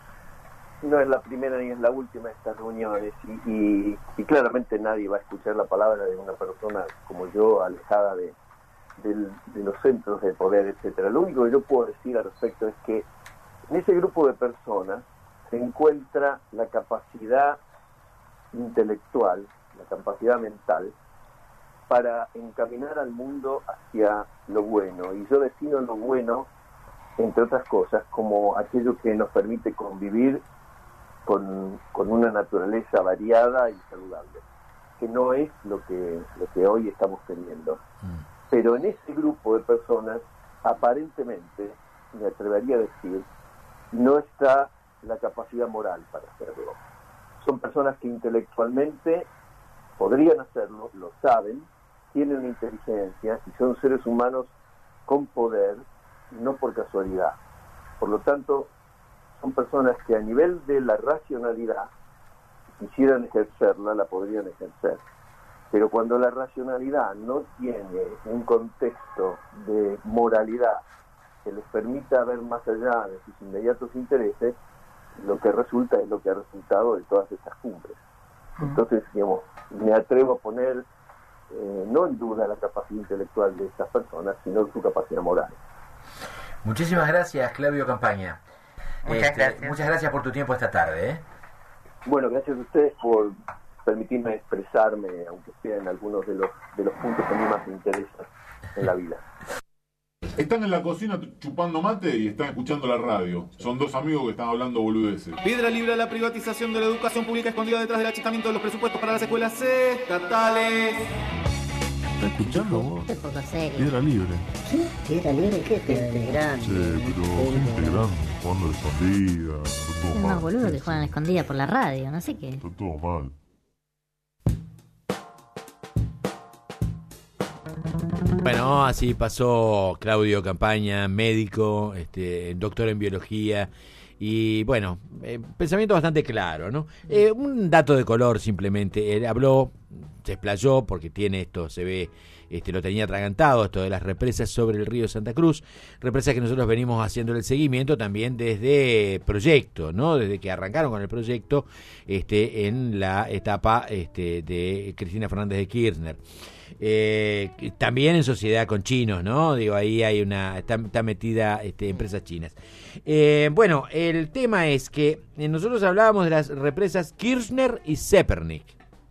no es la primera ni es la última de estas reuniones y, y, y claramente nadie va a escuchar la palabra de una persona como yo, alejada de, de, de los centros de poder, etcétera. Lo único que yo puedo decir al respecto es que en ese grupo de personas se encuentra la capacidad intelectual, la capacidad mental para encaminar al mundo hacia lo bueno, y yo defino lo bueno, entre otras cosas, como aquello que nos permite convivir con, con una naturaleza variada y saludable, que no es lo que, lo que hoy estamos teniendo. Mm. Pero en ese grupo de personas aparentemente, me atrevería a decir, no está la capacidad moral para hacerlo. Son personas que intelectualmente podrían hacerlo, lo saben, tienen una inteligencia y son seres humanos con poder, no por casualidad. Por lo tanto, son personas que a nivel de la racionalidad, si quisieran ejercerla, la podrían ejercer. Pero cuando la racionalidad no tiene un contexto de moralidad que les permita ver más allá de sus inmediatos intereses, lo que resulta es lo que ha resultado de todas estas cumbres. Entonces, digamos, me atrevo a poner eh, no en duda la capacidad intelectual de estas personas, sino su capacidad moral. Muchísimas gracias, Claudio Campaña. Muchas Este, gracias. Muchas gracias por tu tiempo esta tarde. ¿eh? Bueno, gracias a ustedes por permitirme expresarme, aunque sea en algunos de los, de los puntos que a mí más me interesan en la vida. Están en la cocina chupando mate y están escuchando la radio. Son dos amigos que están hablando boludeces. Piedra libre a la privatización de la educación pública escondida detrás del achicamiento de los presupuestos para las escuelas estatales. ¿Estás escuchando vos? Qué poco serio. Piedra libre. ¿Qué? ¿Piedra libre qué? Piedra grande. Sí, pero gente grande, jugando a la escondida. Está todo Es mal. más boludo que juegan a escondida por la radio, no sé qué. Está todo mal. Bueno, así pasó Claudio Campaña, médico, este, doctor en biología y bueno, eh, pensamiento bastante claro, ¿no? Eh, un dato de color simplemente, él habló, se explayó porque tiene esto, se ve, este, lo tenía atragantado, esto de las represas sobre el río Santa Cruz, represas que nosotros venimos haciendo el seguimiento también desde proyecto, ¿no? Desde que arrancaron con el proyecto, este, en la etapa, este, de Cristina Fernández de Kirchner. Eh, también en sociedad con chinos, ¿no? Digo, ahí hay una, está, está metida este, empresas chinas. Eh, bueno, el tema es que nosotros hablábamos de las represas Kirchner y Zepernik.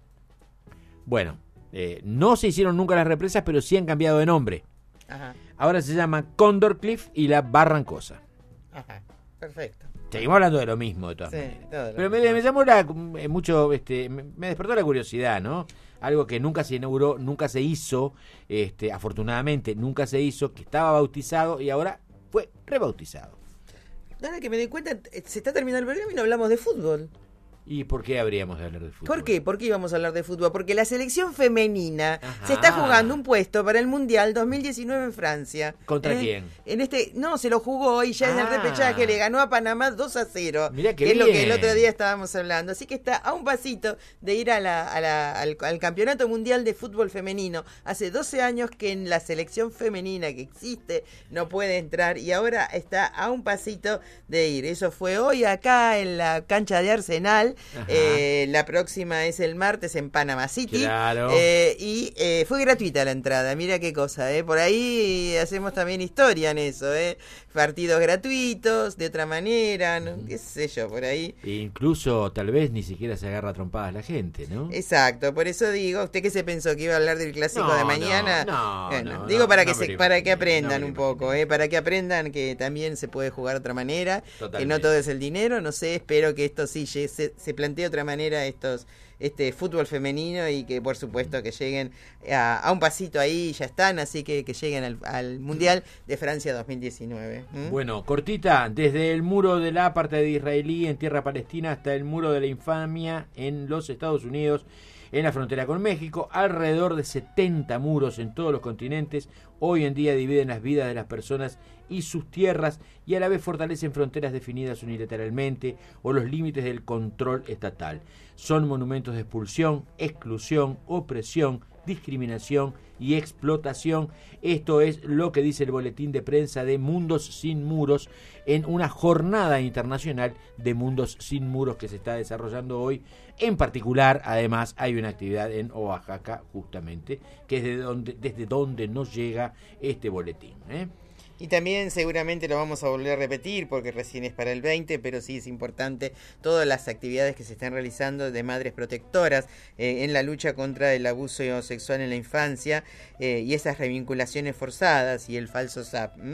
Bueno, eh, no se hicieron nunca las represas, pero sí han cambiado de nombre. Ajá. Ahora se llama Condor Cliff y la Barrancosa. Ajá, perfecto. Seguimos hablando de lo mismo de todas Sí, maneras. todo lo Pero me, mismo. me llamó la, eh, mucho, este, me, me despertó la curiosidad, ¿no? Algo que nunca se inauguró, nunca se hizo, este, afortunadamente nunca se hizo, que estaba bautizado y ahora fue rebautizado. Ahora que me doy cuenta, eh, se está terminando el programa y no hablamos de fútbol. ¿Y por qué habríamos de hablar de fútbol? ¿Por qué? ¿Por qué íbamos a hablar de fútbol? Porque la selección femenina se está jugando un puesto para el Mundial dos mil diecinueve en Francia. ¿Contra ¿Eh? quién? En este, no, se lo jugó y ya en el Ah. repechaje le ganó a Panamá dos a cero. Mirá qué que es lo que bien. el otro día estábamos hablando. Así que está a un pasito de ir a la, a la- al, al Campeonato Mundial de Fútbol Femenino. Hace doce años que en la selección femenina que existe no puede entrar y ahora está a un pasito de ir. Eso fue hoy acá en la cancha de Arsenal. Ajá. Eh, la próxima es el martes en Panama City. Claro. Eh, y eh, fue gratuita la entrada, mira qué cosa, ¿eh? Por ahí hacemos también historia en eso, ¿eh? Partidos gratuitos, de otra manera, ¿no? Qué sé yo, por ahí. E incluso tal vez ni siquiera se agarra a trompadas la gente, ¿no? Exacto, por eso digo, ¿usted qué se pensó? ¿Que iba a hablar del clásico No, de mañana? no, no, Bueno, no, digo no, para no que me se, lo para imaginé, que aprendan no me un lo poco, ¿eh? Para que aprendan que también se puede jugar de otra manera, que no Totalmente. todo es el dinero, no sé, espero que esto sí lle- se, se plantee de otra manera estos este fútbol femenino y que por supuesto que lleguen a, a un pasito ahí y ya están, así que que lleguen al, al Mundial de Francia dos mil diecinueve. ¿Mm? Bueno, cortita, desde el muro de la apartheid israelí en tierra palestina hasta el muro de la infamia en los Estados Unidos, en la frontera con México, alrededor de setenta muros en todos los continentes, hoy en día dividen las vidas de las personas y sus tierras y a la vez fortalecen fronteras definidas unilateralmente o los límites del control estatal. Son monumentos de expulsión, exclusión, opresión, discriminación y explotación. Esto es lo que dice el boletín de prensa de Mundos Sin Muros en una jornada internacional de Mundos Sin Muros que se está desarrollando hoy. En particular, además, hay una actividad en Oaxaca, justamente, que es de donde, desde donde nos llega este boletín, ¿eh? Y también seguramente lo vamos a volver a repetir porque recién es para el veinte, pero sí es importante todas las actividades que se están realizando de madres protectoras eh, en la lucha contra el abuso sexual en la infancia eh, y esas revinculaciones forzadas y el falso S A P. ¿m?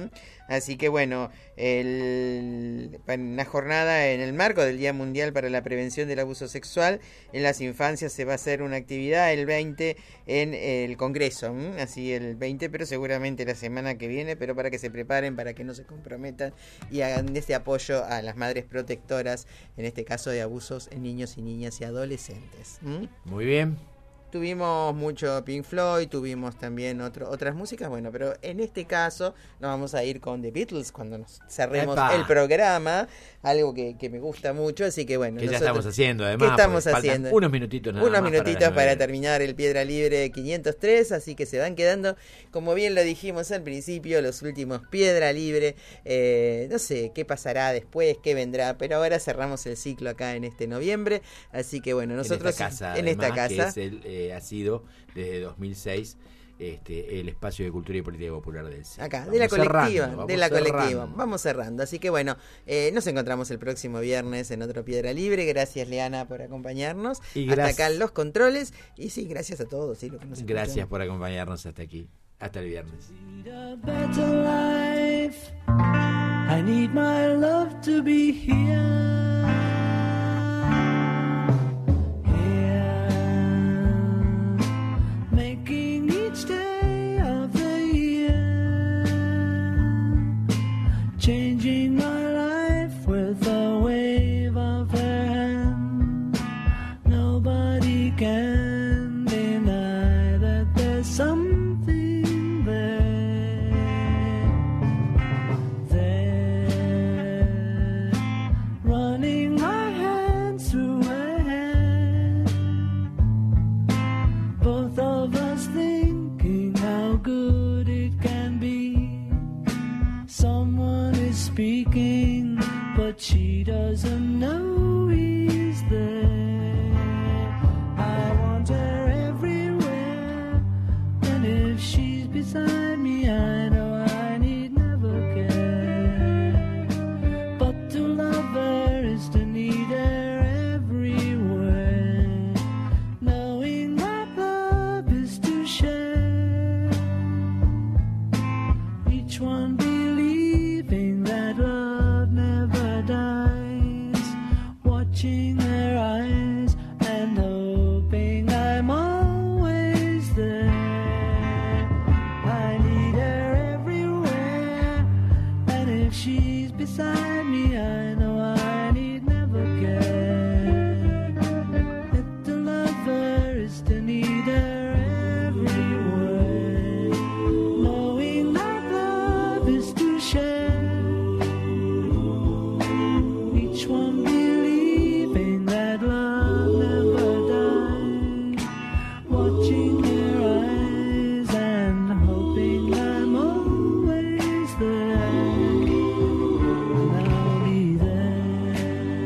Así que bueno, el, una jornada en el marco del Día Mundial para la Prevención del Abuso Sexual en las Infancias se va a hacer una actividad el veinte en el Congreso, ¿m? Así el veinte, pero seguramente la semana que viene, pero para que se preparen, para que no se comprometan y hagan este apoyo a las madres protectoras, en este caso de abusos en niños y niñas y adolescentes. ¿m? Muy bien. Tuvimos mucho Pink Floyd, tuvimos también otro, otras músicas, bueno, pero en este caso nos vamos a ir con The Beatles cuando nos cerremos ¡Epa! El programa, algo que, que me gusta mucho, así que bueno. Que ya nosotros, estamos haciendo, además. ¿Qué estamos faltan haciendo? Unos minutitos nada Unos más minutitos para, para terminar el Piedra Libre quinientos tres, así que se van quedando, como bien lo dijimos al principio, los últimos Piedra Libre. Eh, no sé qué pasará después, qué vendrá, pero ahora cerramos el ciclo acá en este noviembre, así que bueno, nosotros en esta casa, en esta además, casa que es el, eh, ha sido desde dos mil seis este, el espacio de cultura y política popular del C I E. Acá, Vamos de la colectiva, cerrando, de la cerrando. colectiva. Vamos cerrando. Así que bueno, eh, nos encontramos el próximo viernes en otro Piedra Libre. Gracias, Leana, por acompañarnos. Y hasta gracias- acá en los controles. Y sí, gracias a todos. Sí, lo que nos Gracias escuchan. por acompañarnos hasta aquí. Hasta el viernes. Better life. I need my love to be here. Here, making each day of the year, changing my life with a wave of her hand. Nobody can deny that there's something there. There, running my hands through her hair, both of us thinking how good it can be. Someone is speaking, but she doesn't know he's there. I want her everywhere, and if she's beside me, I know I need never care. But to love her is to need her everywhere, knowing that love is to share. Each one believing that love never dies, watching her eyes and hoping I'm always there. I need her everywhere, and if she's beside me, I know I need never care. That to love her is to need her everywhere, knowing that love is to share. Each one believing that love never dies, watching her eyes and hoping I'm always there. And I'll be there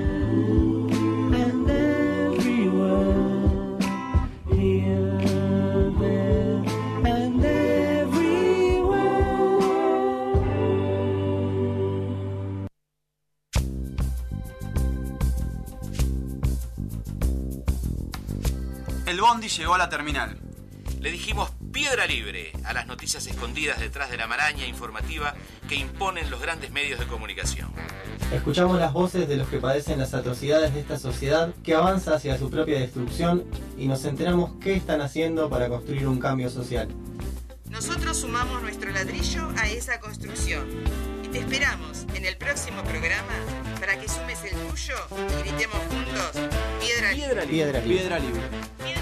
and everywhere, here, there, and everywhere. El bondi llegó a la terminal. Le dijimos piedra libre a las noticias escondidas detrás de la maraña informativa que imponen los grandes medios de comunicación. Escuchamos las voces de los que padecen las atrocidades de esta sociedad que avanza hacia su propia destrucción y nos enteramos qué están haciendo para construir un cambio social. Nosotros sumamos nuestro ladrillo a esa construcción. Y te esperamos en el próximo programa para que sumes el tuyo y gritemos juntos Piedra Libre. Piedra libre. Piedra libre. Piedra